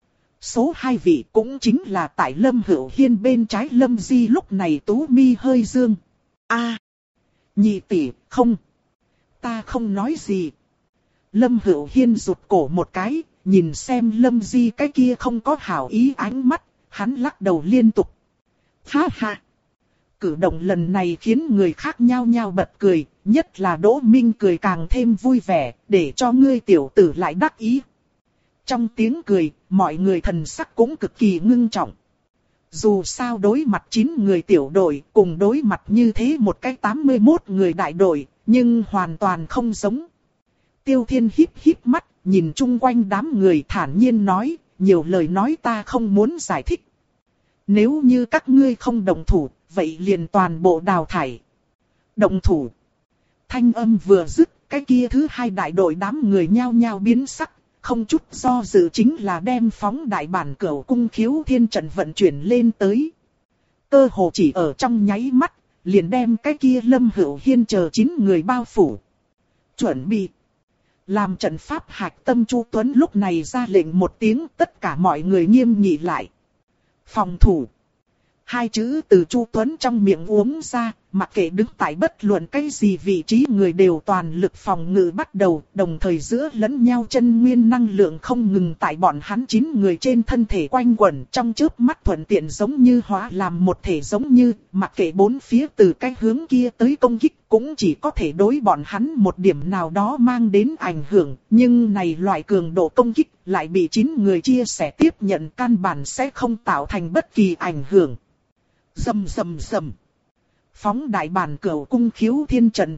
Số hai vị cũng chính là tại Lâm Hữu Hiên bên trái Lâm Di lúc này tú mi hơi dương. A, nhị tỷ, không. Ta không nói gì. Lâm Hữu Hiên rụt cổ một cái, nhìn xem Lâm Di cái kia không có hảo ý ánh mắt, hắn lắc đầu liên tục. Ha ha. Cử động lần này khiến người khác nhao nhao bật cười, nhất là Đỗ Minh cười càng thêm vui vẻ, để cho ngươi tiểu tử lại đắc ý. Trong tiếng cười, mọi người thần sắc cũng cực kỳ ngưng trọng. Dù sao đối mặt chín người tiểu đội, cùng đối mặt như thế một cái tám mươi mốt người đại đội, nhưng hoàn toàn không giống. Tiêu Thiên híp híp mắt, nhìn chung quanh đám người thản nhiên nói, nhiều lời nói ta không muốn giải thích. Nếu như các ngươi không đồng thủ, vậy liền toàn bộ đào thải. Đồng thủ. Thanh âm vừa dứt, cái kia thứ hai đại đội đám người nhao nhao biến sắc, không chút do dự chính là đem phóng đại bản cửu cung khiếu thiên trận vận chuyển lên tới. Cơ hồ chỉ ở trong nháy mắt, liền đem cái kia Lâm Hữu Hiên chờ chín người bao phủ. Chuẩn bị. Làm trận pháp hạch tâm Chu Tuấn lúc này ra lệnh một tiếng, tất cả mọi người nghiêm nghị lại. Phòng thủ. Hai chữ từ Chu Tuấn trong miệng uống ra, mặc kệ đứng tại bất luận cái gì vị trí người đều toàn lực phòng ngự bắt đầu, đồng thời giữa lẫn nhau chân nguyên năng lượng không ngừng tại bọn hắn chín người trên thân thể quanh quẩn, trong chớp mắt thuận tiện giống như hóa làm một thể, giống như mặc kệ bốn phía từ cái hướng kia tới công kích cũng chỉ có thể đối bọn hắn một điểm nào đó mang đến ảnh hưởng, nhưng này loại cường độ công kích lại bị chín người chia sẻ tiếp nhận, căn bản sẽ không tạo thành bất kỳ ảnh hưởng. Rầm rầm rầm. Phóng đại bản cửu cung khiếu thiên trận.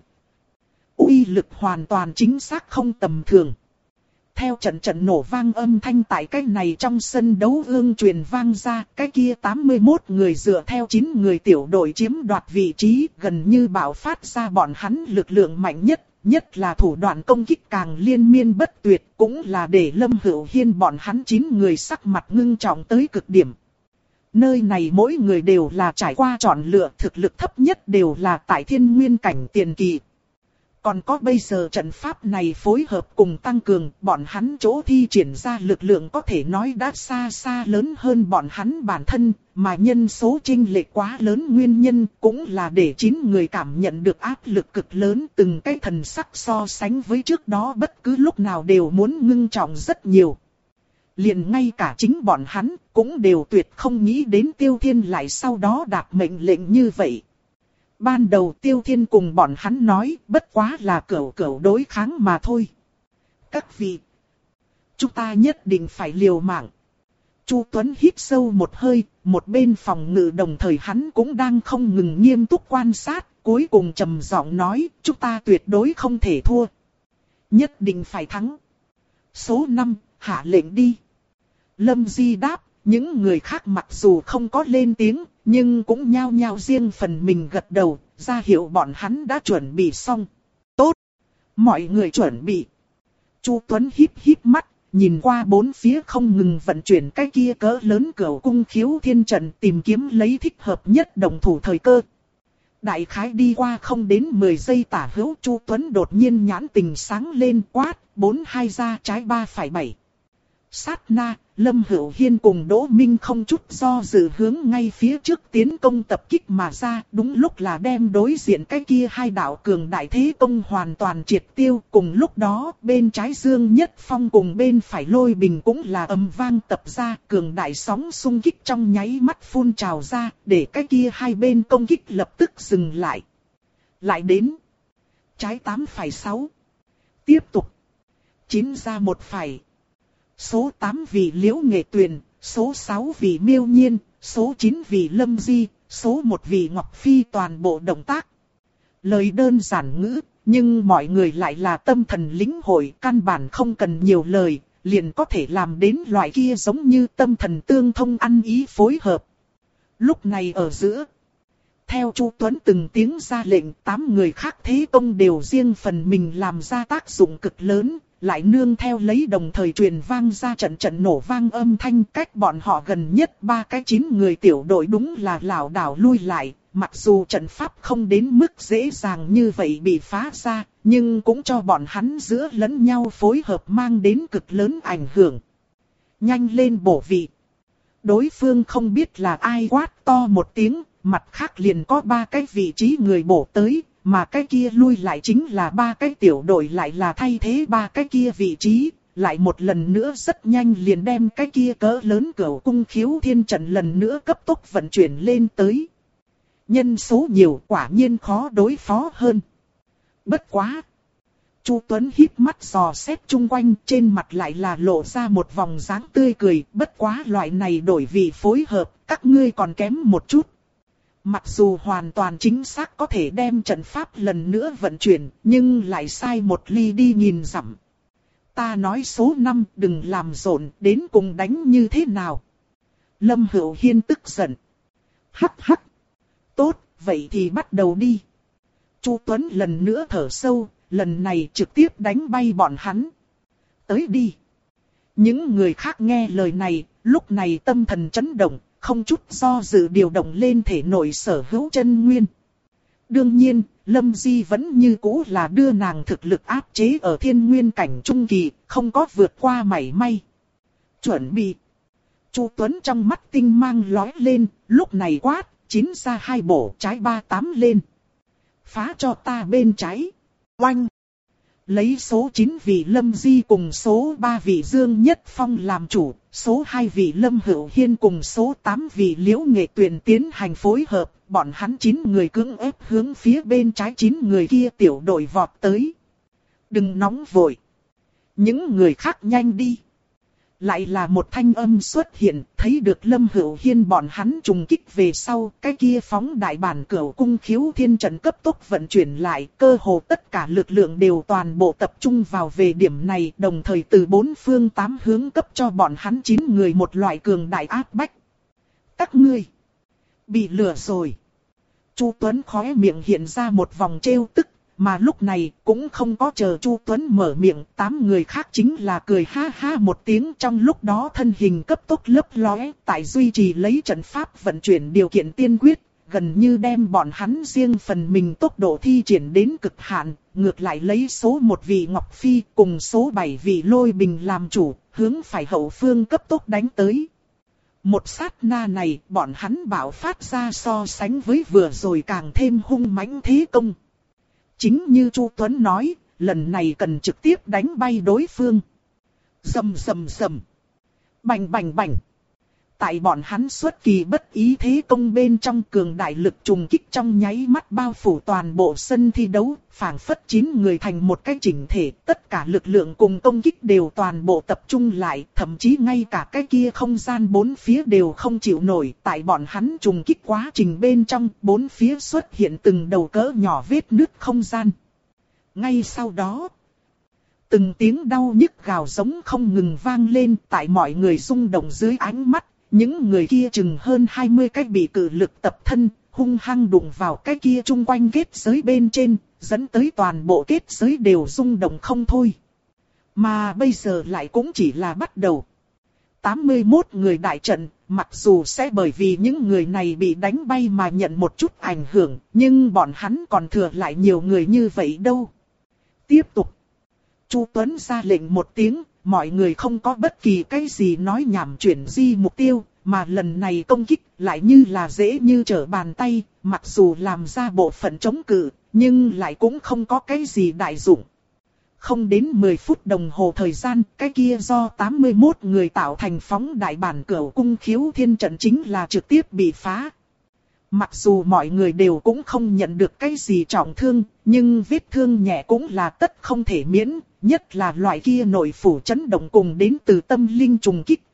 Uy lực hoàn toàn chính xác không tầm thường. Theo trận trận nổ vang âm thanh tại cái này trong sân đấu ương truyền vang ra, cái kia tám mươi mốt người dựa theo chín người tiểu đội chiếm đoạt vị trí, gần như bạo phát ra bọn hắn lực lượng mạnh nhất, nhất là thủ đoạn công kích càng liên miên bất tuyệt, cũng là để Lâm Hữu Hiên bọn hắn chín người sắc mặt ngưng trọng tới cực điểm. Nơi này mỗi người đều là trải qua chọn lựa, thực lực thấp nhất đều là tại thiên nguyên cảnh tiền kỳ. Còn có bây giờ trận pháp này phối hợp cùng tăng cường, bọn hắn chỗ thi triển ra lực lượng có thể nói đã xa xa lớn hơn bọn hắn bản thân, mà nhân số chênh lệch quá lớn nguyên nhân cũng là để chín người cảm nhận được áp lực cực lớn, từng cái thần sắc so sánh với trước đó bất cứ lúc nào đều muốn ngưng trọng rất nhiều. Liền ngay cả chính bọn hắn cũng đều tuyệt không nghĩ đến Tiêu Thiên lại sau đó đạp mệnh lệnh như vậy. Ban đầu Tiêu Thiên cùng bọn hắn nói bất quá là cẩu cẩu đối kháng mà thôi. Các vị, chúng ta nhất định phải liều mạng. Chu Tuấn hít sâu một hơi, một bên phòng ngự đồng thời hắn cũng đang không ngừng nghiêm túc quan sát, cuối cùng trầm giọng nói chúng ta tuyệt đối không thể thua. Nhất định phải thắng. Số năm, hạ lệnh đi. Lâm Di đáp, những người khác mặc dù không có lên tiếng, nhưng cũng nhao nhao riêng phần mình gật đầu, ra hiệu bọn hắn đã chuẩn bị xong. Tốt! Mọi người chuẩn bị. Chu Tuấn híp híp mắt, nhìn qua bốn phía không ngừng vận chuyển cái kia cỡ lớn cửu cung khiếu thiên trận, tìm kiếm lấy thích hợp nhất đồng thủ thời cơ. Đại khái đi qua không đến mười giây tả hữu, Chu Tuấn đột nhiên nhãn tình sáng lên, quát, bốn hai ra trái ba phải bảy. Sát na, Lâm Hữu Hiên cùng Đỗ Minh không chút do dự hướng ngay phía trước tiến công tập kích mà ra, đúng lúc là đem đối diện cái kia hai đạo cường đại thế công hoàn toàn triệt tiêu. Cùng lúc đó, bên trái Dương Nhất Phong cùng bên phải Lôi Bình cũng là ầm vang tập ra, cường đại sóng xung kích trong nháy mắt phun trào ra, để cái kia hai bên công kích lập tức dừng lại. Lại đến. Trái tám phải sáu. Tiếp tục. Chín ra một phải. Số tám vì Liễu Nghệ Tuyền, số sáu vì Miêu Nhiên, số chín vì Lâm Di, số một vì Ngọc Phi, toàn bộ động tác. Lời đơn giản ngữ, nhưng mọi người lại là tâm thần lĩnh hội, căn bản không cần nhiều lời, liền có thể làm đến loại kia giống như tâm thần tương thông ăn ý phối hợp. Lúc này ở giữa, theo Chu Tuấn từng tiếng ra lệnh, tám người khác thế công đều riêng phần mình làm ra tác dụng cực lớn. Lại nương theo lấy đồng thời truyền vang ra trận trận nổ vang âm thanh, cách bọn họ gần nhất ba cái chín người tiểu đội đúng là lảo đảo lui lại, mặc dù trận pháp không đến mức dễ dàng như vậy bị phá ra, nhưng cũng cho bọn hắn giữa lẫn nhau phối hợp mang đến cực lớn ảnh hưởng. Nhanh lên bổ vị. Đối phương không biết là ai quát to một tiếng, mặt khác liền có ba cái vị trí người bổ tới. Mà cái kia lui lại chính là ba cái tiểu đội lại là thay thế ba cái kia vị trí, lại một lần nữa rất nhanh liền đem cái kia cỡ lớn Cửu Cung Khiếu Thiên trận lần nữa cấp tốc vận chuyển lên tới. Nhân số nhiều quả nhiên khó đối phó hơn. Bất quá. Chu Tuấn híp mắt dò xét chung quanh, trên mặt lại là lộ ra một vòng dáng tươi cười, bất quá loại này đổi vị phối hợp, các ngươi còn kém một chút. Mặc dù hoàn toàn chính xác có thể đem trận pháp lần nữa vận chuyển, nhưng lại sai một ly đi nhìn dặm. Ta nói số năm đừng làm rộn, đến cùng đánh như thế nào? Lâm Hữu Hiên tức giận. Hắc hắc. Tốt, vậy thì bắt đầu đi. Chu Tuấn lần nữa thở sâu, lần này trực tiếp đánh bay bọn hắn. Tới đi. Những người khác nghe lời này, lúc này tâm thần chấn động. Không chút do dự điều động lên thể nội sở hữu chân nguyên. Đương nhiên, Lâm Di vẫn như cũ là đưa nàng thực lực áp chế ở thiên nguyên cảnh trung kỳ, không có vượt qua mảy may. Chuẩn bị. Chu Tuấn trong mắt tinh mang lóe lên, lúc này quát, chín ra hai bổ trái ba tám lên. Phá cho ta bên trái. Oanh. Lấy số chín vị Lâm Di cùng số ba vị Dương Nhất Phong làm chủ, số hai vị Lâm Hữu Hiên cùng số tám vị Liễu Nghệ Tuyền tiến hành phối hợp, bọn hắn chín người cưỡng ép hướng phía bên trái chín người kia tiểu đội vọt tới. Đừng nóng vội. Những người khác nhanh đi. Lại là một thanh âm xuất hiện, thấy được Lâm Hữu Hiên bọn hắn trùng kích về sau, cái kia phóng đại bản Cửu Cung Khiếu Thiên trận cấp tốc vận chuyển lại, cơ hồ tất cả lực lượng đều toàn bộ tập trung vào về điểm này, đồng thời từ bốn phương tám hướng cấp cho bọn hắn chín người một loại cường đại áp bách. Các ngươi bị lừa rồi. Chu Tuấn khóe miệng hiện ra một vòng trêu tức. Mà lúc này cũng không có chờ Chu Tuấn mở miệng, tám người khác chính là cười ha ha một tiếng, trong lúc đó thân hình cấp tốc lấp lóe, tại duy trì lấy trận pháp vận chuyển điều kiện tiên quyết, gần như đem bọn hắn riêng phần mình tốc độ thi triển đến cực hạn, ngược lại lấy số một vị Ngọc Phi cùng số bảy vị Lôi Bình làm chủ, hướng phải hậu phương cấp tốc đánh tới. Một sát na này, bọn hắn bạo phát ra so sánh với vừa rồi càng thêm hung mãnh thế công. Chính như Chu Tuấn nói, lần này cần trực tiếp đánh bay đối phương. Rầm rầm rầm. Bành bành bành. Tại bọn hắn xuất kỳ bất ý thế công bên trong, cường đại lực trùng kích trong nháy mắt bao phủ toàn bộ sân thi đấu, phảng phất chín người thành một cái chỉnh thể, tất cả lực lượng cùng công kích đều toàn bộ tập trung lại, thậm chí ngay cả cái kia không gian bốn phía đều không chịu nổi, tại bọn hắn trùng kích quá trình bên trong, bốn phía xuất hiện từng đầu cỡ nhỏ vết nứt không gian. Ngay sau đó, từng tiếng đau nhức gào giống không ngừng vang lên, tại mọi người rung động dưới ánh mắt. Những người kia chừng hơn hai mươi cái bị cự lực tập thân, hung hăng đụng vào cái kia chung quanh kết giới bên trên, dẫn tới toàn bộ kết giới đều rung động không thôi. Mà bây giờ lại cũng chỉ là bắt đầu. tám mươi mốt người đại trận, mặc dù sẽ bởi vì những người này bị đánh bay mà nhận một chút ảnh hưởng, nhưng bọn hắn còn thừa lại nhiều người như vậy đâu. Tiếp tục. Chu Tuấn ra lệnh một tiếng. mọi người không có bất kỳ cái gì nói nhảm chuyển di mục tiêu, mà lần này công kích lại như là dễ như trở bàn tay, mặc dù làm ra bộ phận chống cự, nhưng lại cũng không có cái gì đại dụng. Không đến mười phút đồng hồ thời gian, cái kia do tám mươi mốt người tạo thành phóng đại bản Cửu Cung Khiếu Thiên trận chính là trực tiếp bị phá. Mặc dù mọi người đều cũng không nhận được cái gì trọng thương, nhưng vết thương nhẹ cũng là tất không thể miễn, nhất là loại kia nội phủ chấn động cùng đến từ tâm linh trùng kích.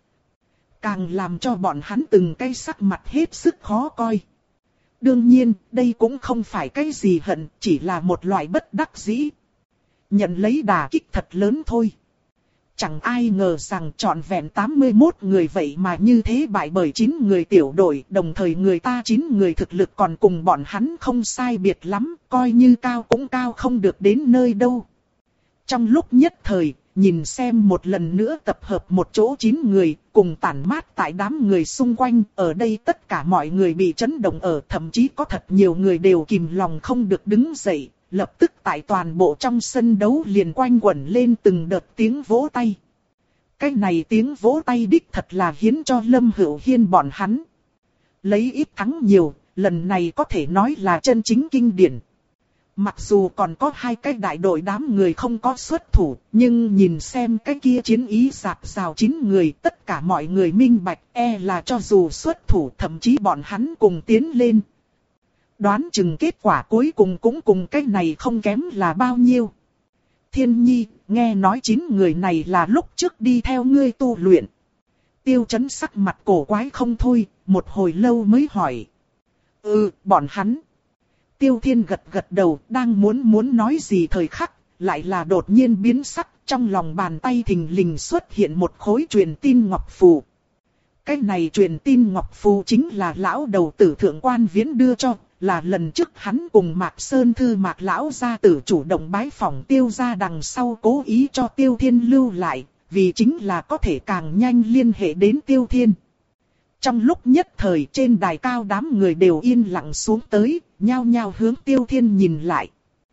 Càng làm cho bọn hắn từng cái sắc mặt hết sức khó coi. Đương nhiên, đây cũng không phải cái gì hận, chỉ là một loại bất đắc dĩ. Nhận lấy đả kích thật lớn thôi. Chẳng ai ngờ rằng trọn vẹn tám mươi mốt người vậy mà như thế bại bởi chín người tiểu đội, đồng thời người ta chín người thực lực còn cùng bọn hắn không sai biệt lắm, coi như cao cũng cao không được đến nơi đâu. Trong lúc nhất thời, nhìn xem một lần nữa tập hợp một chỗ chín người, cùng tản mát tại đám người xung quanh, ở đây tất cả mọi người bị chấn động ở, thậm chí có thật nhiều người đều kìm lòng không được đứng dậy. Lập tức tại toàn bộ trong sân đấu liền quanh quẩn lên từng đợt tiếng vỗ tay. Cái này tiếng vỗ tay đích thật là hiến cho Lâm Hữu Hiên bọn hắn. Lấy ít thắng nhiều, lần này có thể nói là chân chính kinh điển. Mặc dù còn có hai cái đại đội đám người không có xuất thủ, nhưng nhìn xem cái kia chiến ý rạc rào chín người, tất cả mọi người minh bạch e là cho dù xuất thủ thậm chí bọn hắn cùng tiến lên. Đoán chừng kết quả cuối cùng cũng cùng cái này không kém là bao nhiêu. Thiên Nhi, nghe nói chín người này là lúc trước đi theo ngươi tu luyện. Tiêu Chấn sắc mặt cổ quái không thôi, một hồi lâu mới hỏi. Ừ, bọn hắn. Tiêu Thiên gật gật đầu, đang muốn muốn nói gì thời khắc, lại là đột nhiên biến sắc, trong lòng bàn tay thình lình xuất hiện một khối truyền tin ngọc phù. Cái này truyền tin ngọc phù chính là lão đầu tử Thượng Quan Viễn đưa cho. Là lần trước hắn cùng Mạc Sơn Thư Mạc Lão gia tử chủ động bái phỏng Tiêu gia đằng sau cố ý cho Tiêu Thiên lưu lại, vì chính là có thể càng nhanh liên hệ đến Tiêu Thiên. Trong lúc nhất thời trên đài cao đám người đều yên lặng xuống tới, nhao nhao hướng Tiêu Thiên nhìn lại.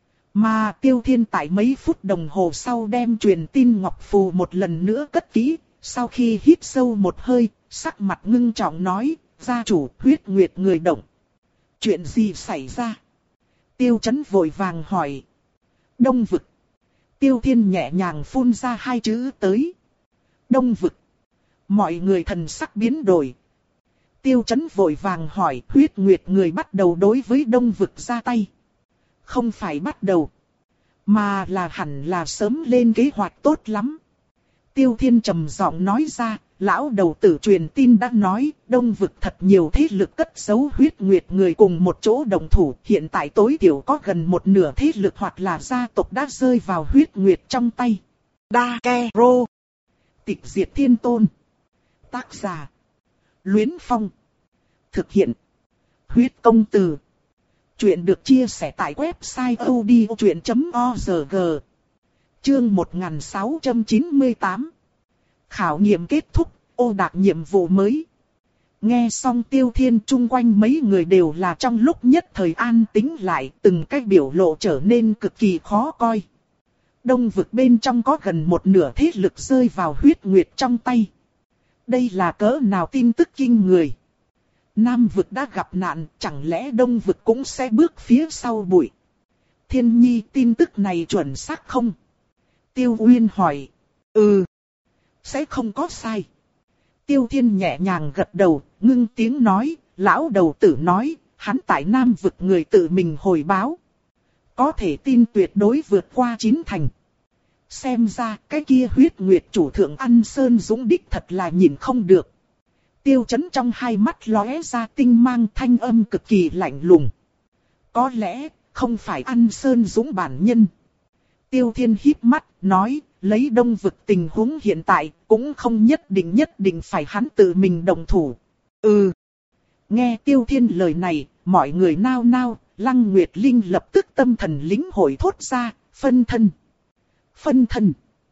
Mà Tiêu Thiên tại mấy phút đồng hồ sau đem truyền tin ngọc phù một lần nữa cất kỹ, sau khi hít sâu một hơi, sắc mặt ngưng trọng nói, gia chủ huyết nguyệt người động. Chuyện gì xảy ra? Tiêu Chấn vội vàng hỏi. Đông vực. Tiêu Thiên nhẹ nhàng phun ra hai chữ tới. Đông vực. Mọi người thần sắc biến đổi. Tiêu Chấn vội vàng hỏi huyết nguyệt người bắt đầu đối với Đông vực ra tay. Không phải bắt đầu. Mà là hẳn là sớm lên kế hoạch tốt lắm. Tiêu Thiên trầm giọng nói ra. Lão đầu tử truyền tin đã nói, Đông vực thật nhiều thế lực cất giấu huyết nguyệt người cùng một chỗ đồng thủ. Hiện tại tối thiểu có gần một nửa thế lực hoặc là gia tộc đã rơi vào huyết nguyệt trong tay. Đa Ke Rô. Tịch diệt thiên tôn. Tác giả. Luyến Phong. Thực hiện. Huyết công từ. Chuyện được chia sẻ tại website odchuyện chấm org. Chương một nghìn sáu trăm chín mươi tám. Khảo nghiệm kết thúc, ô đạt nhiệm vụ mới. Nghe xong Tiêu Thiên chung quanh mấy người đều là trong lúc nhất thời an tĩnh lại, từng cái biểu lộ trở nên cực kỳ khó coi. Đông vực bên trong có gần một nửa thế lực rơi vào huyết nguyệt trong tay. Đây là cỡ nào tin tức kinh người. Nam vực đã gặp nạn, chẳng lẽ Đông vực cũng sẽ bước phía sau bụi. Thiên Nhi, tin tức này chuẩn xác không? Tiêu Uyên hỏi. Ừ. Sẽ không có sai. Tiêu Thiên nhẹ nhàng gật đầu, ngưng tiếng nói, lão đầu tử nói, hắn tại Nam vực người tự mình hồi báo. Có thể tin tuyệt đối vượt qua chín thành. Xem ra cái kia huyết nguyệt chủ thượng Ăn Sơn Dũng đích thật là nhìn không được. Tiêu Chấn trong hai mắt lóe ra tinh mang, thanh âm cực kỳ lạnh lùng. Có lẽ không phải Ăn Sơn Dũng bản nhân. Tiêu Thiên híp mắt, nói, lấy Đông vực tình huống hiện tại, cũng không nhất định nhất định phải hắn tự mình động thủ. Ừ. Nghe Tiêu Thiên lời này, mọi người nao nao, Lăng Nguyệt Linh lập tức tâm thần lĩnh hội thốt ra, phân thân. Phân thân.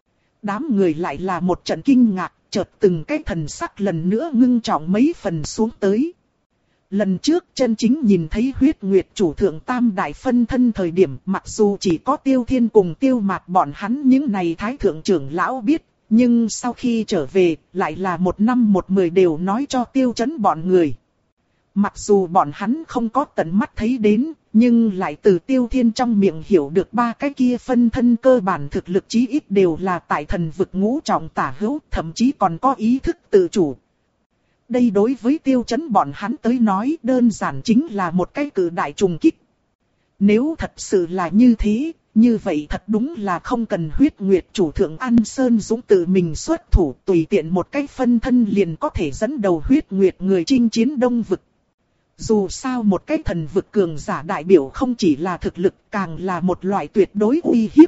Đám người lại là một trận kinh ngạc, chợt từng cái thần sắc lần nữa ngưng trọng mấy phần xuống tới. Lần trước chân chính nhìn thấy huyết nguyệt chủ thượng tam đại phân thân thời điểm, mặc dù chỉ có Tiêu Thiên cùng Tiêu Mạc bọn hắn những này thái thượng trưởng lão biết, Nhưng sau khi trở về, lại là một năm một mười đều nói cho Tiêu Chấn bọn người. Mặc dù bọn hắn không có tận mắt thấy đến, nhưng lại từ Tiêu Thiên trong miệng hiểu được ba cái kia phân thân cơ bản thực lực chí ít đều là tại thần vực ngũ trọng tả hữu, thậm chí còn có ý thức tự chủ. Đây đối với Tiêu Chấn bọn hắn tới nói đơn giản chính là một cái cử đại trùng kích. Nếu thật sự là như thế, như vậy thật đúng là không cần huyết nguyệt chủ thượng An Sơn Dũng tự mình xuất thủ, tùy tiện một cái phân thân liền có thể dẫn đầu huyết nguyệt người chinh chiến đông vực. Dù sao một cái thần vực cường giả đại biểu không chỉ là thực lực, càng là một loại tuyệt đối uy hiếp.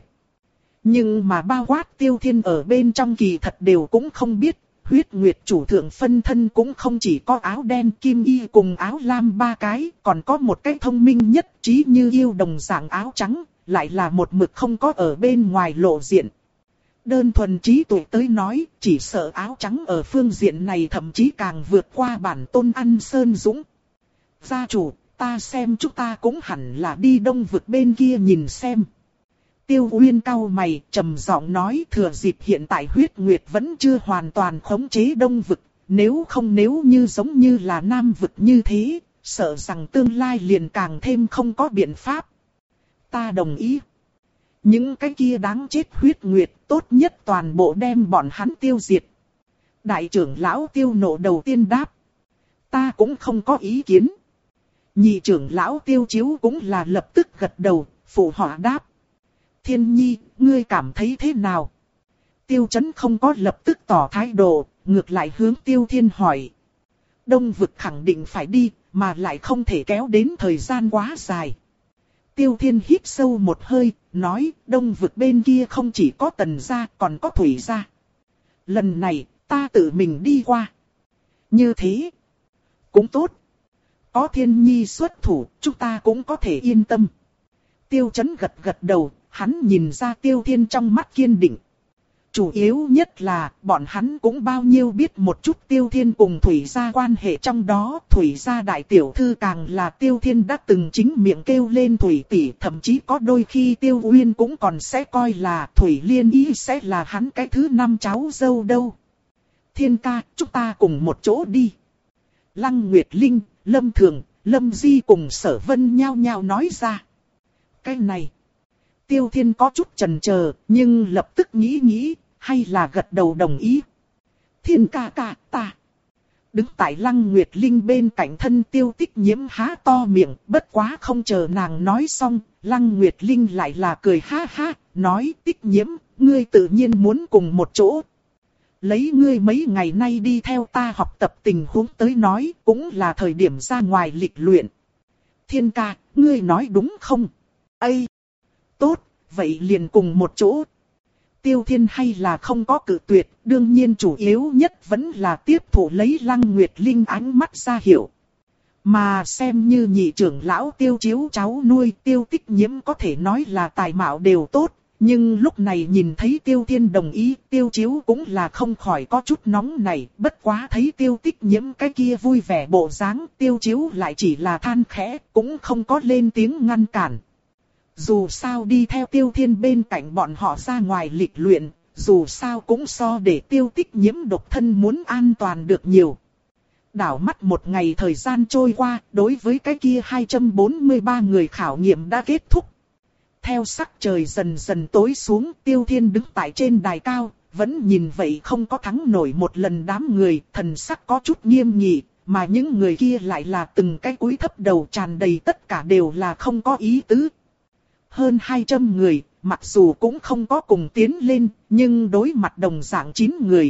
Nhưng mà bao quát Tiêu Thiên ở bên trong kỳ thật đều cũng không biết, huyết nguyệt chủ thượng phân thân cũng không chỉ có áo đen kim y cùng áo lam ba cái, còn có một cái thông minh nhất trí như yêu đồng dạng áo trắng, lại là một mực không có ở bên ngoài lộ diện. Đơn thuần trí tuệ tới nói, chỉ sợ áo trắng ở phương diện này thậm chí càng vượt qua bản tôn An Sơn Dũng. Gia chủ, ta xem chúng ta cũng hẳn là đi đông vực bên kia nhìn xem. Tiêu Uyên cau mày, trầm giọng nói, thừa dịp hiện tại huyết nguyệt vẫn chưa hoàn toàn khống chế đông vực, nếu không nếu như giống như là nam vực như thế, sợ rằng tương lai liền càng thêm không có biện pháp. Ta đồng ý. Những cái kia đáng chết huyết nguyệt, tốt nhất toàn bộ đem bọn hắn tiêu diệt. Đại trưởng lão Tiêu Nộ đầu tiên đáp. Ta cũng không có ý kiến. Nhị trưởng lão Tiêu Chiếu cũng là lập tức gật đầu, phụ họa đáp. Thiên Nhi, ngươi cảm thấy thế nào? Tiêu Chấn không có lập tức tỏ thái độ, ngược lại hướng Tiêu Thiên hỏi. Đông vực khẳng định phải đi, mà lại không thể kéo đến thời gian quá dài. Tiêu Thiên hít sâu một hơi, nói, đông vực bên kia không chỉ có Tần gia, còn có Thủy gia. Lần này, ta tự mình đi qua. Như thế, cũng tốt. Có Thiên Nhi xuất thủ, chúng ta cũng có thể yên tâm. Tiêu Chấn gật gật đầu, hắn nhìn ra Tiêu Thiên trong mắt kiên định. Chủ yếu nhất là, bọn hắn cũng bao nhiêu biết một chút Tiêu Thiên cùng Thủy gia quan hệ, trong đó Thủy gia đại tiểu thư càng là Tiêu Thiên đã từng chính miệng kêu lên Thủy tỷ, thậm chí có đôi khi Tiêu Uyên cũng còn sẽ coi là Thủy Liên Y sẽ là hắn cái thứ năm cháu dâu đâu. Thiên ca, chúng ta cùng một chỗ đi. Lăng Nguyệt Linh, Lâm Thường, Lâm Di cùng Sở Vân nhao nhao nói ra. Cái này, Tiêu Thiên có chút chần chờ, nhưng lập tức nghĩ nghĩ, hay là gật đầu đồng ý. Thiên ca ca, ta. Đứng tại Lăng Nguyệt Linh bên cạnh thân Tiêu Tích Nhiễm há to miệng, bất quá không chờ nàng nói xong, Lăng Nguyệt Linh lại là cười ha ha, nói Tích Nhiễm, ngươi tự nhiên muốn cùng một chỗ. Lấy ngươi mấy ngày nay đi theo ta học tập tình huống tới nói, cũng là thời điểm ra ngoài lịch luyện. Thiên ca, ngươi nói đúng không? Ây! Tốt, vậy liền cùng một chỗ. Tiêu Thiên hay là không có cự tuyệt, đương nhiên chủ yếu nhất vẫn là tiếp thụ lấy Lăng Nguyệt Linh ánh mắt ra hiệu. Mà xem như nhị trưởng lão Tiêu Chiếu cháu nuôi, Tiêu Tích Nhiễm có thể nói là tài mạo đều tốt, nhưng lúc này nhìn thấy Tiêu Thiên đồng ý, Tiêu Chiếu cũng là không khỏi có chút nóng này, bất quá thấy Tiêu Tích Nhiễm cái kia vui vẻ bộ dáng, Tiêu Chiếu lại chỉ là than khẽ, cũng không có lên tiếng ngăn cản. Dù sao đi theo Tiêu Thiên bên cạnh bọn họ ra ngoài lịch luyện, dù sao cũng so để Tiêu Tích Nhiễm độc thân muốn an toàn được nhiều. Đảo mắt một ngày thời gian trôi qua, đối với cái kia hai trăm bốn mươi ba người khảo nghiệm đã kết thúc. Theo sắc trời dần dần tối xuống, Tiêu Thiên đứng tại trên đài cao, vẫn nhìn vậy không có thắng nổi một lần đám người, thần sắc có chút nghiêm nghị, mà những người kia lại là từng cái cúi thấp đầu tràn đầy tất cả đều là không có ý tứ. Hơn hai trăm người, mặc dù cũng không có cùng tiến lên, nhưng đối mặt đồng dạng chín người.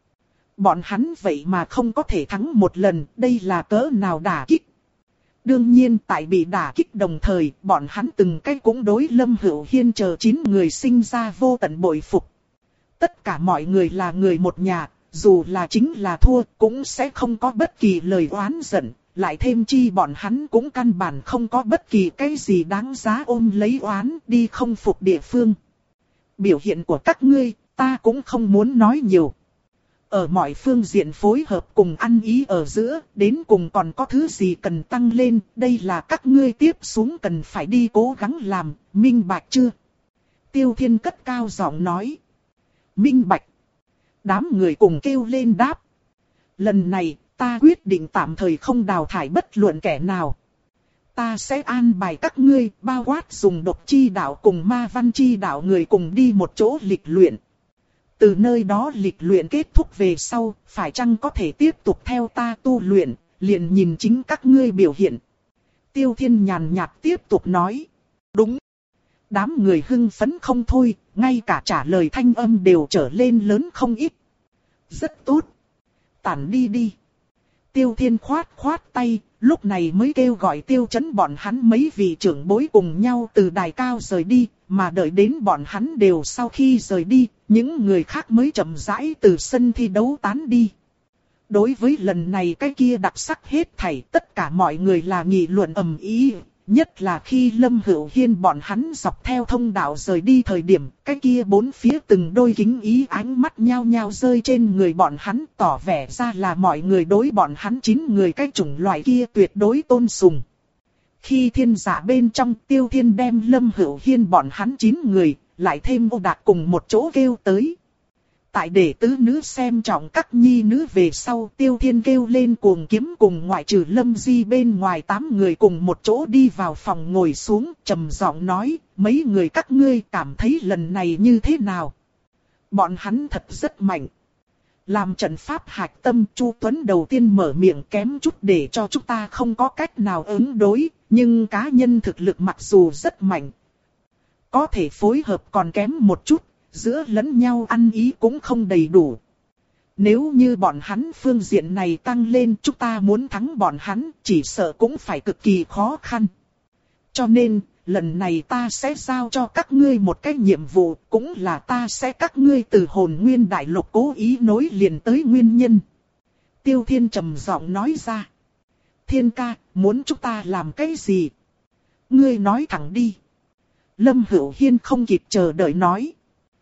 Bọn hắn vậy mà không có thể thắng một lần, đây là cỡ nào đả kích. Đương nhiên tại bị đả kích đồng thời, bọn hắn từng cái cũng đối Lâm Hữu Hiên chờ chín người sinh ra vô tận bội phục. Tất cả mọi người là người một nhà, dù là chính là thua cũng sẽ không có bất kỳ lời oán giận. Lại thêm chi bọn hắn cũng căn bản không có bất kỳ cái gì đáng giá ôm lấy oán đi không phục địa phương. Biểu hiện của các ngươi, ta cũng không muốn nói nhiều. Ở mọi phương diện phối hợp cùng ăn ý ở giữa, đến cùng còn có thứ gì cần tăng lên, đây là các ngươi tiếp xuống cần phải đi cố gắng làm, minh bạch chưa? Tiêu Thiên cất cao giọng nói. Minh bạch. Đám người cùng kêu lên đáp. Lần này, ta quyết định tạm thời không đào thải bất luận kẻ nào. Ta sẽ an bài các ngươi, bao quát dùng độc chi đạo cùng ma văn chi đạo người cùng đi một chỗ lịch luyện. Từ nơi đó lịch luyện kết thúc về sau, phải chăng có thể tiếp tục theo ta tu luyện, liền nhìn chính các ngươi biểu hiện. Tiêu Thiên nhàn nhạt tiếp tục nói. Đúng. Đám người hưng phấn không thôi, ngay cả trả lời thanh âm đều trở lên lớn không ít. Rất tốt. Tản đi đi. Tiêu Thiên khoát khoát tay, lúc này mới kêu gọi Tiêu Chấn bọn hắn mấy vị trưởng bối cùng nhau từ đài cao rời đi, mà đợi đến bọn hắn đều sau khi rời đi, những người khác mới chậm rãi từ sân thi đấu tán đi. Đối với lần này cái kia đặc sắc hết thảy, tất cả mọi người là nghị luận ầm ĩ, nhất là khi Lâm Hữu Hiên bọn hắn dọc theo thông đạo rời đi thời điểm, cái kia bốn phía từng đôi kính ý ánh mắt nhao nhao rơi trên người bọn hắn, tỏ vẻ ra là mọi người đối bọn hắn chín người cái chủng loại kia tuyệt đối tôn sùng. Khi thiên giả bên trong, Tiêu Thiên đem Lâm Hữu Hiên bọn hắn chín người, lại thêm Ô Đạt cùng một chỗ kêu tới. Tại để tứ nữ xem trọng các nhi nữ về sau, Tiêu Thiên kêu lên cuồng kiếm cùng ngoại trừ Lâm Di bên ngoài tám người cùng một chỗ đi vào phòng ngồi xuống, trầm giọng nói, mấy người các ngươi cảm thấy lần này như thế nào? Bọn hắn thật rất mạnh. Làm trận pháp hạch tâm, Chu Tuấn đầu tiên mở miệng kém chút để cho chúng ta không có cách nào ứng đối, nhưng cá nhân thực lực mặc dù rất mạnh, có thể phối hợp còn kém một chút. Giữa lẫn nhau ăn ý cũng không đầy đủ. Nếu như bọn hắn phương diện này tăng lên, chúng ta muốn thắng bọn hắn, chỉ sợ cũng phải cực kỳ khó khăn. Cho nên, lần này ta sẽ giao cho các ngươi một cái nhiệm vụ, cũng là ta sẽ các ngươi từ hồn nguyên đại lục cố ý nối liền tới nguyên nhân. Tiêu Thiên trầm giọng nói ra. Thiên ca, muốn chúng ta làm cái gì? Ngươi nói thẳng đi. Lâm Hữu Hiên không kịp chờ đợi nói.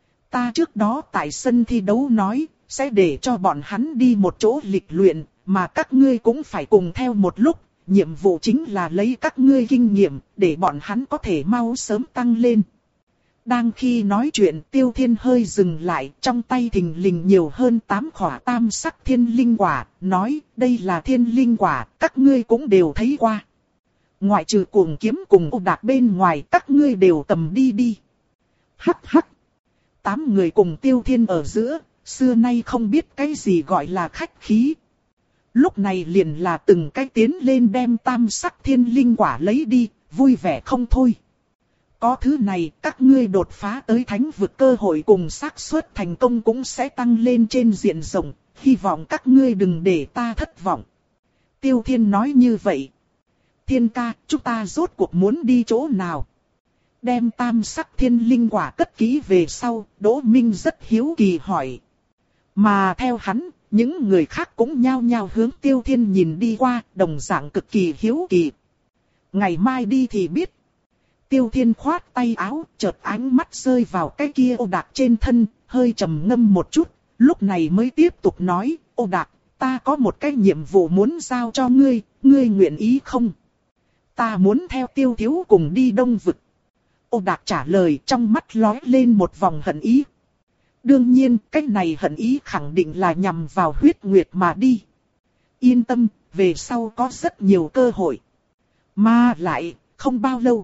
Ta trước đó tại sân thi đấu nói, sẽ để cho bọn hắn đi một chỗ lịch luyện, mà các ngươi cũng phải cùng theo một lúc. Nhiệm vụ chính là lấy các ngươi kinh nghiệm, để bọn hắn có thể mau sớm tăng lên. Đang khi nói chuyện, Tiêu Thiên hơi dừng lại, trong tay thình lình nhiều hơn tám khỏa tam sắc thiên linh quả, nói, đây là thiên linh quả, các ngươi cũng đều thấy qua. Ngoại trừ cuồng kiếm cùng Ô Đạt bên ngoài, các ngươi đều tầm đi đi. Hắc hắc. Tám người cùng Tiêu Thiên ở giữa, xưa nay không biết cái gì gọi là khách khí. Lúc này liền là từng cái tiến lên đem tam sắc thiên linh quả lấy đi, vui vẻ không thôi. Có thứ này, các ngươi đột phá tới thánh vực cơ hội cùng xác suất thành công cũng sẽ tăng lên trên diện rộng, hy vọng các ngươi đừng để ta thất vọng. Tiêu Thiên nói như vậy. Thiên ca, chúng ta rốt cuộc muốn đi chỗ nào? Đem tam sắc thiên linh quả cất kỹ về sau, Đỗ Minh rất hiếu kỳ hỏi. Mà theo hắn, những người khác cũng nhao nhao hướng Tiêu Thiên nhìn đi qua, đồng dạng cực kỳ hiếu kỳ. Ngày mai đi thì biết. Tiêu Thiên khoát tay áo, chợt ánh mắt rơi vào cái kia Ô Đạt trên thân, hơi trầm ngâm một chút, lúc này mới tiếp tục nói, Ô Đạt, ta có một cái nhiệm vụ muốn giao cho ngươi, ngươi nguyện ý không? Ta muốn theo Tiêu thiếu cùng đi Đông Vực. Ô Đạt trả lời, trong mắt lóe lên một vòng hận ý. Đương nhiên, cái này hận ý khẳng định là nhằm vào huyết nguyệt mà đi. Yên tâm, về sau có rất nhiều cơ hội. Mà lại, không bao lâu.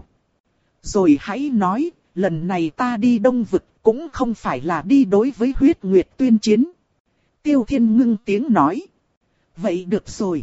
Rồi hãy nói, lần này ta đi Đông Vực cũng không phải là đi đối với huyết nguyệt tuyên chiến. Tiêu Thiên ngưng tiếng nói. Vậy được rồi.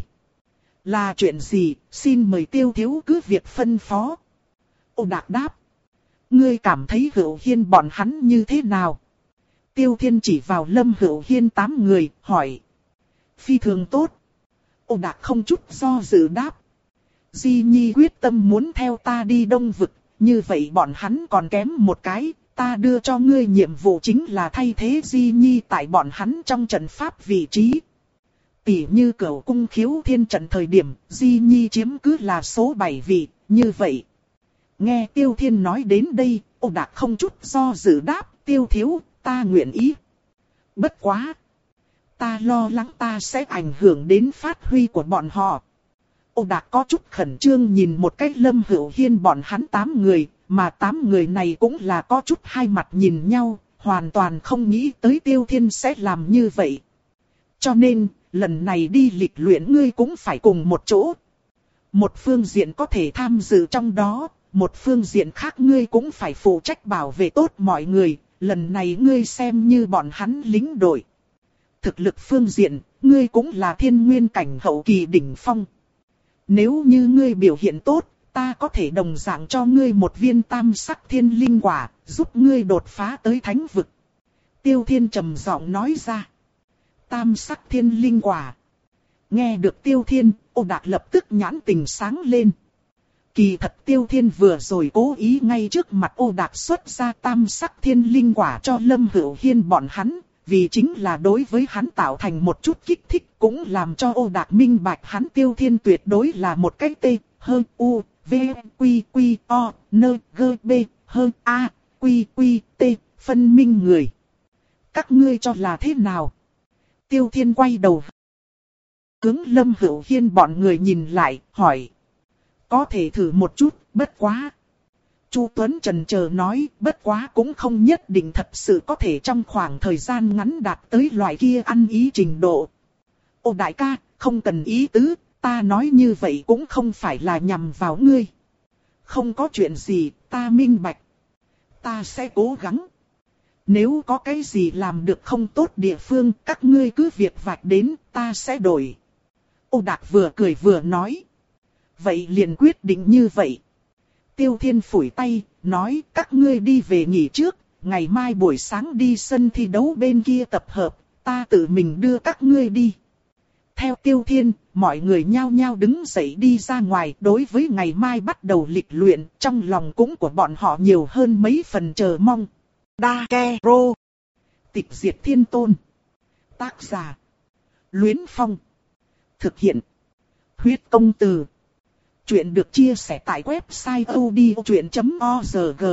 Là chuyện gì, xin mời Tiêu thiếu cứ việc phân phó. Ô Đạt đáp. Ngươi cảm thấy Hữu Hiên bọn hắn như thế nào? Tiêu Thiên chỉ vào Lâm Hữu Hiên tám người, hỏi. Phi thường tốt. Ô Đạt không chút do dự đáp. Di Nhi quyết tâm muốn theo ta đi Đông Vực, như vậy bọn hắn còn kém một cái, ta đưa cho ngươi nhiệm vụ chính là thay thế Di Nhi tại bọn hắn trong trận pháp vị trí. Tỷ như Cửu Cung Khiếu Thiên trận thời điểm, Di Nhi chiếm cứ là số bảy vị, như vậy. Nghe Tiêu Thiên nói đến đây, Ô Đạt không chút do dự đáp, Tiêu thiếu, ta nguyện ý. Bất quá. Ta lo lắng ta sẽ ảnh hưởng đến phát huy của bọn họ. Ô Đạt có chút khẩn trương nhìn một cách Lâm Hữu Hiên bọn hắn tám người, mà tám người này cũng là có chút hai mặt nhìn nhau, hoàn toàn không nghĩ tới Tiêu Thiên sẽ làm như vậy. Cho nên, lần này đi lịch luyện ngươi cũng phải cùng một chỗ. Một phương diện có thể tham dự trong đó, một phương diện khác ngươi cũng phải phụ trách bảo vệ tốt mọi người, lần này ngươi xem như bọn hắn lính đội. Thực lực phương diện, ngươi cũng là thiên nguyên cảnh hậu kỳ đỉnh phong. Nếu như ngươi biểu hiện tốt, ta có thể đồng dạng cho ngươi một viên tam sắc thiên linh quả, giúp ngươi đột phá tới thánh vực. Tiêu Thiên trầm giọng nói ra. Tam sắc thiên linh quả. Nghe được Tiêu Thiên, Ô Đạt lập tức nhãn tình sáng lên. Kỳ thật Tiêu Thiên vừa rồi cố ý ngay trước mặt Ô Đạt xuất ra tam sắc thiên linh quả cho Lâm Hữu Hiên bọn hắn, vì chính là đối với hắn tạo thành một chút kích thích, cũng làm cho Ô Đạt minh bạch hắn Tiêu Thiên tuyệt đối là một cái tê, hơn u, v, quy, quy, o, nơ, gơ, b, hơn a, quy, quy, t, phân minh người. Các ngươi cho là thế nào? Tiêu Thiên quay đầu hướng Lâm Hữu Hiên bọn người nhìn lại, hỏi. Có thể thử một chút, bất quá. Chu Tuấn chần chờ nói, bất quá cũng không nhất định thật sự có thể trong khoảng thời gian ngắn đạt tới loại kia ăn ý trình độ. Ô đại ca, không cần ý tứ, ta nói như vậy cũng không phải là nhằm vào ngươi. Không có chuyện gì, ta minh bạch. Ta sẽ cố gắng. Nếu có cái gì làm được không tốt địa phương, các ngươi cứ việc vạch đến, ta sẽ đổi. Ô Đạt vừa cười vừa nói. Vậy liền quyết định như vậy. Tiêu Thiên phủi tay, nói các ngươi đi về nghỉ trước, ngày mai buổi sáng đi sân thi đấu bên kia tập hợp, ta tự mình đưa các ngươi đi. Theo Tiêu Thiên, mọi người nhao nhao đứng dậy đi ra ngoài, đối với ngày mai bắt đầu lịch luyện, trong lòng cũng của bọn họ nhiều hơn mấy phần chờ mong. Dakero. Tịch diệt thiên tôn. Tác giả. Luyến Phong. Thực hiện. Huyết công từ. Chuyện được chia sẻ tại website odchuyện chấm org.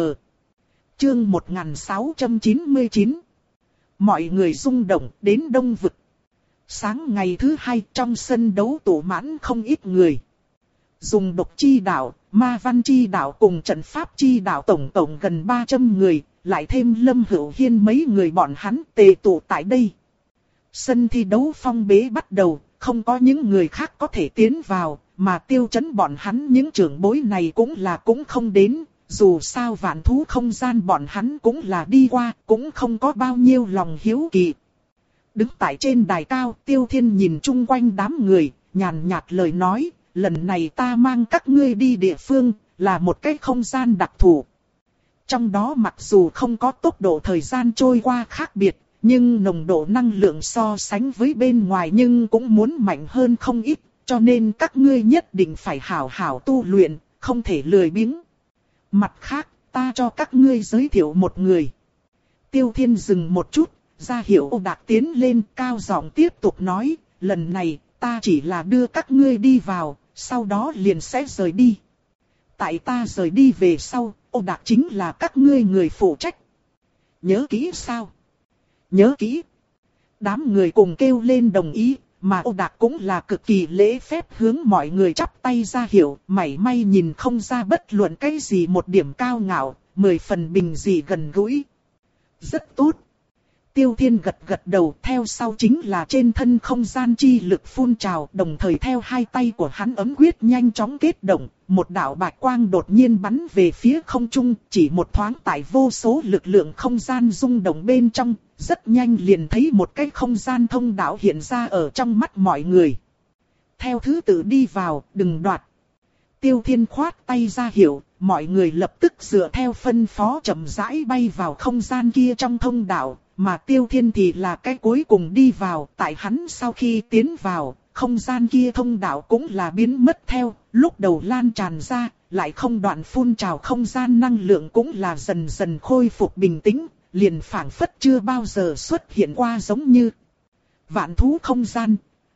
Chương một nghìn sáu trăm chín mươi chín. Mọi người rung động đến Đông Vực. Sáng ngày thứ hai trong sân đấu tụ mãn không ít người. Dùng độc chi đạo, ma văn chi đạo cùng trận pháp chi đạo tổng tổng gần ba trăm người, lại thêm Lâm Hữu Hiên mấy người bọn hắn tề tụ tại đây. Sân thi đấu phong bế bắt đầu, không có những người khác có thể tiến vào, mà Tiêu Chấn bọn hắn những trưởng bối này cũng là cũng không đến, dù sao vạn thú không gian bọn hắn cũng là đi qua, cũng không có bao nhiêu lòng hiếu kỳ. Đứng tại trên đài cao, Tiêu Thiên nhìn chung quanh đám người, nhàn nhạt lời nói, lần này ta mang các ngươi đi địa phương, là một cái không gian đặc thù. Trong đó mặc dù không có tốc độ thời gian trôi qua khác biệt, nhưng nồng độ năng lượng so sánh với bên ngoài nhưng cũng muốn mạnh hơn không ít, cho nên các ngươi nhất định phải hảo hảo tu luyện, không thể lười biếng. Mặt khác, ta cho các ngươi giới thiệu một người. Tiêu Thiên dừng một chút, ra hiệu Ô Đạt tiến lên, cao giọng tiếp tục nói, lần này ta chỉ là đưa các ngươi đi vào, sau đó liền sẽ rời đi. Tại ta rời đi về sau, Ô Đạt chính là các ngươi người phụ trách. Nhớ kỹ sao? Nhớ kỹ. Đám người cùng kêu lên đồng ý, mà Ô Đạt cũng là cực kỳ lễ phép hướng mọi người chắp tay ra hiệu, mảy may nhìn không ra bất luận cái gì một điểm cao ngạo, mười phần bình dị gần gũi. Rất tốt. Tiêu Thiên gật gật đầu, theo sau chính là trên thân không gian chi lực phun trào, đồng thời theo hai tay của hắn ấm quyết nhanh chóng kết động, một đạo bạch quang đột nhiên bắn về phía không trung, chỉ một thoáng tại vô số lực lượng không gian rung động bên trong, rất nhanh liền thấy một cái không gian thông đạo hiện ra ở trong mắt mọi người. Theo thứ tự đi vào, đừng đoạt. Tiêu Thiên khoát tay ra hiệu, mọi người lập tức dựa theo phân phó chậm rãi bay vào không gian kia trong thông đạo. Mà Tiêu Thiên thì là cái cuối cùng đi vào, tại hắn sau khi tiến vào, không gian kia thông đạo cũng là biến mất theo, lúc đầu lan tràn ra, lại không đoạn phun trào không gian năng lượng cũng là dần dần khôi phục bình tĩnh, liền phảng phất chưa bao giờ xuất hiện qua giống như vạn thú không gian.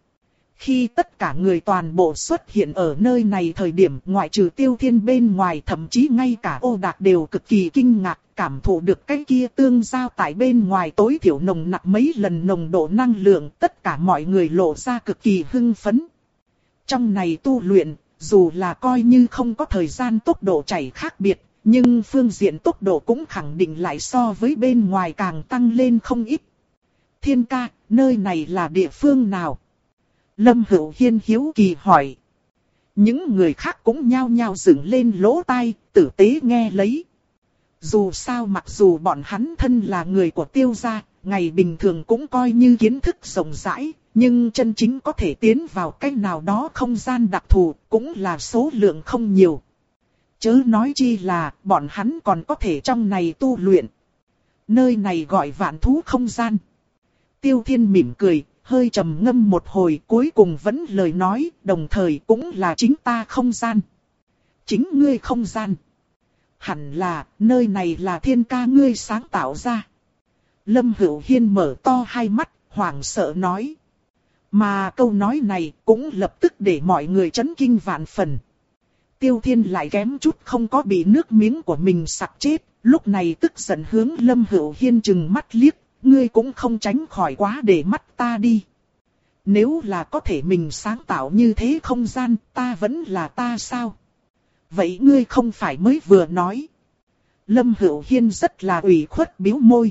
Khi tất cả người toàn bộ xuất hiện ở nơi này thời điểm ngoại trừ Tiêu Thiên bên ngoài thậm chí ngay cả Ô Đạt đều cực kỳ kinh ngạc, cảm thụ được cái kia tương giao tại bên ngoài tối thiểu nồng nặc mấy lần nồng độ năng lượng, tất cả mọi người lộ ra cực kỳ hưng phấn. Trong này tu luyện, dù là coi như không có thời gian tốc độ chảy khác biệt, nhưng phương diện tốc độ cũng khẳng định lại so với bên ngoài càng tăng lên không ít. Thiên ca, nơi này là địa phương nào? Lâm Hữu Hiên hiếu kỳ hỏi. Những người khác cũng nhao nhao dựng lên lỗ tai, tử tế nghe lấy. Dù sao mặc dù bọn hắn thân là người của Tiêu gia, ngày bình thường cũng coi như kiến thức rộng rãi, nhưng chân chính có thể tiến vào cái nào đó không gian đặc thù, cũng là số lượng không nhiều. Chớ nói chi là, bọn hắn còn có thể trong này tu luyện. Nơi này gọi vạn thú không gian. Tiêu Thiên mỉm cười, hơi trầm ngâm một hồi, cuối cùng vẫn lời nói, đồng thời cũng là chính ta không gian. Chính ngươi không gian. Hẳn là, nơi này là thiên ca ngươi sáng tạo ra. Lâm Hữu Hiên mở to hai mắt, hoảng sợ nói. Mà câu nói này cũng lập tức để mọi người chấn kinh vạn phần. Tiêu Thiên lại kém chút không có bị nước miếng của mình sặc chết, lúc này tức giận hướng Lâm Hữu Hiên trừng mắt liếc, ngươi cũng không tránh khỏi quá để mắt ta đi. Nếu là có thể mình sáng tạo như thế không gian, ta vẫn là ta sao? Vậy ngươi không phải mới vừa nói. Lâm Hữu Hiên rất là ủy khuất bĩu môi.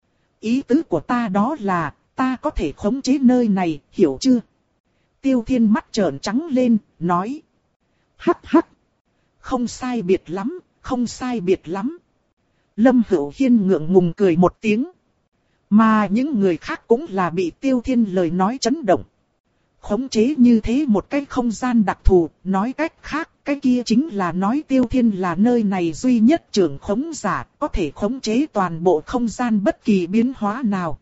Ý tứ của ta đó là, ta có thể khống chế nơi này, hiểu chưa? Tiêu Thiên mắt trợn trắng lên, nói. Hắc hắc. Không sai biệt lắm, không sai biệt lắm. Lâm Hữu Hiên ngượng ngùng cười một tiếng. Mà những người khác cũng là bị Tiêu Thiên lời nói chấn động. Khống chế như thế một cái không gian đặc thù, nói cách khác, cái kia chính là nói Tiêu Thiên là nơi này duy nhất trưởng khống giả, có thể khống chế toàn bộ không gian bất kỳ biến hóa nào.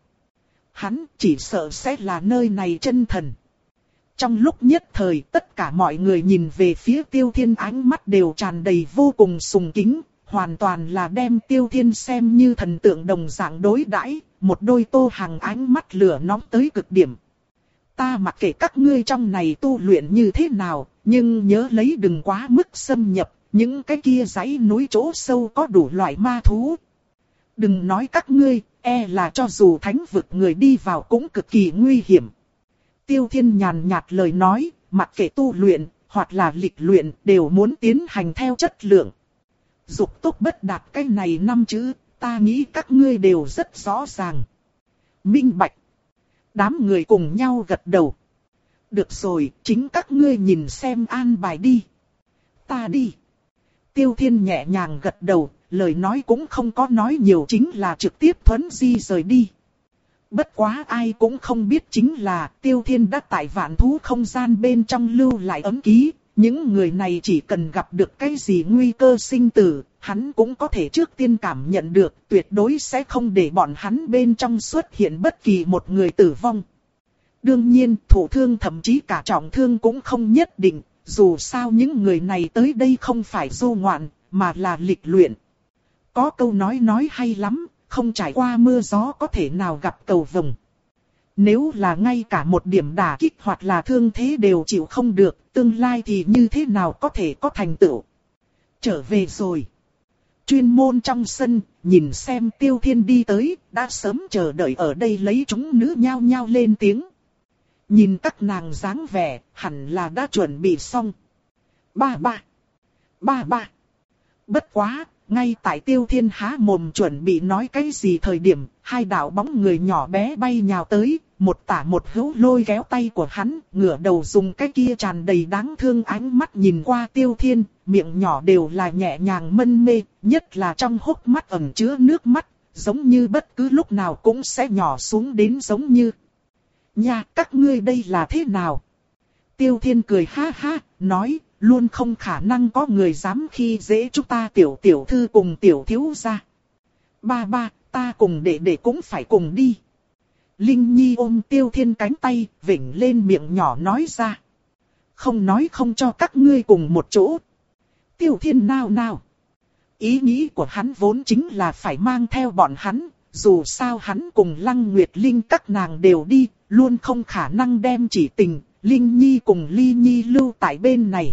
Hắn chỉ sợ sẽ là nơi này chân thần. Trong lúc nhất thời, tất cả mọi người nhìn về phía Tiêu Thiên, ánh mắt đều tràn đầy vô cùng sùng kính, hoàn toàn là đem Tiêu Thiên xem như thần tượng đồng dạng đối đãi, một đôi Tô Hằng ánh mắt lửa nóng tới cực điểm. Ta mặc kệ các ngươi trong này tu luyện như thế nào, nhưng nhớ lấy đừng quá mức xâm nhập, những cái kia dãy núi chỗ sâu có đủ loại ma thú. Đừng nói các ngươi, e là cho dù thánh vực người đi vào cũng cực kỳ nguy hiểm. Tiêu Thiên nhàn nhạt lời nói, mặc kệ tu luyện, hoặc là lịch luyện, đều muốn tiến hành theo chất lượng. Dục tốc bất đạt cái này năm chữ, ta nghĩ các ngươi đều rất rõ ràng. Minh bạch. Đám người cùng nhau gật đầu. Được rồi, chính các ngươi nhìn xem an bài đi. Ta đi. Tiêu Thiên nhẹ nhàng gật đầu, lời nói cũng không có nói nhiều, chính là trực tiếp thuấn di rời đi. Bất quá ai cũng không biết chính là Tiêu Thiên đã tại vạn thú không gian bên trong lưu lại ấm ký. Những người này chỉ cần gặp được cái gì nguy cơ sinh tử, hắn cũng có thể trước tiên cảm nhận được, tuyệt đối sẽ không để bọn hắn bên trong xuất hiện bất kỳ một người tử vong. Đương nhiên, thụ thương thậm chí cả trọng thương cũng không nhất định, dù sao những người này tới đây không phải du ngoạn, mà là lịch luyện. Có câu nói nói hay lắm, không trải qua mưa gió có thể nào gặp cầu vồng. Nếu là ngay cả một điểm đả kích hoặc là thương thế đều chịu không được, tương lai thì như thế nào có thể có thành tựu. Trở về rồi. Chuyên môn trong sân, nhìn xem Tiêu Thiên đi tới, đã sớm chờ đợi ở đây lấy chúng nữ nhao nhao lên tiếng. Nhìn các nàng dáng vẻ, hẳn là đã chuẩn bị xong. Ba ba. Ba ba. Bất quá, ngay tại Tiêu Thiên há mồm chuẩn bị nói cái gì thời điểm, hai đạo bóng người nhỏ bé bay nhào tới, một tả một hữu lôi kéo tay của hắn, ngửa đầu dùng cái kia tràn đầy đáng thương ánh mắt nhìn qua Tiêu Thiên, miệng nhỏ đều là nhẹ nhàng mân mê, nhất là trong hốc mắt ẩn chứa nước mắt, giống như bất cứ lúc nào cũng sẽ nhỏ xuống đến giống như. Nha, các ngươi đây là thế nào? Tiêu Thiên cười ha ha, nói, luôn không khả năng có người dám khi dễ chúng ta tiểu tiểu thư cùng tiểu thiếu gia. Ba ba, ta cùng đệ đệ cũng phải cùng đi. Linh Nhi ôm Tiêu Thiên cánh tay, vểnh lên miệng nhỏ nói ra. Không nói không cho các ngươi cùng một chỗ. Tiêu Thiên nào nào. Ý nghĩ của hắn vốn chính là phải mang theo bọn hắn, dù sao hắn cùng Lăng Nguyệt Linh các nàng đều đi, luôn không khả năng đem chỉ tình, Linh Nhi cùng Ly Nhi lưu tại bên này.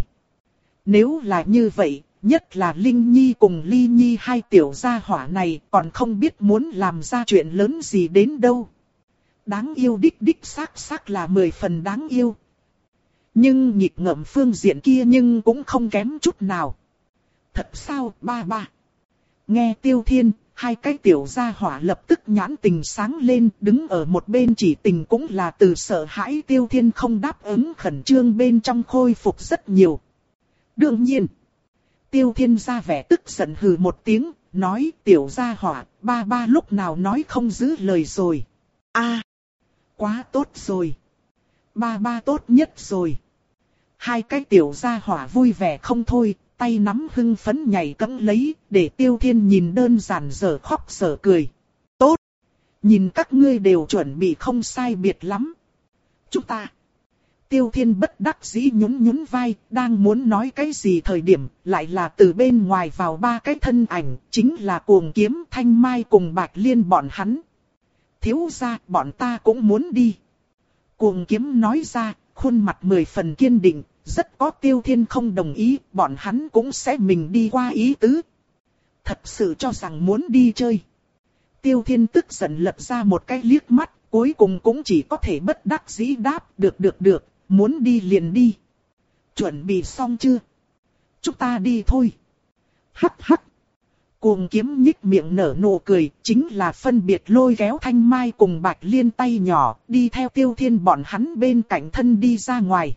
Nếu là như vậy, nhất là Linh Nhi cùng Ly Nhi hai tiểu gia hỏa này còn không biết muốn làm ra chuyện lớn gì đến đâu. Đáng yêu đích đích xác xác là mười phần đáng yêu. Nhưng nhịp ngợm phương diện kia nhưng cũng không kém chút nào. Thật sao ba ba? Nghe Tiêu Thiên, hai cái tiểu gia hỏa lập tức nhãn tình sáng lên, đứng ở một bên chỉ tình cũng là từ sợ hãi Tiêu Thiên không đáp ứng khẩn trương bên trong khôi phục rất nhiều. Đương nhiên, Tiêu Thiên ra vẻ tức giận hừ một tiếng, nói tiểu gia hỏa, ba ba lúc nào nói không giữ lời rồi. A, quá tốt rồi. Ba ba tốt nhất rồi. Hai cái tiểu gia hỏa vui vẻ không thôi, tay nắm hưng phấn nhảy cẫng lấy, để Tiêu Thiên nhìn đơn giản dở khóc dở cười. Tốt! Nhìn các ngươi đều chuẩn bị không sai biệt lắm. Chúng ta! Tiêu Thiên bất đắc dĩ nhún nhún vai, đang muốn nói cái gì thời điểm, lại là từ bên ngoài vào ba cái thân ảnh, chính là Cuồng Kiếm, Thanh Mai cùng Bạch Liên bọn hắn. Thiếu gia, bọn ta cũng muốn đi. Cuồng Kiếm nói ra, khuôn mặt mười phần kiên định, rất có Tiêu Thiên không đồng ý, bọn hắn cũng sẽ mình đi qua ý tứ. Thật sự cho rằng muốn đi chơi. Tiêu Thiên tức giận lật ra một cái liếc mắt, cuối cùng cũng chỉ có thể bất đắc dĩ đáp, được được được, muốn đi liền đi. Chuẩn bị xong chưa? Chúng ta đi thôi. Hắc hắc. Cuồng Kiếm nhích miệng nở nụ cười, chính là phân biệt lôi kéo Thanh Mai cùng Bạch Liên tay nhỏ, đi theo Tiêu Thiên bọn hắn bên cạnh thân đi ra ngoài.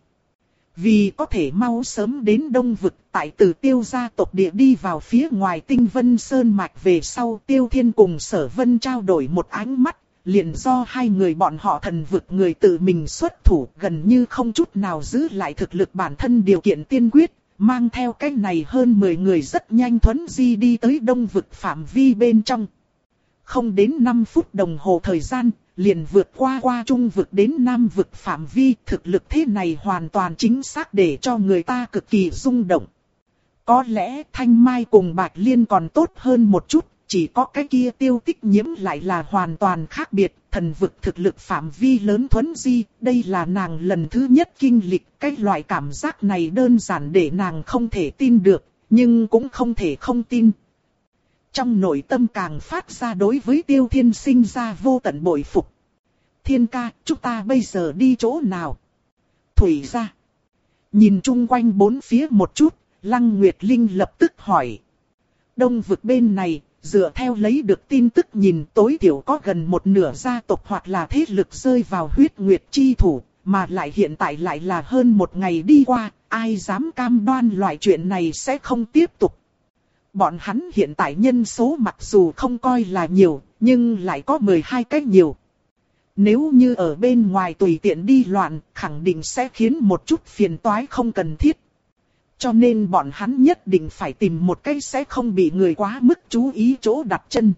Vì có thể mau sớm đến Đông Vực, tại từ Tiêu gia tộc địa đi vào phía ngoài Tinh Vân Sơn mạch về sau, Tiêu Thiên cùng Sở Vân trao đổi một ánh mắt, liền do hai người bọn họ thần vực người tự mình xuất thủ, gần như không chút nào giữ lại thực lực bản thân điều kiện tiên quyết, mang theo cái này hơn mười người rất nhanh thuấn di đi tới Đông Vực phạm vi bên trong. Không đến năm phút đồng hồ thời gian, liền vượt qua qua Trung Vực đến Nam Vực phạm vi, thực lực thế này hoàn toàn chính xác để cho người ta cực kỳ rung động. Có lẽ Thanh Mai cùng Bạch Liên còn tốt hơn một chút, chỉ có cái kia Tiêu Tích Nhiễm lại là hoàn toàn khác biệt, thần vực thực lực phạm vi lớn thuấn di, đây là nàng lần thứ nhất kinh lịch, cái loại cảm giác này đơn giản để nàng không thể tin được, nhưng cũng không thể không tin. Trong nội tâm càng phát ra đối với Tiêu Thiên sinh ra vô tận bội phục. Thiên ca, chúng ta bây giờ đi chỗ nào? Thủy gia. Nhìn chung quanh bốn phía một chút, Lăng Nguyệt Linh lập tức hỏi. Đông Vực bên này, dựa theo lấy được tin tức nhìn tối thiểu có gần một nửa gia tộc hoặc là thế lực rơi vào huyết nguyệt chi thủ, mà lại hiện tại lại là hơn một ngày đi qua, ai dám cam đoan loại chuyện này sẽ không tiếp tục. Bọn hắn hiện tại nhân số mặc dù không coi là nhiều, nhưng lại có mười hai cách nhiều. Nếu như ở bên ngoài tùy tiện đi loạn, khẳng định sẽ khiến một chút phiền toái không cần thiết. Cho nên bọn hắn nhất định phải tìm một cái sẽ không bị người quá mức chú ý chỗ đặt chân.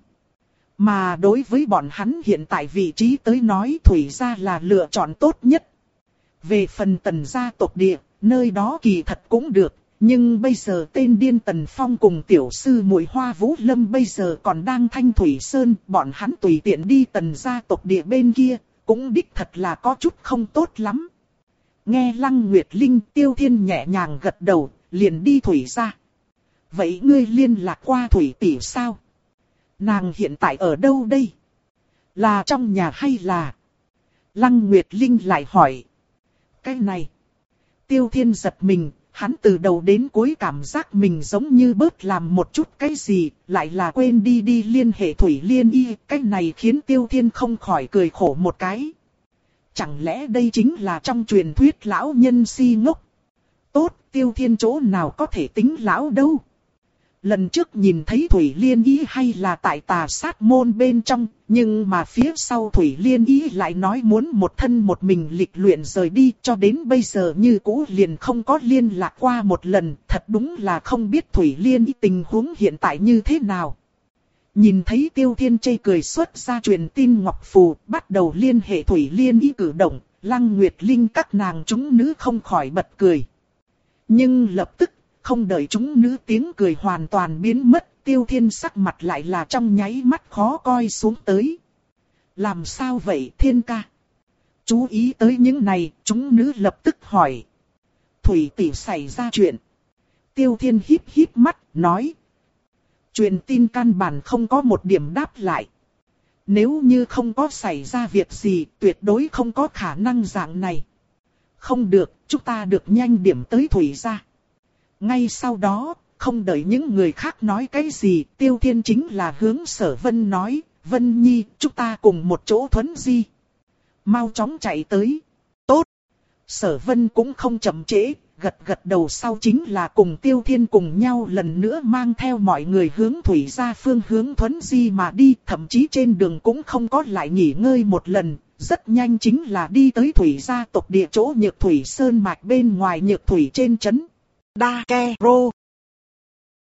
Mà đối với bọn hắn hiện tại vị trí tới nói Thủy gia là lựa chọn tốt nhất. Về phần Tần gia tộc địa, nơi đó kỳ thật cũng được. Nhưng bây giờ tên điên Tần Phong cùng tiểu sư muội Hoa Vũ Lâm bây giờ còn đang Thanh Thủy Sơn, bọn hắn tùy tiện đi Tần gia tộc địa bên kia, cũng đích thật là có chút không tốt lắm. Nghe Lăng Nguyệt Linh Tiêu Thiên nhẹ nhàng gật đầu, liền đi Thủy gia. Vậy ngươi liên lạc qua Thủy tỷ sao? Nàng hiện tại ở đâu đây? Là trong nhà hay là? Lăng Nguyệt Linh lại hỏi. Cái này. Tiêu Thiên giật mình. Hắn từ đầu đến cuối cảm giác mình giống như bớt làm một chút cái gì, lại là quên đi đi liên hệ Thủy Liên Y, cái này khiến Tiêu Thiên không khỏi cười khổ một cái. Chẳng lẽ đây chính là trong truyền thuyết lão nhân si ngốc? Tốt, Tiêu Thiên chỗ nào có thể tính lão đâu? Lần trước nhìn thấy Thủy Liên Y hay là tại Tà Sát môn bên trong, nhưng mà phía sau Thủy Liên Y lại nói muốn một thân một mình lịch luyện rời đi, cho đến bây giờ như cũ liền không có liên lạc qua một lần, thật đúng là không biết Thủy Liên Y tình huống hiện tại như thế nào. Nhìn thấy Tiêu Thiên chây cười xuất ra truyền tin ngọc phù, bắt đầu liên hệ Thủy Liên Y cử động, Lăng Nguyệt Linh các nàng chúng nữ không khỏi bật cười. Nhưng lập tức, không đợi chúng nữ tiếng cười hoàn toàn biến mất, Tiêu Thiên sắc mặt lại là trong nháy mắt khó coi xuống tới. Làm sao vậy Thiên ca? Chú ý tới những này, chúng nữ lập tức hỏi. Thủy tỷ xảy ra chuyện. Tiêu Thiên híp híp mắt, nói. Truyền tin căn bản không có một điểm đáp lại. Nếu như không có xảy ra việc gì, tuyệt đối không có khả năng dạng này. Không được, chúng ta được nhanh điểm tới Thủy gia. Ngay sau đó, Không đợi những người khác nói cái gì, Tiêu Thiên chính là hướng Sở Vân nói, Vân Nhi, chúng ta cùng một chỗ thuấn di. Mau chóng chạy tới. Tốt. Sở Vân cũng không chậm trễ, gật gật đầu sau chính là cùng Tiêu Thiên cùng nhau lần nữa mang theo mọi người hướng thủy gia phương hướng thuấn di mà đi, thậm chí trên đường cũng không có lại nghỉ ngơi một lần, rất nhanh chính là đi tới thủy gia tộc địa chỗ Nhược Thủy Sơn mạch bên ngoài Nhược Thủy trên trấn Đa Ke Rô.